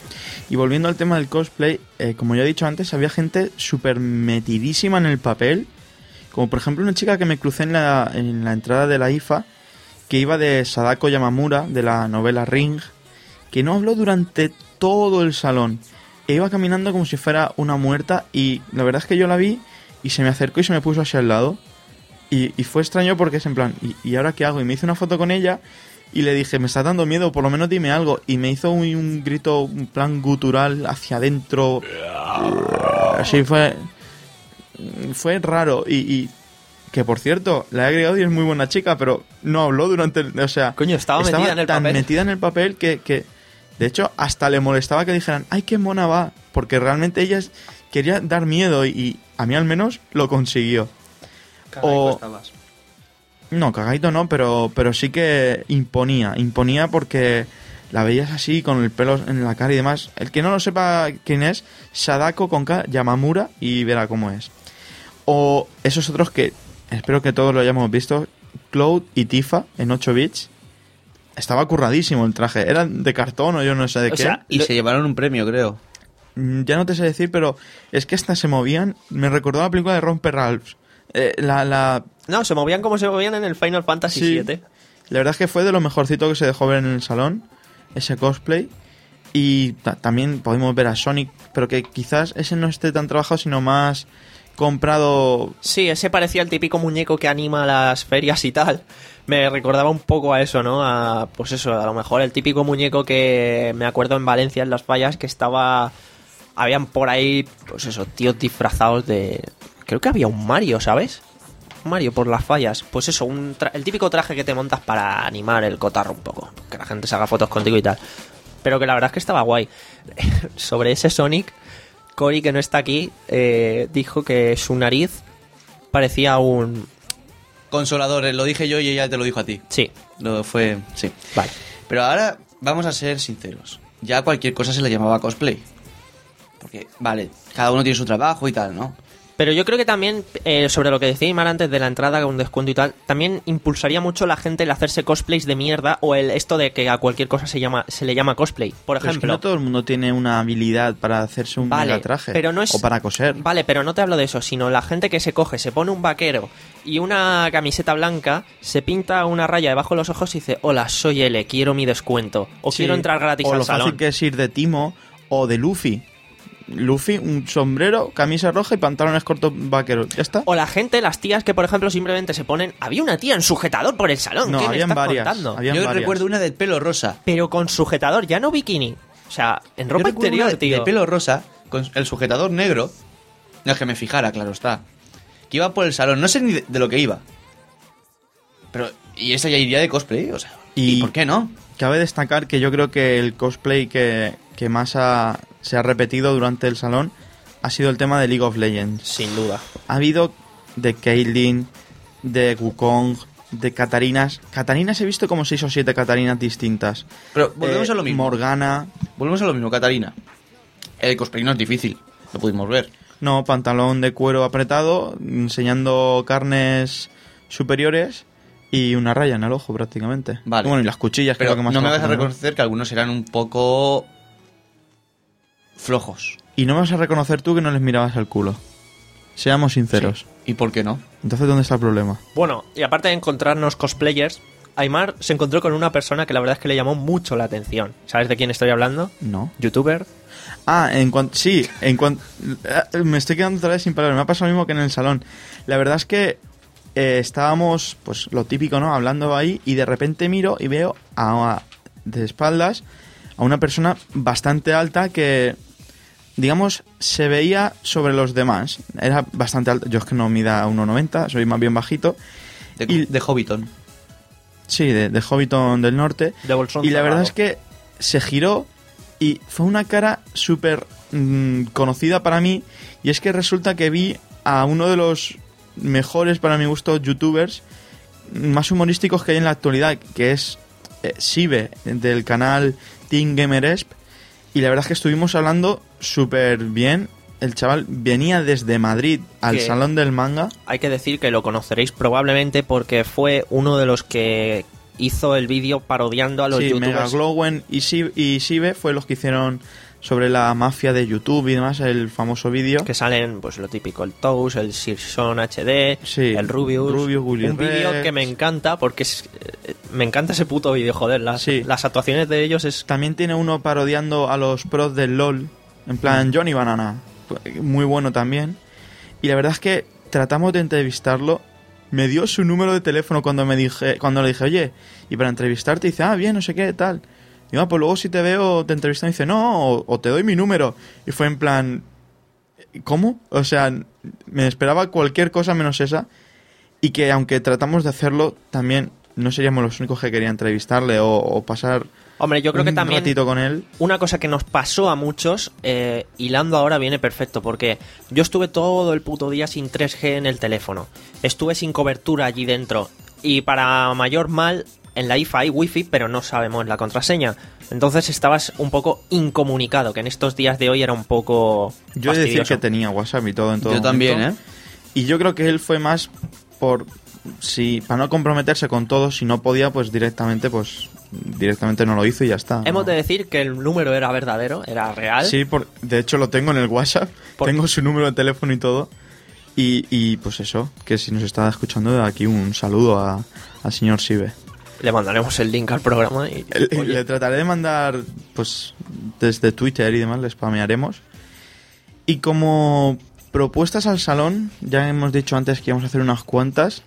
Y volviendo al tema del cosplay, eh, como ya he dicho antes, había gente súper metidísima en el papel. Como por ejemplo una chica que me crucé en la, en la entrada de la I F A, que iba de Sadako Yamamura, de la novela Ring, que no habló durante todo el salón. E iba caminando como si fuera una muerta y la verdad es que yo la vi y se me acercó y se me puso hacia el lado. Y, y fue extraño porque es en plan, ¿y, ¿y ahora qué hago? Y me hice una foto con ella y le dije, me está dando miedo, por lo menos dime algo. Y me hizo un, un grito, un plan gutural hacia adentro. Así fue... Fue raro y... y que por cierto, la he agregado y es muy buena chica, pero no habló durante el... O sea, Coño, estaba metida en el tan papel. metida en el papel que, que... De hecho, hasta le molestaba que dijeran, ¡ay, qué mona va! Porque realmente ella es- quería dar miedo y, y a mí al menos lo consiguió. O... No, cagadito no, pero, pero sí que imponía. Imponía porque la veías así, con el pelo en la cara y demás. El que no lo sepa quién es, Sadako con K, Yamamura, y verá cómo es. O esos otros que espero que todos lo hayamos visto, Cloud y Tifa en ocho bits. Estaba curradísimo el traje. Era de cartón o yo no sé de O qué. sea, y se llevaron un premio, creo. Mm, Ya no te sé decir, pero es que hasta se movían. Me recordó la película de Romper Ralphs. Eh, la, la... No, se movían como se movían en el Final Fantasy Sí. siete. La verdad es que fue de lo mejorcito que se dejó ver en el salón, ese cosplay. Y ta- también podemos ver a Sonic, pero que quizás ese no esté tan trabajado, sino más comprado. Sí, ese parecía el típico muñeco que anima las ferias y tal. Me recordaba un poco a eso, ¿no? A, pues eso, a lo mejor el típico muñeco que me acuerdo en Valencia, en Las Fallas, que estaba... Habían por ahí, pues eso, tíos disfrazados de... Creo que había un Mario, ¿sabes? Un Mario por Las Fallas. Pues eso, un tra- el típico traje que te montas para animar el cotarro un poco. Que la gente se haga fotos contigo y tal. Pero que la verdad es que estaba guay. Sobre ese Sonic, Cory, que no está aquí, eh, dijo que su nariz parecía un... Consolador, lo dije yo y ella te lo dijo a ti. Sí. Lo fue, sí. Vale. Pero ahora vamos a ser sinceros. Ya cualquier cosa se le llamaba cosplay. Porque, vale, cada uno tiene su trabajo y tal, ¿no? Pero yo creo que también, eh, sobre lo que decía Imar antes de la entrada con descuento y tal, también impulsaría mucho la gente el hacerse cosplays de mierda o el esto de que a cualquier cosa se llama se le llama cosplay. Por Pero ejemplo, es que no todo el mundo tiene una habilidad para hacerse un Vale, megatraje pero no es- o para coser. Vale, pero no te hablo de eso, sino la gente que se coge, se pone un vaquero y una camiseta blanca, se pinta una raya debajo de los ojos y dice, hola, soy L, quiero mi descuento. O Sí, quiero entrar gratis o al lo salón. fácil que es ir de Timo o de Luffy. Luffy, un sombrero, camisa roja y pantalones cortos vaqueros. ¿Ya está? O la gente, las tías que por ejemplo simplemente se ponen... Había una tía en sujetador por el salón, No, ¿qué me habían estás varias, contando? habían Yo varias. recuerdo una del pelo rosa. Pero con sujetador, ya no bikini. O sea, en Yo ropa recuerdo interior, una tío. de pelo rosa, con el sujetador negro. No es que me fijara, claro está. Que iba por el salón, no sé ni de, de lo que iba. Pero, y esa ya iría de cosplay, o sea. ¿Y, por qué no? Cabe destacar que yo creo que el cosplay que, que más ha- se ha repetido durante el salón ha sido el tema de League of Legends. Sin duda. Ha habido de Caitlyn, de Wukong, de Catarinas. Catarinas he visto como seis o siete Catarinas distintas. Pero volvemos Eh, a lo mismo. Morgana. Volvemos a lo mismo, Catarina. El cosplay no es difícil, lo pudimos ver. No, pantalón de cuero apretado, enseñando carnes superiores y una raya en el ojo prácticamente. Vale. Bueno, y las cuchillas, que Pero es lo que más no me trabaja, vas a ¿no? reconocer que algunos eran un poco flojos. Y no me vas a reconocer tú que no les mirabas el culo. Seamos sinceros. ¿Y por qué no? Entonces, ¿dónde está el problema? Bueno, y aparte de encontrarnos cosplayers, Aymar se encontró con una persona que la verdad es que le llamó mucho la atención. ¿Sabes de quién estoy hablando? No. ¿Youtuber? Ah, en cuanto... Sí, en cuanto... Me estoy quedando otra vez sin palabras. Me ha pasado lo mismo que en el salón. La verdad es que eh, estábamos, pues lo típico, ¿no? Hablando ahí y de repente miro y veo a, a- de espaldas a una persona bastante alta que, digamos, se veía sobre los demás. Era bastante alta. Yo es que no mida uno noventa, soy más bien bajito. De, Y- de Hobbiton. Sí, de, de Hobbiton del Norte. De bolsón Y la verdad cerrado. es que se giró y fue una cara súper mm, conocida para mí. Y es que resulta que vi a uno de los mejores, para mi gusto, youtubers más humorísticos que hay en la actualidad, que es eh, Sibe, del canal Team Gameresp. Y la verdad es que estuvimos hablando súper bien. El chaval venía desde Madrid al Que- Salón del Manga. Hay que decir que lo conoceréis probablemente porque fue uno de los que hizo el vídeo parodiando a los Sí, youtubers. Megaglowen y Sibe, y Sibe fue los que hicieron sobre la mafia de YouTube y demás, el famoso vídeo. Que salen, pues lo típico, el Toast, el Sirson H D, Sí, el Rubius. Rubius, Willy un vídeo Rex. que me encanta porque es, eh, me encanta ese puto vídeo, joder. Las, Sí. las actuaciones de ellos es... También tiene uno parodiando a los pros del LOL, en plan Mm. Johnny Banana, muy bueno también. Y la verdad es que tratamos de entrevistarlo. Me dio su número de teléfono cuando me dije, cuando le dije, oye, y para entrevistarte dice, ah, bien, no sé qué, tal. Y va, pues luego si te veo, te entrevisto y dice, no, o, o te doy mi número. Y fue en plan, ¿cómo? O sea, me esperaba cualquier cosa menos esa. Y que aunque tratamos de hacerlo, también no seríamos los únicos que quería entrevistarle o, o pasar Hombre, yo creo un que también ratito con él. una cosa que nos pasó a muchos, eh, hilando ahora viene perfecto, porque yo estuve todo el puto día sin tres G en el teléfono. Estuve sin cobertura allí dentro. Y para mayor mal, en la I F A hay wifi, pero no sabemos la contraseña. Entonces estabas un poco incomunicado, que en estos días de hoy era un poco Yo he de decir fastidioso. que tenía WhatsApp y todo en todo Yo también, momento. ¿eh? Y yo creo que él fue más por... Si, para no comprometerse con todo, si no podía, pues directamente, pues directamente no lo hizo y ya está. Hemos ¿no? de decir que el número era verdadero, era real. Sí, por, de hecho lo tengo en el WhatsApp, Por- tengo su número de teléfono y todo. Y, y pues eso, que si nos está escuchando, de aquí un saludo a- al señor Sibe. Le mandaremos el link al programa y... Le, oye, le trataré de mandar, pues, desde Twitter y demás, le spamearemos. Y como propuestas al salón, ya hemos dicho antes que íbamos a hacer unas cuantas.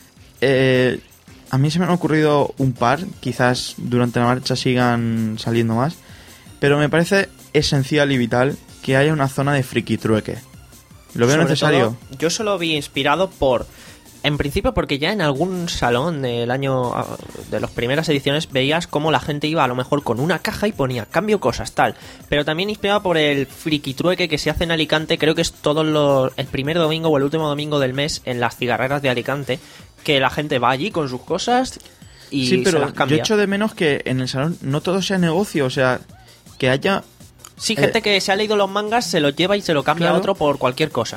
Eh, a mí se me han ocurrido un par, quizás durante la marcha sigan saliendo más. Pero me parece esencial y vital que haya una zona de friki trueque. ¿Lo veo sobre necesario? todo, yo solo vi inspirado por... En principio porque ya en algún salón del año ah, de las primeras ediciones veías cómo la gente iba a lo mejor con una caja y ponía cambio cosas, tal. Pero también inspirado por el friki trueque que se hace en Alicante, creo que es todos los el primer domingo o el último domingo del mes en las cigarreras de Alicante, que la gente va allí con sus cosas y Sí, se pero las cambia. yo echo de menos que en el salón no todo sea negocio, o sea, que haya... Sí, eh, gente que se ha leído los mangas se los lleva y se lo cambia claro. a otro por cualquier cosa.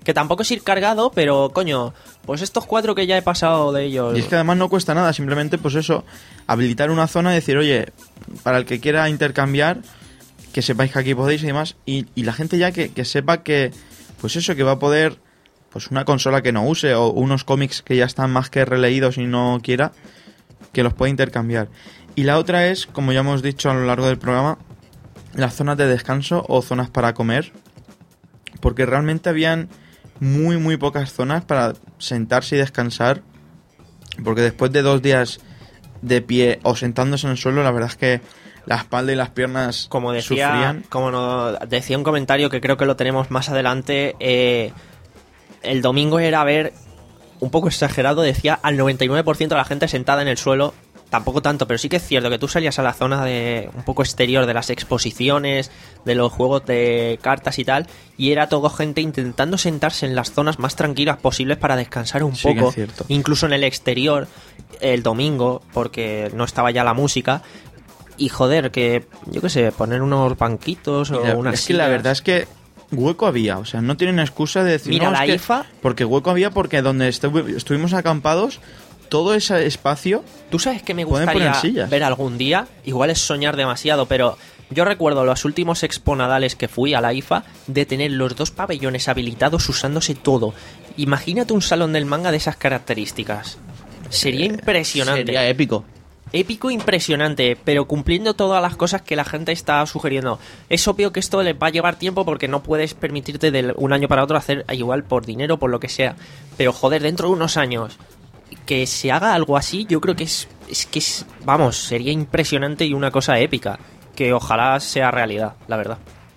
Que tampoco es ir cargado, pero coño, pues estos cuatro que ya he pasado de ellos. Y es que además no cuesta nada, simplemente pues eso, habilitar una zona y decir, oye, para el que quiera intercambiar, que sepáis que aquí podéis y demás, y, y la gente ya que, que sepa que, pues eso, que va a poder, pues una consola que no use o unos cómics que ya están más que releídos y no quiera, que los pueda intercambiar. Y la otra es, como ya hemos dicho a lo largo del programa, las zonas de descanso o zonas para comer, porque realmente habían muy muy pocas zonas para sentarse y descansar, porque después de dos días de pie o sentándose en el suelo, la verdad es que la espalda y las piernas como decía, sufrían. Como no, decía un comentario que creo que lo tenemos más adelante, eh, el domingo era ver, un poco exagerado, decía al noventa y nueve por ciento de la gente sentada en el suelo. Tampoco tanto, pero sí que es cierto que tú salías a la zona de un poco exterior de las exposiciones, de los juegos de cartas y tal, y era todo gente intentando sentarse en las zonas más tranquilas posibles para descansar un Sí, que poco, es cierto. incluso en el exterior el domingo, porque no estaba ya la música. Y joder, que yo qué sé, poner unos banquitos o Mira, unas es que la sillas. verdad es que hueco había, o sea, no tienen excusa de decir Mira, no, es la que- I F A porque hueco había porque donde estu- estuvimos acampados, todo ese espacio. ¿Tú sabes que me pueden gustaría poner sillas. ver algún día? Igual es soñar demasiado, pero yo recuerdo los últimos exponadales que fui a la I F A de tener los dos pabellones habilitados usándose todo. Imagínate un salón del manga de esas características. Sería impresionante. Sería épico. Épico, impresionante, pero cumpliendo todas las cosas que la gente está sugiriendo. Es obvio que esto les va a llevar tiempo porque no puedes permitirte de un año para otro hacer igual por dinero, por lo que sea. Pero joder, dentro de unos años que se haga algo así, yo creo que es, es que es, vamos, sería impresionante y una cosa épica. Que ojalá sea realidad, la verdad.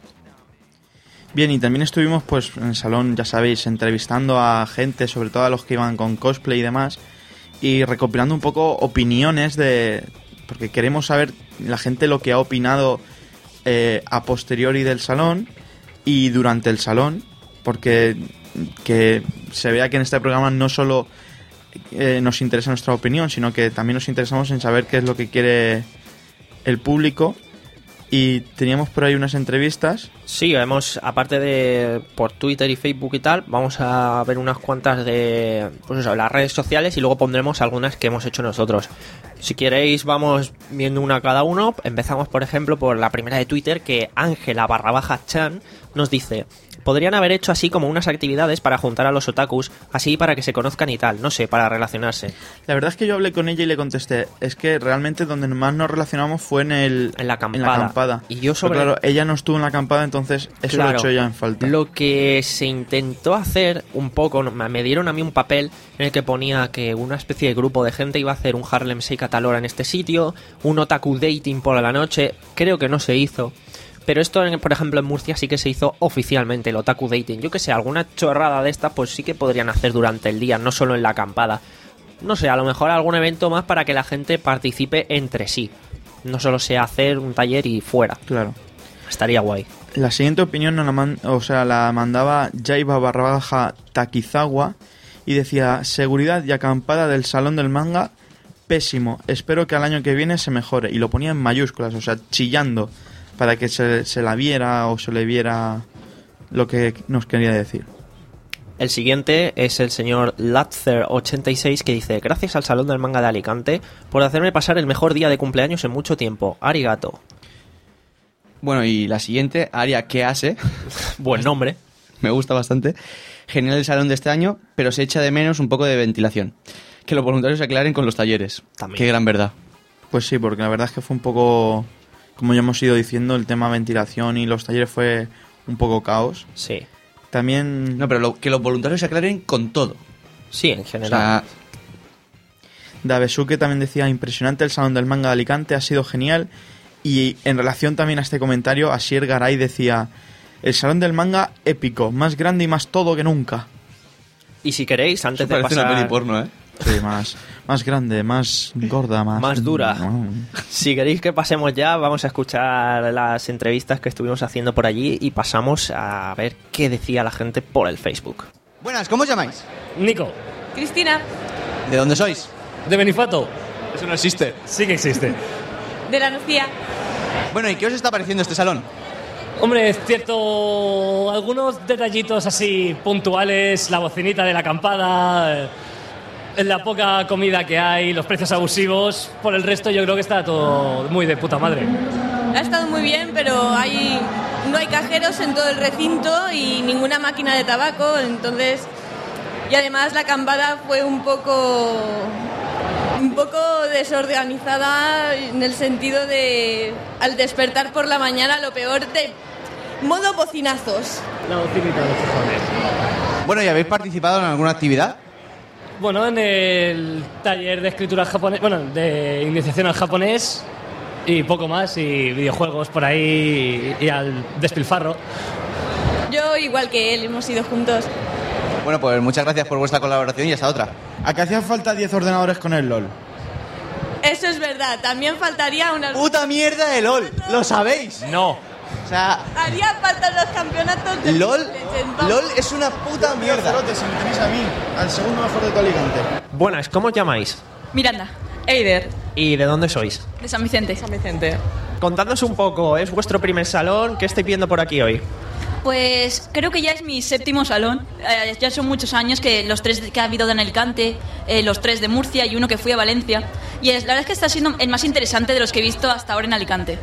Bien, y también estuvimos pues en el salón, ya sabéis, entrevistando a gente, sobre todo a los que iban con cosplay y demás, y recopilando un poco opiniones de... porque queremos saber la gente lo que ha opinado eh, a posteriori del salón y durante el salón, porque que se vea que en este programa no solo eh, nos interesa nuestra opinión, sino que también nos interesamos en saber qué es lo que quiere el público. Y teníamos por ahí unas entrevistas. Sí, hemos, aparte de por Twitter y Facebook y tal, vamos a ver unas cuantas de, pues eso, las redes sociales y luego pondremos algunas que hemos hecho nosotros. Si queréis vamos viendo una cada uno. Empezamos por ejemplo por la primera de Twitter, que Ángela barra baja Chan nos dice: podrían haber hecho así como unas actividades para juntar a los otakus, así para que se conozcan y tal, no sé, para relacionarse. La verdad es que yo hablé con ella y le contesté, es que realmente donde más nos relacionamos fue en el en la acampada. En la acampada. Y yo sobre... Pero claro, ella no estuvo en la acampada, entonces eso Claro, lo he hecho ella en falta. Lo que se intentó hacer un poco, me dieron a mí un papel en el que ponía que una especie de grupo de gente iba a hacer un Harlem Shake a tal hora en este sitio, un otaku dating por la noche, creo que no se hizo. Pero esto, por ejemplo, en Murcia sí que se hizo oficialmente, el otaku dating. Yo que sé, alguna chorrada de estas pues sí que podrían hacer durante el día, no solo en la acampada. No sé, a lo mejor algún evento más para que la gente participe entre sí. No solo sea hacer un taller y fuera. Claro. Estaría guay. La siguiente opinión nos la, man- o sea, la mandaba Jaiba barra baja Takizawa y decía: seguridad y acampada del salón del manga, pésimo. Espero que al año que viene se mejore. Y lo ponía en mayúsculas, o sea, chillando, para que se, se la viera o se le viera lo que nos quería decir. El siguiente es el señor Latzer ochenta y seis, que dice: gracias al Salón del Manga de Alicante por hacerme pasar el mejor día de cumpleaños en mucho tiempo. Arigato. Bueno, y la siguiente, Aria Kease. Buen nombre. Me gusta bastante. Genial el salón de este año, pero se echa de menos un poco de ventilación. Que los voluntarios se aclaren con los talleres. También. Qué gran verdad. Pues sí, porque la verdad es que fue un poco, como ya hemos ido diciendo, el tema ventilación y los talleres fue un poco caos. Sí. También... No, pero lo, que los voluntarios se aclaren con todo. Sí, en O general. sea, Dabesuke también decía: impresionante el Salón del Manga de Alicante, ha sido genial. Y en relación también a este comentario, Asier Garay decía: el Salón del Manga épico, más grande y más todo que nunca. Y si queréis, antes eso de parece pasar... una peli porno, ¿eh? Sí, más, más grande, más gorda, más... Más dura. No. Si queréis que pasemos ya, vamos a escuchar las entrevistas que estuvimos haciendo por allí y pasamos a ver qué decía la gente por el Facebook. Buenas, ¿cómo os llamáis? Nico, Cristina, ¿De dónde sois? de Benifato. Eso no existe. Sí que existe. de la Lucía. Bueno, ¿y qué os está pareciendo este salón? Hombre, es cierto, algunos detallitos así puntuales, la bocinita de la acampada, eh, la poca comida que hay, los precios abusivos. Por el resto yo creo que está todo muy de puta madre. Ha estado muy bien, pero hay no hay cajeros en todo el recinto y ninguna máquina de tabaco, entonces... Y además la acampada fue un poco... un poco desorganizada en el sentido de... al despertar por la mañana, lo peor de... modo bocinazos. La bocinita de los cojones. Bueno, ¿y habéis participado en alguna actividad? Bueno, en el taller de escritura japonés, bueno, de iniciación al japonés y poco más, y videojuegos por ahí y, y al despilfarro. Yo igual que él, hemos ido juntos. Bueno, pues muchas gracias por vuestra colaboración y hasta otra. ¿A qué hacían falta diez ordenadores con el LOL? Eso es verdad, también faltaría una... ¡Puta mierda de LOL! ¿Lo sabéis? No. O sea... Haría falta los campeonatos de LOL, Legends. LOL es una puta mierda. Si me tenéis a mí, al segundo mejor de tu Alicante. Buenas, ¿cómo os llamáis? Miranda, Eider, ¿Y de dónde sois? de San Vicente. San Vicente. Contadnos un poco, ¿es vuestro primer salón? ¿Qué estáis viendo por aquí hoy? Pues creo que ya es mi séptimo salón. Eh, ya son muchos años que los tres que ha habido en Alicante, eh, los tres de Murcia y uno que fui a Valencia. Y es, la verdad es que está siendo el más interesante de los que he visto hasta ahora en Alicante.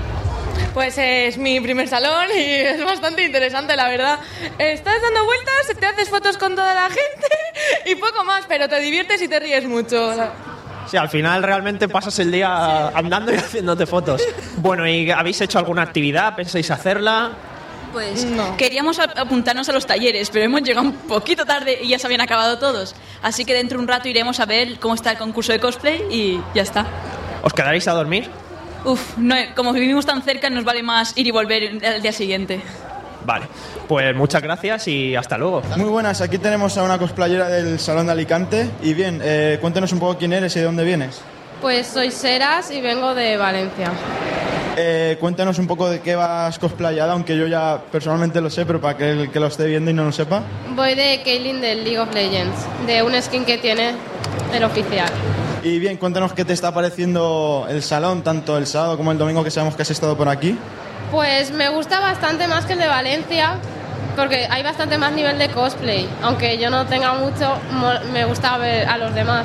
Pues es mi primer salón y es bastante interesante, la verdad. Estás dando vueltas, te haces fotos con toda la gente y poco más, pero te diviertes y te ríes mucho. Sí, al final realmente pasas el día andando y haciéndote fotos. Bueno, ¿y habéis hecho alguna actividad? ¿Pensáis hacerla? Pues queríamos ap- apuntarnos a los talleres, pero hemos llegado un poquito tarde y ya se habían acabado todos. Así que dentro de un rato iremos a ver cómo está el concurso de cosplay y ya está. ¿Os quedaréis a dormir? Uf, no, como vivimos tan cerca nos vale más ir y volver al día siguiente. Vale, pues muchas gracias y hasta luego. Muy buenas, aquí tenemos a una cosplayera del Salón de Alicante. Y bien, eh, cuéntanos un poco quién eres y de dónde vienes. Pues soy Seras y vengo de Valencia. Eh, cuéntanos un poco de qué vas cosplayada, aunque yo ya personalmente lo sé, pero para que el que lo esté viendo y no lo sepa. Voy de Caitlyn del League of Legends, de un skin que tiene el oficial. Y bien, cuéntanos qué te está pareciendo el salón, tanto el sábado como el domingo, que sabemos que has estado por aquí. Pues me gusta bastante más que el de Valencia, porque hay bastante más nivel de cosplay. Aunque yo no tenga mucho, mo- me gusta ver a los demás.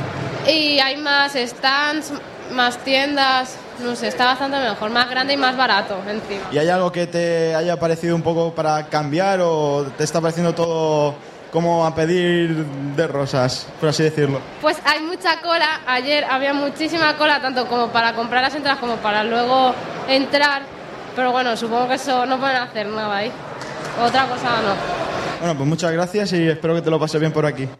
Y hay más stands, más tiendas, no sé, está bastante mejor, más grande y más barato encima. ¿Y hay algo que te haya parecido un poco para cambiar o te está pareciendo todo como a pedir de rosas, por así decirlo? Pues hay mucha cola, ayer había muchísima cola, tanto como para comprar las entradas como para luego entrar, pero bueno, supongo que eso no pueden hacer nada ahí. Otra cosa no. Bueno, pues muchas gracias y espero que te lo pases bien por aquí.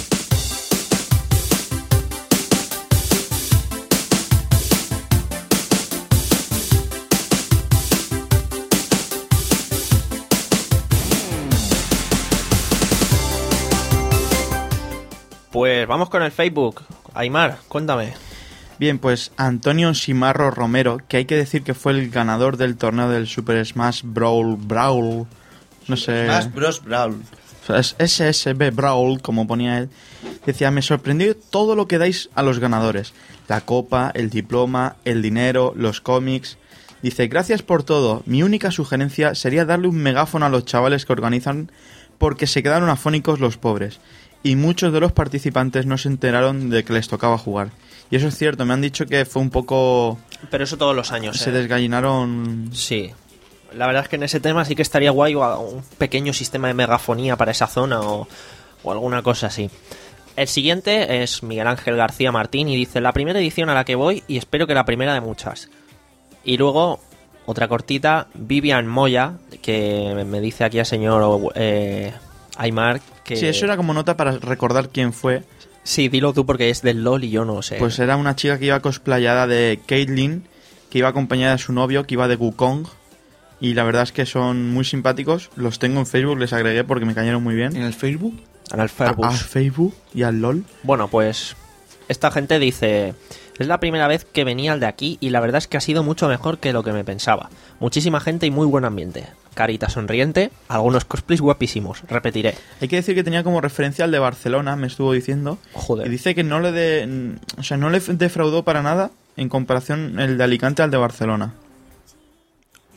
Pues vamos con el Facebook. Aymar, cuéntame. Bien, pues Antonio Simarro Romero, que hay que decir que fue el ganador del torneo del Super Smash Brawl Brawl, no sé... Smash Bros. Brawl. Es S S B Brawl, como ponía él. Decía, me sorprendió todo lo que dais a los ganadores. La copa, el diploma, el dinero, los cómics. Dice, gracias por todo. Mi única sugerencia sería darle un megáfono a los chavales que organizan porque se quedaron afónicos los pobres. Y muchos de los participantes no se enteraron de que les tocaba jugar. Y eso es cierto, me han dicho que fue un poco... Pero eso todos los años, Se ¿eh? desgallinaron... Sí. La verdad es que en ese tema sí que estaría guay o un pequeño sistema de megafonía para esa zona o, o alguna cosa así. El siguiente es Miguel Ángel García Martín y dice, la primera edición a la que voy y espero que la primera de muchas. Y luego, otra cortita, Vivian Moya, que me dice aquí al señor eh, Aymar que... Sí, eso era como nota para recordar quién fue. Sí, dilo tú porque es del LOL y yo no sé. Pues era una chica que iba cosplayada de Caitlyn, que iba acompañada de su novio, que iba de Wukong. Y la verdad es que son muy simpáticos. Los tengo en Facebook, les agregué porque me cayeron muy bien. ¿En el Facebook? En el Facebook. A, a Facebook y al LOL. Bueno, pues esta gente dice... Es la primera vez que venía al de aquí y la verdad es que ha sido mucho mejor que lo que me pensaba. Muchísima gente y muy buen ambiente. Carita sonriente, algunos cosplays guapísimos, repetiré. Hay que decir que tenía como referencia al de Barcelona, me estuvo diciendo. Joder. Y dice que no le de, o sea, no le defraudó para nada en comparación el de Alicante al de Barcelona.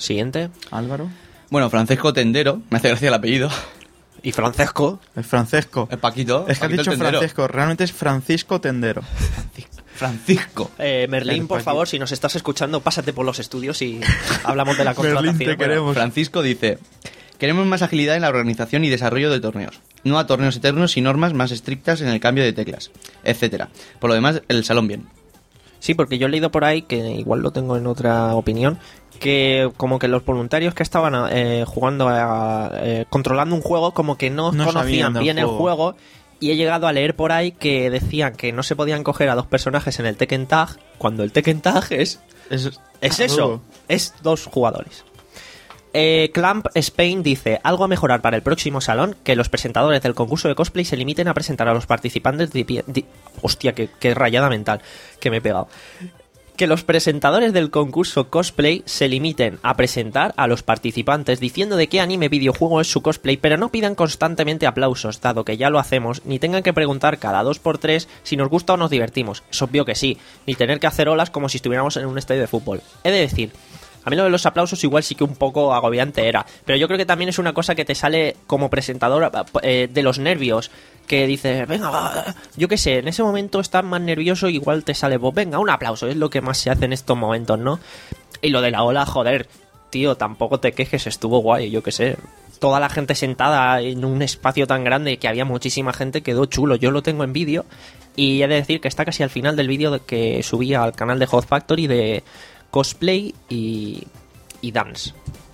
Siguiente. Álvaro. Bueno, Francesco Tendero, me hace gracia el apellido. ¿Y Francesco? Es Francesco. Es Paquito. Es que has Paquito dicho Tendero. Francesco, realmente es Francisco Tendero. Francisco. Eh, Merlín, por favor, si nos estás escuchando, pásate por los estudios y hablamos de la contratación. Merlín, te queremos. Francisco dice: queremos más agilidad en la organización y desarrollo de torneos. No a torneos eternos y normas más estrictas en el cambio de teclas, etcétera. Por lo demás, el salón bien. Sí, porque yo he leído por ahí, que igual lo tengo en otra opinión, que como que los voluntarios que estaban eh, jugando, a, eh, controlando un juego, como que no, No conocían sabían del bien el juego. juego. Y he llegado a leer por ahí que decían que no se podían coger a dos personajes en el Tekken Tag, cuando el Tekken Tag es... Es, es eso, es dos jugadores. Eh, Clamp Spain dice: algo a mejorar para el próximo salón, que los presentadores del concurso de cosplay se limiten a presentar a los participantes de pie... di- hostia, qué, qué rayada mental que me he pegado. Que los presentadores del concurso cosplay se limiten a presentar a los participantes diciendo de qué anime videojuego es su cosplay, pero no pidan constantemente aplausos, dado que ya lo hacemos, ni tengan que preguntar cada dos por tres si nos gusta o nos divertimos. Es obvio que sí, ni tener que hacer olas como si estuviéramos en un estadio de fútbol. He de decir, a mí lo de los aplausos igual sí que un poco agobiante era, pero yo creo que también es una cosa que te sale como presentador eh, de los nervios, que dices, venga, va, yo qué sé, en ese momento estás más nervioso, igual te sale, pues venga, un aplauso, es lo que más se hace en estos momentos, ¿no? Y lo de la ola, joder, tío, tampoco te quejes, estuvo guay, yo qué sé. Toda la gente sentada en un espacio tan grande que había muchísima gente, quedó chulo. Yo lo tengo en vídeo y he de decir que está casi al final del vídeo que subí al canal de Hot Factory de cosplay y, y dance.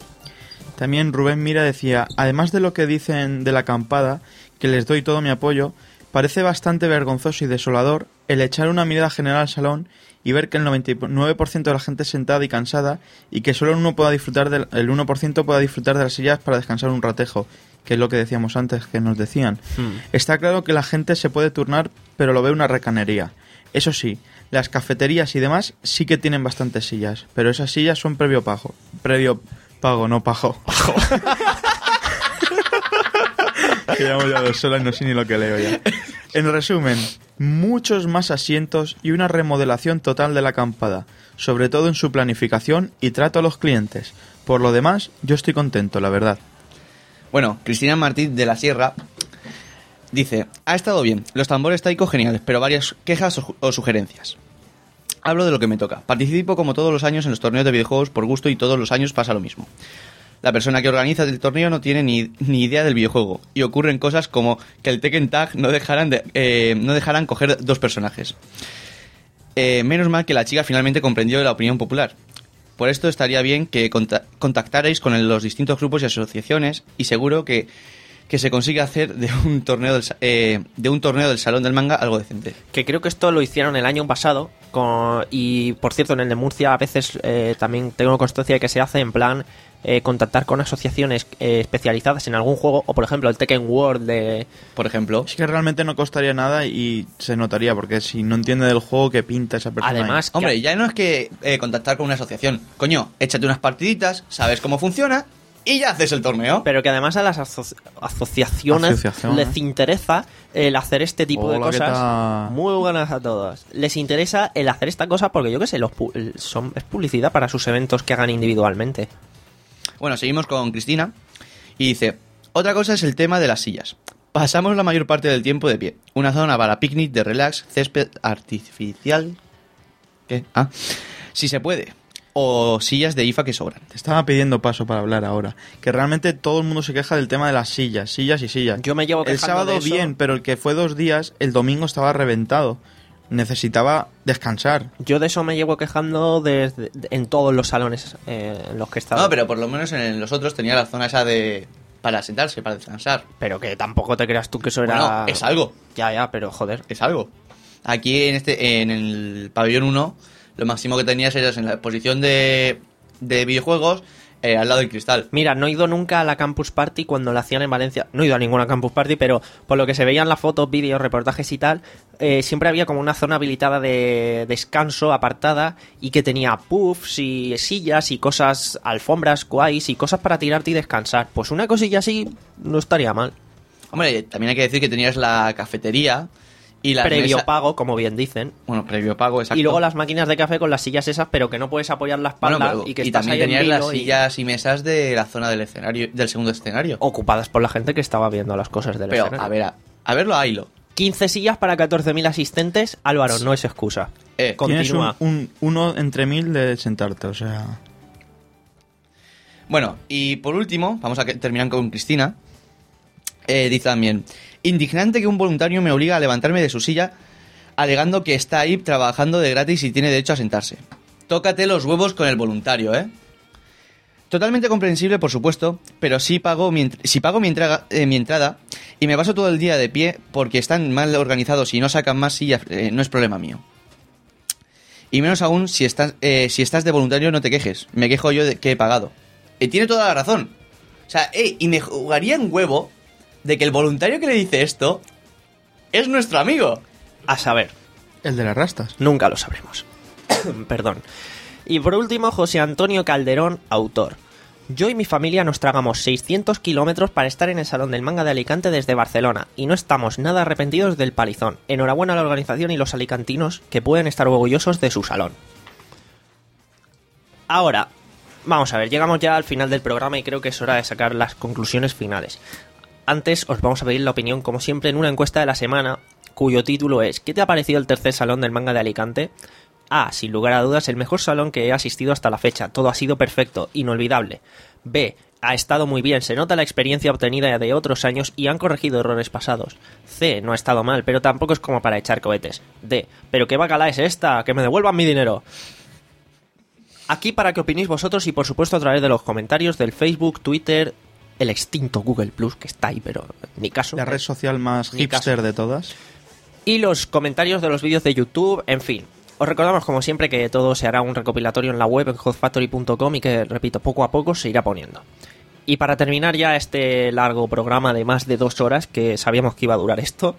También Rubén Mira decía: además de lo que dicen de la acampada, que les doy todo mi apoyo, parece bastante vergonzoso y desolador el echar una mirada general al salón y ver que el noventa y nueve por ciento de la gente es sentada y cansada, y que solo el uno, pueda disfrutar del, el uno por ciento pueda disfrutar de las sillas para descansar un ratejo, que es lo que decíamos antes, que nos decían. Hmm. Está claro que la gente se puede turnar, pero lo veo una recanería. Eso sí, las cafeterías y demás sí que tienen bastantes sillas, pero esas sillas son previo pago. Previo pago, no pago. Que llevamos ya dos horas y no sé ni lo que leo ya. En resumen, muchos más asientos y una remodelación total de la acampada, sobre todo en su planificación y trato a los clientes. Por lo demás, yo estoy contento, la verdad. Bueno, Cristina Martín de la Sierra dice: ha estado bien, los tambores taiko geniales, pero varias quejas o, ju- o sugerencias. Hablo de lo que me toca. Participo como todos los años en los torneos de videojuegos por gusto y todos los años pasa lo mismo. La persona que organiza el torneo no tiene ni, ni idea del videojuego y ocurren cosas como que el Tekken Tag no dejarán, de, eh, no dejarán coger dos personajes. Eh, menos mal que la chica finalmente comprendió la opinión popular. Por esto estaría bien que conta- contactarais con el- los distintos grupos y asociaciones y seguro que, que se consigue hacer de un torneo del, sa- eh, de un torneo del Salón del Manga algo decente. Que creo que esto lo hicieron el año pasado con, y por cierto en el de Murcia a veces eh, también tengo constancia de que se hace en plan eh, contactar con asociaciones eh, especializadas en algún juego, o por ejemplo el Tekken World de... Por ejemplo. Es que realmente no costaría nada y se notaría, porque si no entiende del juego, ¿qué pinta esa persona ahí? Hombre, ya no es que eh, contactar con una asociación. Coño, échate unas partiditas, sabes cómo funciona y ya haces el torneo. Pero que además a las aso- asociaciones, Asociaciones. les interesa el hacer este tipo de Hola, ¿qué cosas. tal? Muy buenas a todos. Les interesa el hacer esta cosa porque yo qué sé, los pu- el- son, es publicidad para sus eventos que hagan individualmente. Bueno, seguimos con Cristina y dice: otra cosa es el tema de las sillas. Pasamos la mayor parte del tiempo de pie. Una zona para picnic de relax, césped artificial. ¿Qué? Ah, si se puede. O sillas de I F A que sobran. Te estaba pidiendo paso para hablar ahora. Que realmente todo el mundo se queja del tema de las sillas, sillas y sillas. Yo me llevo El quejando sábado de eso. bien, pero el que fue dos días, el domingo estaba reventado. Necesitaba descansar. Yo de eso me llevo quejando desde- de- en todos los salones eh, en los que he estado. No, pero por lo menos en los otros tenía la zona esa de... para sentarse, para descansar. Pero que tampoco te creas tú que eso era... Bueno, es algo. Ya, ya, pero joder. Es algo. Aquí en este en el pabellón uno, lo máximo que tenías era en la exposición de, de videojuegos, eh, al lado del cristal. Mira, no he ido nunca a la Campus Party cuando la hacían en Valencia. No he ido a ninguna Campus Party, pero por lo que se veían las fotos, vídeos, reportajes y tal, eh, siempre había como una zona habilitada de descanso, apartada, y que tenía puffs y sillas y cosas, alfombras, guays y cosas para tirarte y descansar. Pues una cosilla así no estaría mal. Hombre, también hay que decir que tenías la cafetería Y las previo mesa- pago, como bien dicen. Bueno, previo pago, exacto. Y luego las máquinas de café con las sillas esas, pero que no puedes apoyar la espalda Bueno, pero- y que y estás también ahí en tenías las vilo y- sillas y mesas de la zona del escenario, del segundo escenario. ocupadas por la gente que estaba viendo las cosas del Pero, escenario. a ver, a, a verlo a hilo. quince sillas para catorce mil asistentes. Álvaro, no es excusa. Eh, Tienes un, Continúa. un- uno entre mil de sentarte, o sea... Bueno, y por último, vamos a que- terminar con Cristina. Eh, dice también, indignante que un voluntario me obliga a levantarme de su silla alegando que está ahí trabajando de gratis y tiene derecho a sentarse. Tócate los huevos con el voluntario, ¿eh? Totalmente comprensible, por supuesto, pero sí pago mi, ent- si pago mi, entraga- eh, mi entrada y me paso todo el día de pie porque están mal organizados y no sacan más sillas, eh, no es problema mío. Y menos aún si estás, eh, si estás de voluntario, no te quejes. Me quejo yo de que he pagado. Y tiene toda la razón. O sea, eh, y me jugaría en huevo de que el voluntario que le dice esto es nuestro amigo. A saber. El de las rastas. Nunca lo sabremos. Perdón. Y por último, José Antonio Calderón, autor. Yo y mi familia nos tragamos seiscientos kilómetros para estar en el Salón del Manga de Alicante desde Barcelona y no estamos nada arrepentidos del palizón. Enhorabuena a la organización y los alicantinos que pueden estar orgullosos de su salón. Ahora, vamos a ver, llegamos ya al final del programa y creo que es hora de sacar las conclusiones finales. Antes os vamos a pedir la opinión, como siempre, en una encuesta de la semana, cuyo título es ¿qué te ha parecido el tercer Salón del Manga de Alicante? A. Sin lugar a dudas, el mejor salón que he asistido hasta la fecha. Todo ha sido perfecto, inolvidable. B. Ha estado muy bien, se nota la experiencia obtenida de otros años y han corregido errores pasados. C. No ha estado mal, pero tampoco es como para echar cohetes. D. ¿Pero qué bacala es esta? ¡Que me devuelvan mi dinero! Aquí para que opinéis vosotros y por supuesto a través de los comentarios del Facebook, Twitter, el extinto Google Plus, que está ahí, pero ni caso. La red social más Ni hipster caso. de todas. Y los comentarios de los vídeos de YouTube, en fin. Os recordamos, como siempre, que todo se hará un recopilatorio en la web en hot factory punto com y que, repito, poco a poco se irá poniendo. Y para terminar ya este largo programa de más de dos horas, que sabíamos que iba a durar esto,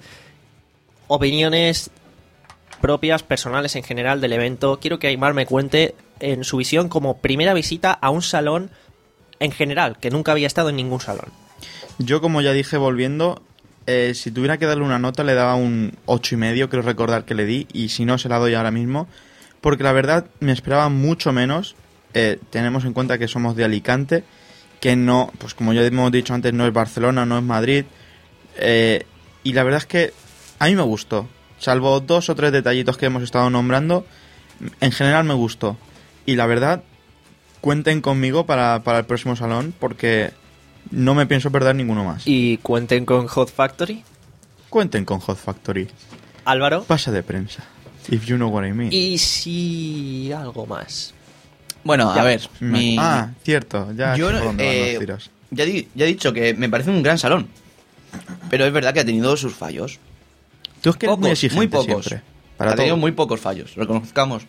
opiniones propias, personales en general del evento. Quiero que Aymar me cuente en su visión como primera visita a un salón en general, que nunca había estado en ningún salón. Yo, como ya dije, volviendo, eh, si tuviera que darle una nota, le daba un ocho y medio, creo recordar que le di, y si no, se la doy ahora mismo, porque la verdad me esperaba mucho menos. Eh, tenemos en cuenta que somos de Alicante, que no, pues como ya hemos dicho antes, no es Barcelona, no es Madrid, eh, y la verdad es que a mí me gustó, salvo dos o tres detallitos que hemos estado nombrando, en general me gustó, y la verdad, cuenten conmigo para, para el próximo salón, porque no me pienso perder ninguno más. Y cuenten con Hot Factory. Cuenten con Hot Factory. Álvaro. Pasa de prensa. If you know what I mean. Y si algo más. Bueno, Ya. a ver, mi... Ah, cierto. Ya Yo, sé por dónde van eh, los tiros. ya, di- ya he dicho que me parece un gran salón. Pero es verdad que ha tenido sus fallos. Tú es que eres muy Pocos, exigente muy pocos. siempre, para ha tenido todo. muy pocos fallos, reconozcamos.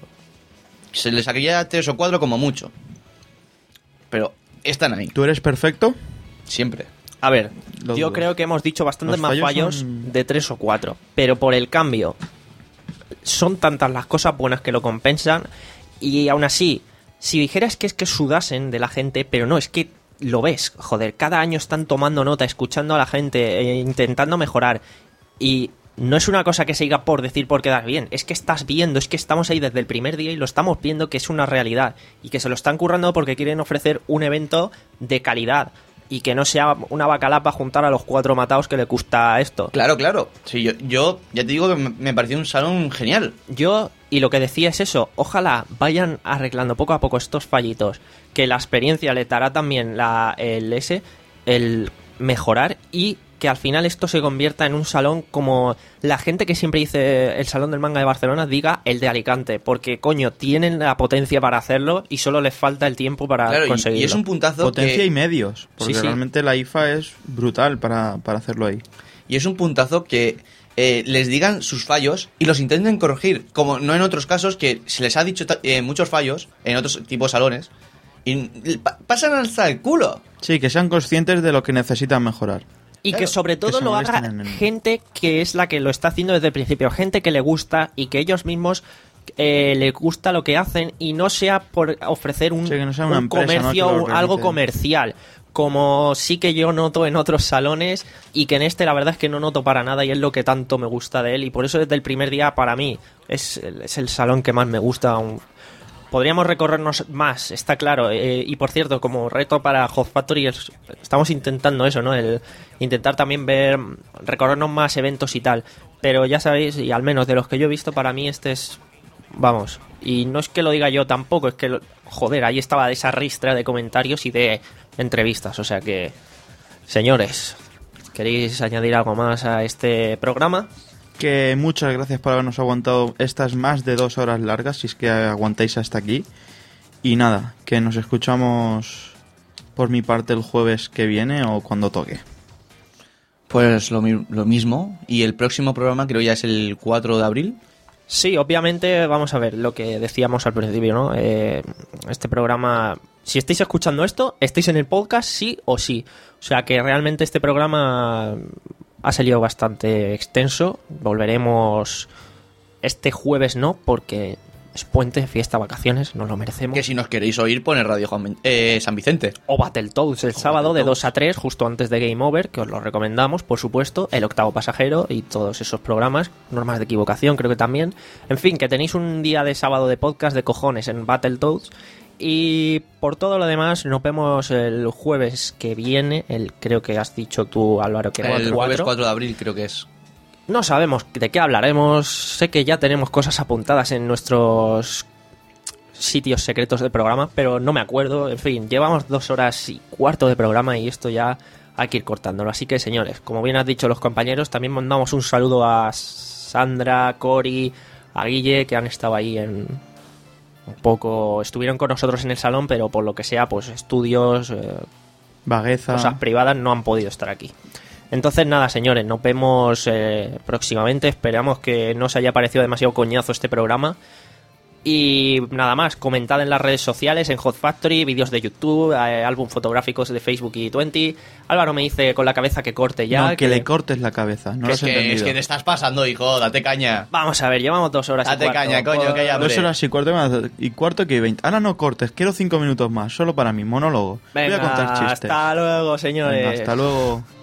Se les sacaría tres o cuatro como mucho. Pero están ahí. ¿Tú eres perfecto? Siempre. A ver, Los yo dudos. creo que hemos dicho bastantes Los más fallos fallos son- de tres o cuatro. Pero por el cambio, son tantas las cosas buenas que lo compensan. Y aún así, si dijeras que es que sudasen de la gente, pero no, es que lo ves. Joder, cada año están tomando nota, escuchando a la gente, eh, intentando mejorar. Y no es una cosa que se diga por decir por quedar bien. Es que estás viendo, es que estamos ahí desde el primer día y lo estamos viendo que es una realidad. Y que se lo están currando porque quieren ofrecer un evento de calidad. Y que no sea una bacala para juntar a los cuatro matados que le gusta esto. Claro, claro. Sí, yo, yo ya te digo que me, me pareció un salón genial. Yo, y lo que decía es eso, ojalá vayan arreglando poco a poco estos fallitos, que la experiencia le dará también la, el ese, el mejorar y que al final esto se convierta en un salón como la gente que siempre dice el Salón del Manga de Barcelona diga el de Alicante, porque coño, tienen la potencia para hacerlo y solo les falta el tiempo para Claro, y- conseguirlo. y es un puntazo Potencia que- y medios, porque Sí, sí. realmente la I F A es brutal para, para hacerlo ahí. Y es un puntazo que eh, les digan sus fallos y los intenten corregir. Como no en otros casos que se les ha dicho ta- eh, muchos fallos en otros tipos de salones y pa- pasan hasta el culo. Sí, que sean conscientes de lo que necesitan mejorar. Y que sobre todo que se lo haga molesten en el- gente que es la que lo está haciendo desde el principio, gente que le gusta y que ellos mismos eh, les gusta lo que hacen y no sea por ofrecer un, Sí, que no sea una un empresa, ¿no? comercio, que lo un- algo organice. comercial. como sí que yo noto en otros salones y que en este la verdad es que no noto para nada y es lo que tanto me gusta de él y por eso desde el primer día para mí es, es el salón que más me gusta. Podríamos recorrernos más, está claro, eh, y por cierto, como reto para Hot Factory es, estamos intentando eso, ¿no? El intentar también ver, recorrernos más eventos y tal, pero ya sabéis, y al menos de los que yo he visto, para mí este es, vamos, y no es que lo diga yo tampoco, es que, joder, ahí estaba esa ristra de comentarios y de entrevistas, o sea que, señores, ¿queréis añadir algo más a este programa? Que muchas gracias por habernos aguantado estas más de dos horas largas, si es que aguantáis hasta aquí. Y nada, que nos escuchamos por mi parte el jueves que viene o cuando toque. Pues lo, lo mismo. Y el próximo programa creo ya es el cuatro de abril. Sí, obviamente, vamos a ver lo que decíamos al principio, ¿no? Eh, este programa, si estáis escuchando esto, estáis en el podcast sí o sí. O sea que realmente este programa ha salido bastante extenso. Volveremos este jueves, no, porque es puente, fiesta, vacaciones, nos lo merecemos. Que si nos queréis oír, pone Radio Juan, eh, San Vicente. O Battletoads el o sábado de dos a tres, justo antes de Game Over, que os lo recomendamos, por supuesto. El Octavo Pasajero y todos esos programas. Normas de equivocación, creo que también. En fin, que tenéis un día de sábado de podcast de cojones en Battletoads. Y por todo lo demás, nos vemos el jueves que viene. El, creo que has dicho tú, Álvaro, que era el el jueves cuatro de abril, creo que es. No sabemos de qué hablaremos. Sé que ya tenemos cosas apuntadas en nuestros sitios secretos del programa, pero no me acuerdo. En fin, llevamos dos horas y cuarto de programa y esto ya hay que ir cortándolo. Así que, señores, como bien has dicho los compañeros, también mandamos un saludo a Sandra, Cori, a Guille, que han estado ahí en... un poco, estuvieron con nosotros en el salón, pero por lo que sea, pues estudios, eh, vagueza, cosas privadas no han podido estar aquí. Entonces nada, señores, nos vemos eh, próximamente. Esperamos que no os haya parecido demasiado coñazo este programa. Y nada más, comentad en las redes sociales, en Hot Factory, vídeos de YouTube, eh, álbum fotográficos de Facebook y veinte. Álvaro me dice con la cabeza que corte ya. No, que, que le cortes la cabeza, no lo has es que, entendido. Es que te estás pasando, hijo, date caña. Vamos a ver, llevamos dos horas date y cuarto. Date caña, coño, que hay hambre. Dos horas y cuarto y cuarto que veinte. Ahora no cortes, quiero cinco minutos más, solo para mí, monólogo. Venga, voy a contar chistes. Hasta luego, señores. Venga, hasta luego.